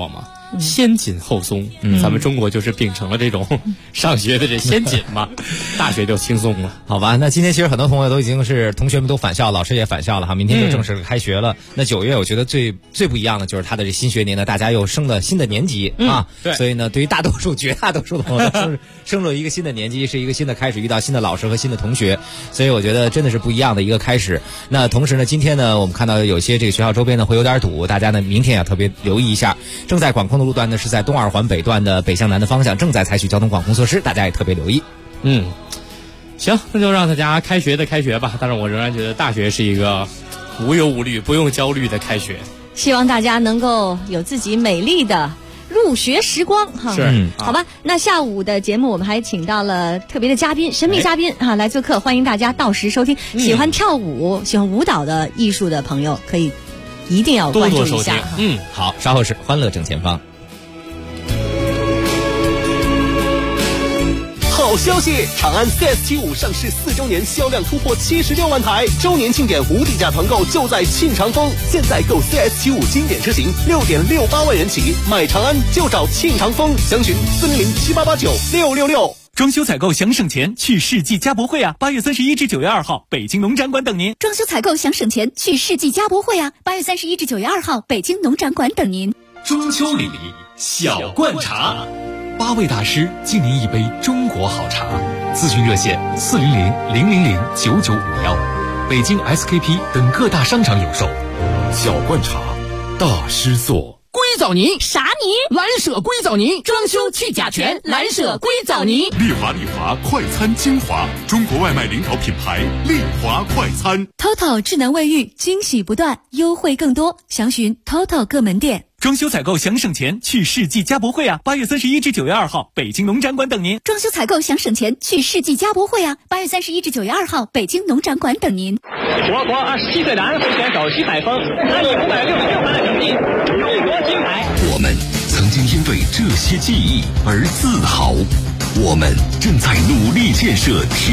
先紧后松。咱们中国就是秉承了这种上学的这先紧嘛，大学就轻松了。 好吧，那今天其实很多同学都已经是同学们都返校，老师也返校了哈，明天就正式开学了。那9月我觉得最不一样的就是他的这新学年呢，大家又升了新的年级啊， 对， 所以呢，对于绝大多数的朋友都升入一个新的年级，是一个新的开始，遇到新的老师和新的同学，所以我觉得真的是不一样的一个开始。那同时呢，今天呢，我们看到有些这个学校周边呢会有点堵，大家呢明天也要特别留意一下。正在管控的路段呢是在东二环北段的北向南的方向，正在采取交通管控措施，大家也特别留意。 行，那就让大家开学吧。但是我仍然觉得大学是一个无忧无虑、不用焦虑的开学。 希望大家能够有自己美丽的入学时光哈。好吧。那下午的节目我们还请到了特别的嘉宾，神秘嘉宾哈来做客，欢迎大家到时收听。喜欢跳舞、喜欢舞蹈的艺术的朋友，可以一定要关注一下。 好，稍后是欢乐正前方。 好消息！长安 CS75 上市4周年，销量突破76万台，周年庆典无底价团购就在庆长丰。现在购 CS75 经典车型6.68万元起，买长安就找庆长丰，详询40078896666。装修采购想省钱，去世纪家博会啊！8月31至9月2号，北京农展馆等您。 装修采购想省钱，去世纪家博会啊！8月31至9月2号，北京农展馆等您。 中秋礼小罐茶，8位大师敬您一杯中国好茶。咨询热线400-000-9951，北京 SKP 等各大商场有售。小罐茶，大师做。 硅藻泥啥泥？ 蓝舍硅藻泥，装修去甲醛，蓝舍硅藻泥。 丽华快餐精华，中国外卖领导品牌丽华快餐。 TOTO 智能卫浴，惊喜不断，优惠更多，详询 TOTO 各门店。 装修采购想省钱，去世纪家博会啊！8月31至9月2号，北京农展馆等您。 装修采购想省钱，去世纪家博会啊！8月31至9月2号，北京农展馆等您。 我国27岁男会选手徐海峰，他以566分的成绩荣夺金牌。 我们曾经因为这些记忆而自豪，我们正在努力建设